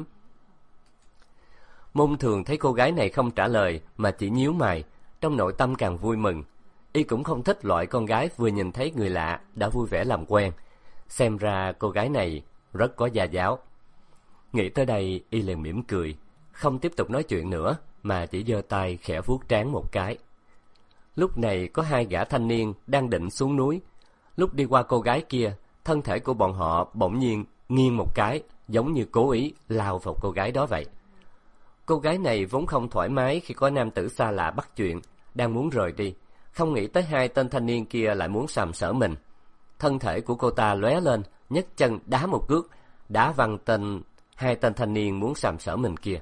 Môn Thường thấy cô gái này không trả lời mà chỉ nhíu mày, trong nội tâm càng vui mừng. Y cũng không thích loại con gái vừa nhìn thấy người lạ đã vui vẻ làm quen. Xem ra cô gái này rất có gia giáo. Nghĩ tới đây, y liền mỉm cười, không tiếp tục nói chuyện nữa mà chỉ giơ tay khẽ vuốt trán một cái. Lúc này có 2 gã thanh niên đang định xuống núi. Lúc đi qua cô gái kia, thân thể của bọn họ bỗng nhiên nghiêng một cái, giống như cố ý lao vào cô gái đó vậy. Cô gái này vốn không thoải mái khi có nam tử xa lạ bắt chuyện, đang muốn rời đi, không nghĩ tới 2 tên thanh niên kia lại muốn sàm sỡ mình. Thân thể của cô ta lóe lên, nhấc chân đá một cước, đá văng 2 tên thanh niên muốn sàm sỡ mình kia.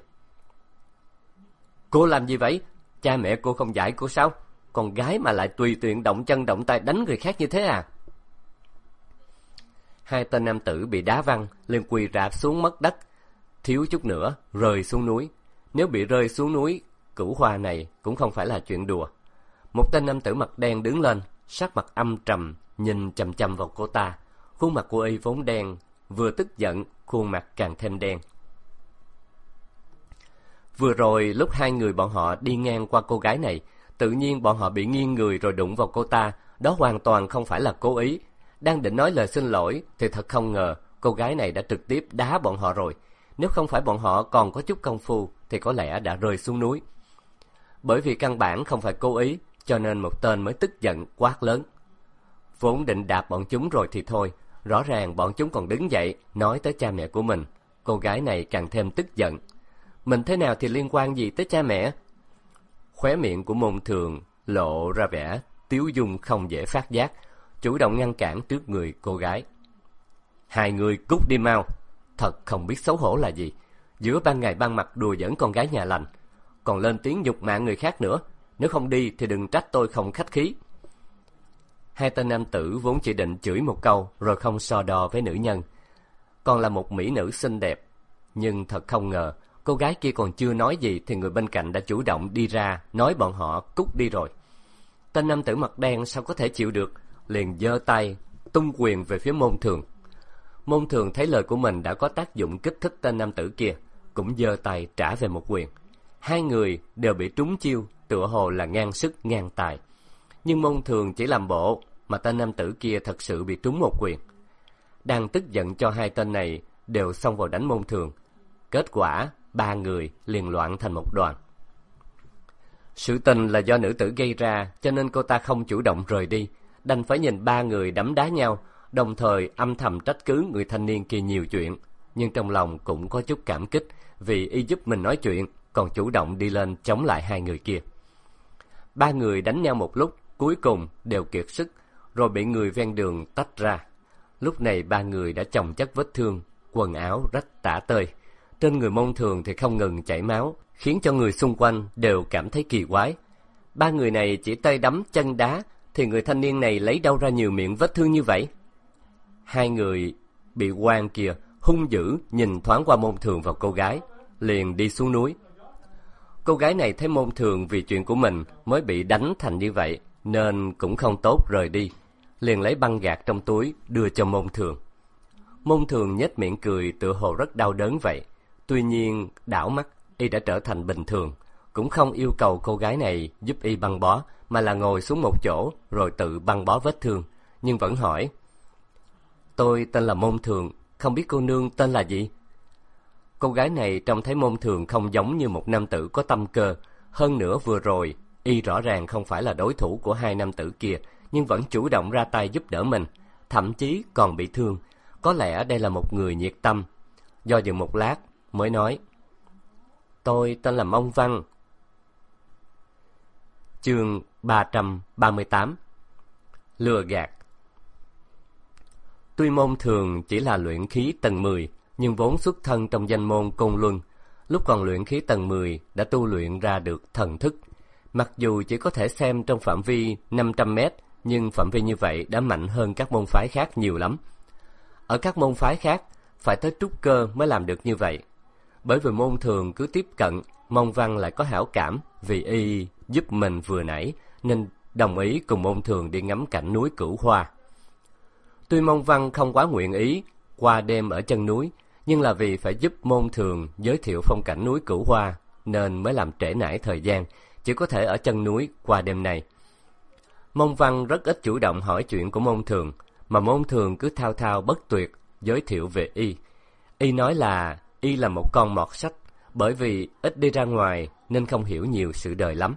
Cô làm gì vậy? Cha mẹ cô không dạy cô sao? Con gái mà lại tùy tiện động chân động tay đánh người khác như thế à? 2 tên nam tử bị đá văng, liền quỳ rạp xuống mất đất, thiếu chút nữa rơi xuống núi. Nếu bị rơi xuống núi Cửu Hoa này cũng không phải là chuyện đùa. Một tên nam tử mặt đen đứng lên, sắc mặt âm trầm, nhìn chằm chằm vào cô ta. Khuôn mặt của y vốn đen, vừa tức giận, khuôn mặt càng thêm đen. Vừa rồi lúc 2 người bọn họ đi ngang qua cô gái này, tự nhiên bọn họ bị nghiêng người rồi đụng vào cô ta. Đó hoàn toàn không phải là cố ý. Đang định nói lời xin lỗi thì thật không ngờ cô gái này đã trực tiếp đá bọn họ rồi. Nếu không phải bọn họ còn có chút công phu thì có lẽ đã rơi xuống núi. Bởi vì căn bản không phải cố ý, cho nên một tên mới tức giận quát lớn. Vốn định đạp bọn chúng rồi thì thôi, rõ ràng bọn chúng còn đứng dậy nói tới cha mẹ của mình. Cô gái này càng thêm tức giận. Mình thế nào thì liên quan gì tới cha mẹ? Khóe miệng của Môn Thường lộ ra vẻ tiếu dung không dễ phát giác, chủ động ngăn cản trước người cô gái. 2 người cút đi mau, thật không biết xấu hổ là gì. Giữa ban ngày ban mặt đùa giỡn con gái nhà lành, còn lên tiếng nhục mạ người khác nữa. Nếu không đi thì đừng trách tôi không khách khí. Hai tên nam tử vốn chỉ định chửi một câu rồi không so đo với nữ nhân. Còn là một mỹ nữ xinh đẹp. Nhưng thật không ngờ, cô gái kia còn chưa nói gì thì người bên cạnh đã chủ động đi ra nói bọn họ cút đi rồi. Tên nam tử mặt đen sao có thể chịu được, liền giơ tay tung quyền về phía Môn Thường. Môn Thường thấy lời của mình đã có tác dụng kích thích tên nam tử kia, cũng giơ tay trả về một quyền. Hai người đều bị trúng chiêu, tựa hồ là ngang sức ngang tài. Nhưng Môn Thường chỉ làm bộ, mà tên nam tử kia thật sự bị trúng một quyền. Đang tức giận cho hai tên này đều xông vào đánh Môn Thường. Kết quả, ba người liền loạn thành một đoàn. Sự tình là do nữ tử gây ra, cho nên cô ta không chủ động rời đi, đành phải nhìn ba người đấm đá nhau, đồng thời âm thầm trách cứ người thanh niên kia nhiều chuyện. Nhưng trong lòng cũng có chút cảm kích, vì y giúp mình nói chuyện, còn chủ động đi lên chống lại hai người kia. Ba người đánh nhau một lúc, cuối cùng đều kiệt sức, rồi bị người ven đường tách ra. Lúc này ba người đã chồng chất vết thương, quần áo rách tả tơi. Trên người Môn Thường thì không ngừng chảy máu, khiến cho người xung quanh đều cảm thấy kỳ quái. Ba người này chỉ tay đấm chân đá, thì người thanh niên này lấy đâu ra nhiều miệng vết thương như vậy? Hai người bị quan kia hung dữ nhìn thoáng qua Môn Thường vào cô gái, liền đi xuống núi. Cô gái này thấy Môn Thường vì chuyện của mình mới bị đánh thành như vậy, nên cũng không tốt rời đi, liền lấy băng gạc trong túi đưa cho Môn Thường. Môn Thường nhếch miệng cười tựa hồ rất đau đớn vậy. Tuy nhiên đảo mắt y đã trở thành bình thường, cũng không yêu cầu cô gái này giúp y băng bó, mà là ngồi xuống một chỗ rồi tự băng bó vết thương, nhưng vẫn hỏi: "Tôi tên là Môn Thường, không biết cô nương tên là gì?" Cô gái này trông thấy Môn Thường không giống như một nam tử có tâm cơ, hơn nữa vừa rồi y rõ ràng không phải là đối thủ của hai nam tử kia, nhưng vẫn chủ động ra tay giúp đỡ mình, thậm chí còn bị thương. Có lẽ đây là một người nhiệt tâm. Do dự một lát mới nói: "Tôi tên là Mông Văn." Chương 338: Lừa gạt. Tuy Môn Thường chỉ là luyện khí tầng 10, nhưng vốn xuất thân trong danh môn Côn Luân. Lúc còn luyện khí tầng 10 đã tu luyện ra được thần thức. Mặc dù chỉ có thể xem trong phạm vi 500 mét, nhưng phạm vi như vậy đã mạnh hơn các môn phái khác nhiều lắm. Ở các môn phái khác, phải tới trúc cơ mới làm được như vậy. Bởi vì Môn Thường cứ tiếp cận, Mông Văn lại có hảo cảm vì y giúp mình vừa nãy, nên đồng ý cùng Môn Thường đi ngắm cảnh núi Cửu Hoa. Tuy Mông Văn không quá nguyện ý qua đêm ở chân núi, nhưng là vì phải giúp Môn Thường giới thiệu phong cảnh núi Cửu Hoa, nên mới làm trễ nải thời gian, chỉ có thể ở chân núi qua đêm này. Mông Văn rất ít chủ động hỏi chuyện của Môn Thường, mà Môn Thường cứ thao thao bất tuyệt giới thiệu về y. Y nói là y là một con mọt sách, bởi vì ít đi ra ngoài nên không hiểu nhiều sự đời lắm.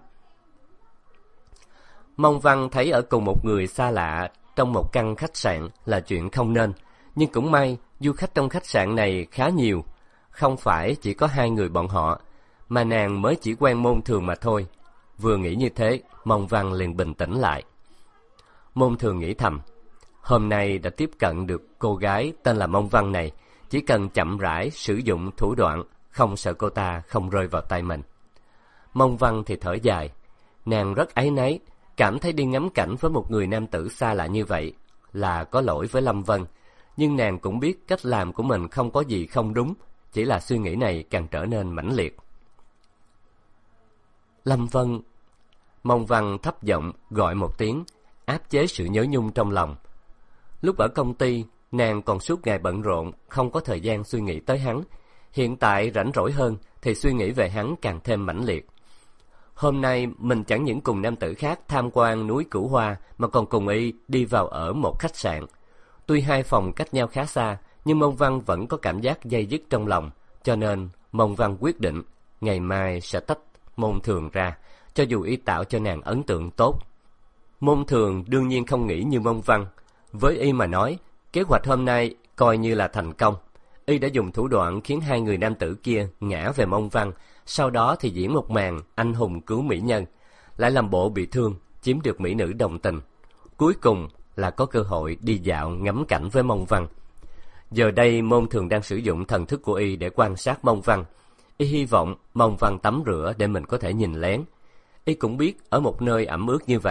Mông Văn thấy ở cùng một người xa lạ trong một căn khách sạn là chuyện không nên, nhưng cũng may du khách trong khách sạn này khá nhiều, không phải chỉ có hai người bọn họ, mà nàng mới chỉ quen Môn Thường mà thôi. Vừa nghĩ như thế, Mông Văn liền bình tĩnh lại. Môn Thường nghĩ thầm, hôm nay đã tiếp cận được cô gái tên là Mông Văn này, chỉ cần chậm rãi sử dụng thủ đoạn, không sợ cô ta không rơi vào tay mình. Mông Văn thì thở dài, nàng rất áy náy, cảm thấy đi ngắm cảnh với một người nam tử xa lạ như vậy là có lỗi với Lâm Vân, nhưng nàng cũng biết cách làm của mình không có gì không đúng, chỉ là suy nghĩ này càng trở nên mãnh liệt. Lâm Vân. Mông Văn thấp giọng gọi một tiếng, áp chế sự nhớ nhung trong lòng. Lúc ở công ty, nàng còn suốt ngày bận rộn, không có thời gian suy nghĩ tới hắn. Hiện tại rảnh rỗi hơn thì suy nghĩ về hắn càng thêm mãnh liệt. Hôm nay mình chẳng những cùng nam tử khác tham quan núi Cửu Hoa, mà còn cùng y đi vào ở một khách sạn. Tuy hai phòng cách nhau khá xa, nhưng Mông Văn vẫn có cảm giác day dứt trong lòng, cho nên Mông Văn quyết định ngày mai sẽ tách Môn Thường ra, cho dù y tạo cho nàng ấn tượng tốt. Môn Thường đương nhiên không nghĩ như Mông Văn. Với y mà nói, kế hoạch hôm nay coi như là thành công. Y đã dùng thủ đoạn khiến hai người nam tử kia ngã về Mông Văn, sau đó thì diễn một màn anh hùng cứu mỹ nhân, lại làm bộ bị thương, chiếm được mỹ nữ đồng tình. Cuối cùng là có cơ hội đi dạo ngắm cảnh với Mông Văn. Giờ đây Môn Thường đang sử dụng thần thức của y để quan sát Mông Văn. Y hy vọng Mông Văn tắm rửa để mình có thể nhìn lén. Y cũng biết ở một nơi ẩm ướt như vậy,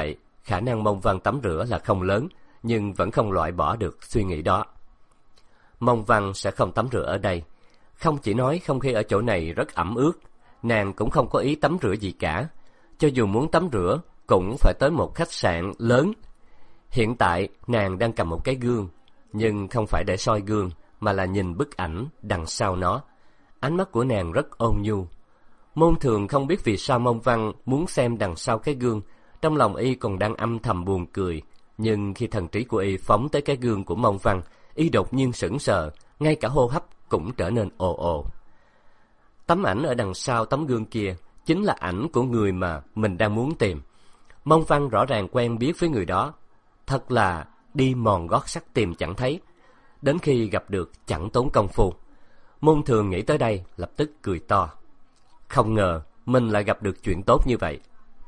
khả năng Mông Văn tắm rửa là không lớn, nhưng vẫn không loại bỏ được suy nghĩ đó. Mông Văn sẽ không tắm rửa ở đây. Không chỉ nói không khí ở chỗ này rất ẩm ướt, nàng cũng không có ý tắm rửa gì cả. Cho dù muốn tắm rửa, cũng phải tới một khách sạn lớn. Hiện tại, nàng đang cầm một cái gương, nhưng không phải để soi gương, mà là nhìn bức ảnh đằng sau nó. Ánh mắt của nàng rất ôn nhu. Môn Thường không biết vì sao Mông Văn muốn xem đằng sau cái gương, trong lòng y còn đang âm thầm buồn cười. Nhưng khi thần trí của y phóng tới cái gương của Mông Văn, y đột nhiên sững sờ, ngay cả hô hấp cũng trở nên ồ ồ. Tấm ảnh ở đằng sau tấm gương kia chính là ảnh của người mà mình đang muốn tìm. Mông Văn rõ ràng quen biết với người đó, thật là đi mòn gót sắt tìm chẳng thấy, đến khi gặp được chẳng tốn công phu. Môn Thường nghĩ tới đây lập tức cười to. Không ngờ mình lại gặp được chuyện tốt như vậy.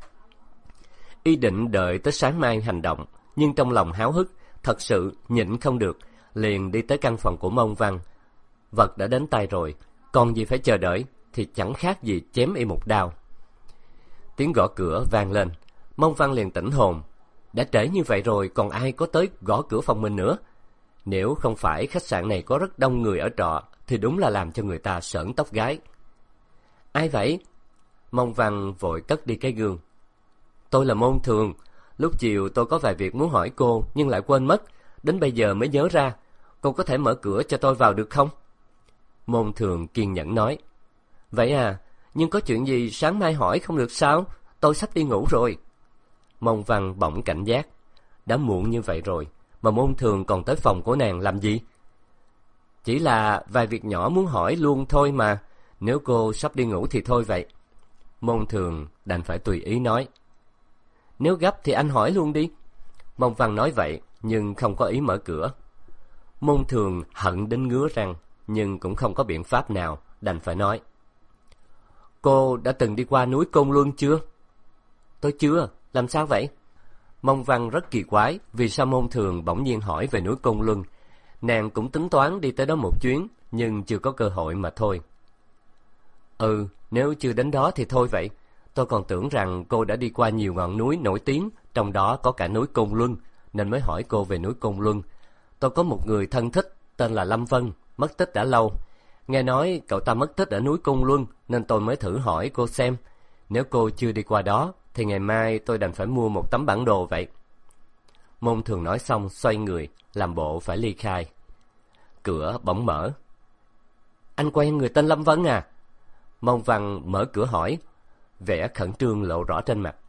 Y định đợi tới sáng mai hành động, nhưng trong lòng háo hức, thật sự nhịn không được, liền đi tới căn phòng của Mông Văn. Vật đã đến tay rồi, còn gì phải chờ đợi, thì chẳng khác gì chém y một đao. Tiếng gõ cửa vang lên, Mông Văn liền tỉnh hồn. Đã trễ như vậy rồi, còn ai có tới gõ cửa phòng mình nữa? Nếu không phải khách sạn này có rất đông người ở trọ, thì đúng là làm cho người ta sởn tóc gáy. Ai vậy? Mông Văn vội cất đi cái gương. Tôi là Môn Thường. Lúc chiều tôi có vài việc muốn hỏi cô, nhưng lại quên mất. Đến bây giờ mới nhớ ra. Cô có thể mở cửa cho tôi vào được không? Môn Thường kiên nhẫn nói. Vậy à, nhưng có chuyện gì sáng mai hỏi không được sao? Tôi sắp đi ngủ rồi. Mông Văn bỗng cảnh giác. Đã muộn như vậy rồi, mà Môn Thường còn tới phòng của nàng làm gì? Chỉ là vài việc nhỏ muốn hỏi luôn thôi mà. Nếu cô sắp đi ngủ thì thôi vậy. Môn Thường đành phải tùy ý nói. Nếu gấp thì anh hỏi luôn đi. Mông Văn nói vậy, nhưng không có ý mở cửa. Môn Thường hận đến ngứa răng, nhưng cũng không có biện pháp nào, đành phải nói. Cô đã từng đi qua núi Côn Luân chưa? Tôi chưa, làm sao vậy? Mông Văn rất kỳ quái, vì sao Môn Thường bỗng nhiên hỏi về núi Côn Luân. Nàng cũng tính toán đi tới đó một chuyến, nhưng chưa có cơ hội mà thôi. Nếu chưa đến đó thì thôi vậy. Tôi còn tưởng rằng cô đã đi qua nhiều ngọn núi nổi tiếng, trong đó có cả núi Côn Luân, nên mới hỏi cô về núi Côn Luân. Tôi có một người thân thích tên là Lâm Vân, mất tích đã lâu. Nghe nói cậu ta mất tích ở núi Côn Luân, nên tôi mới thử hỏi cô xem. Nếu cô chưa đi qua đó, thì ngày mai tôi đành phải mua một tấm bản đồ vậy. Môn Thường nói xong xoay người, làm bộ phải ly khai. Cửa bỗng mở. Anh quen người tên Lâm Vân à? Mông Văn mở cửa hỏi, vẻ khẩn trương lộ rõ trên mặt.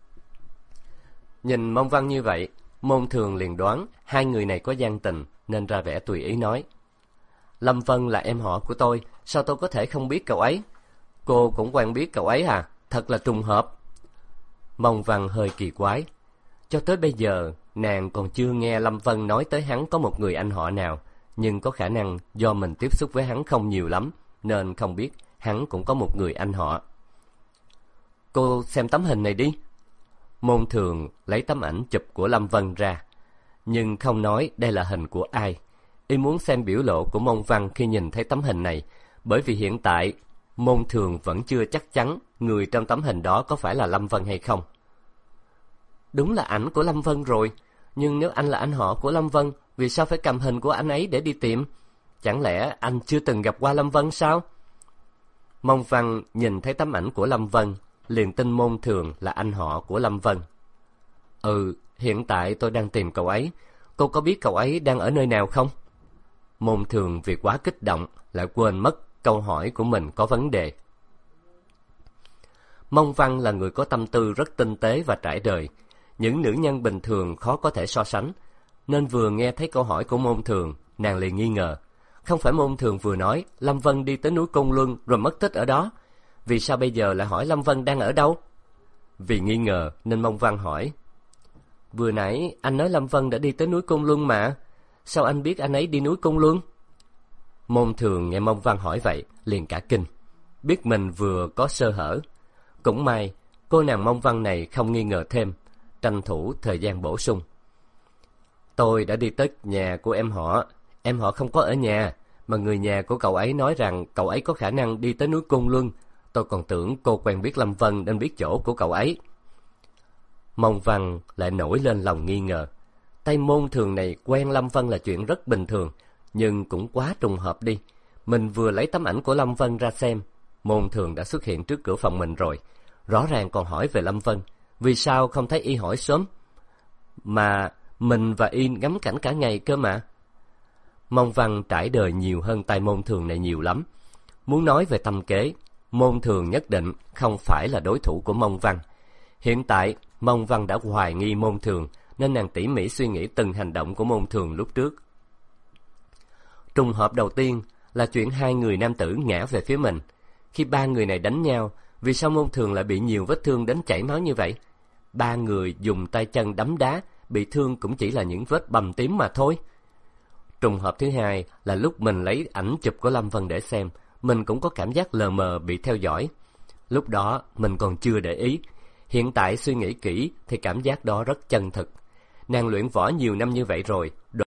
Nhìn Mông Văn như vậy, Môn Thường liền đoán hai người này có gian tình, nên ra vẻ tùy ý nói. Lâm Vân là em họ của tôi, sao tôi có thể không biết cậu ấy? Cô cũng quen biết cậu ấy à? Thật là trùng hợp. Mông Văn hơi kỳ quái. Cho tới bây giờ, nàng còn chưa nghe Lâm Vân nói tới hắn có một người anh họ nào, nhưng có khả năng do mình tiếp xúc với hắn không nhiều lắm, nên không biết hắn cũng có một người anh họ. Cô xem tấm hình này đi. Môn Thường lấy tấm ảnh chụp của Lâm Vân ra, nhưng không nói đây là hình của ai. Y muốn xem biểu lộ của Mông Văn khi nhìn thấy tấm hình này, bởi vì hiện tại Môn Thường vẫn chưa chắc chắn người trong tấm hình đó có phải là Lâm Vân hay không. Đúng là ảnh của Lâm Vân rồi, nhưng nếu anh là anh họ của Lâm Vân, vì sao phải cầm hình của anh ấy để đi tìm? Chẳng lẽ anh chưa từng gặp qua Lâm Vân sao? Mông Văn nhìn thấy tấm ảnh của Lâm Vân, liền tin Môn Thường là anh họ của Lâm Vân. Hiện tại tôi đang tìm cậu ấy. Cô có biết cậu ấy đang ở nơi nào không? Môn Thường vì quá kích động, lại quên mất câu hỏi của mình có vấn đề. Mông Văn là người có tâm tư rất tinh tế và trải đời. Những nữ nhân bình thường khó có thể so sánh, nên vừa nghe thấy câu hỏi của Môn Thường, nàng liền nghi ngờ. Không phải Môn Thường vừa nói Lâm Vân đi tới núi Côn Luân rồi mất tích ở đó, vì sao bây giờ lại hỏi Lâm Vân đang ở đâu? Vì nghi ngờ nên Mông Văn hỏi. Vừa nãy anh nói Lâm Vân đã đi tới núi Côn Luân mà, sao anh biết anh ấy đi núi Côn Luân? Môn Thường nghe Mông Văn hỏi vậy, liền cả kinh, biết mình vừa có sơ hở. Cũng may cô nàng Mông Văn này không nghi ngờ thêm, tranh thủ thời gian bổ sung. Tôi đã đi tới nhà của em họ không có ở nhà, mà người nhà của cậu ấy nói rằng cậu ấy có khả năng đi tới núi Côn Luân. Tôi còn tưởng cô quen biết Lâm Vân nên biết chỗ của cậu ấy. Mông Văn lại nổi lên lòng nghi ngờ. Tay môn thường này quen Lâm Vân là chuyện rất bình thường, nhưng cũng quá trùng hợp đi. Mình vừa lấy tấm ảnh của Lâm Vân ra xem, môn thường đã xuất hiện trước cửa phòng mình rồi. Rõ ràng còn hỏi về Lâm Vân, vì sao không thấy y hỏi sớm? Mà mình và y ngắm cảnh cả ngày cơ mà. Mông Văn trải đời nhiều hơn tay môn thường này nhiều lắm. Muốn nói về tâm kế, môn thường nhất định không phải là đối thủ của Mông Văn. Hiện tại, Mông Văn đã hoài nghi môn thường, nên nàng tỉ mỉ suy nghĩ từng hành động của môn thường lúc trước. Trùng hợp đầu tiên là chuyện hai người nam tử ngã về phía mình. Khi ba người này đánh nhau, vì sao môn thường lại bị nhiều vết thương đến chảy máu như vậy? Ba người dùng tay chân đấm đá, bị thương cũng chỉ là những vết bầm tím mà thôi. Trùng hợp thứ hai là lúc mình lấy ảnh chụp của Lâm Vân để xem, mình cũng có cảm giác lờ mờ bị theo dõi. Lúc đó mình còn chưa để ý, hiện tại suy nghĩ kỹ thì cảm giác đó rất chân thực. Nàng luyện võ nhiều năm như vậy rồi,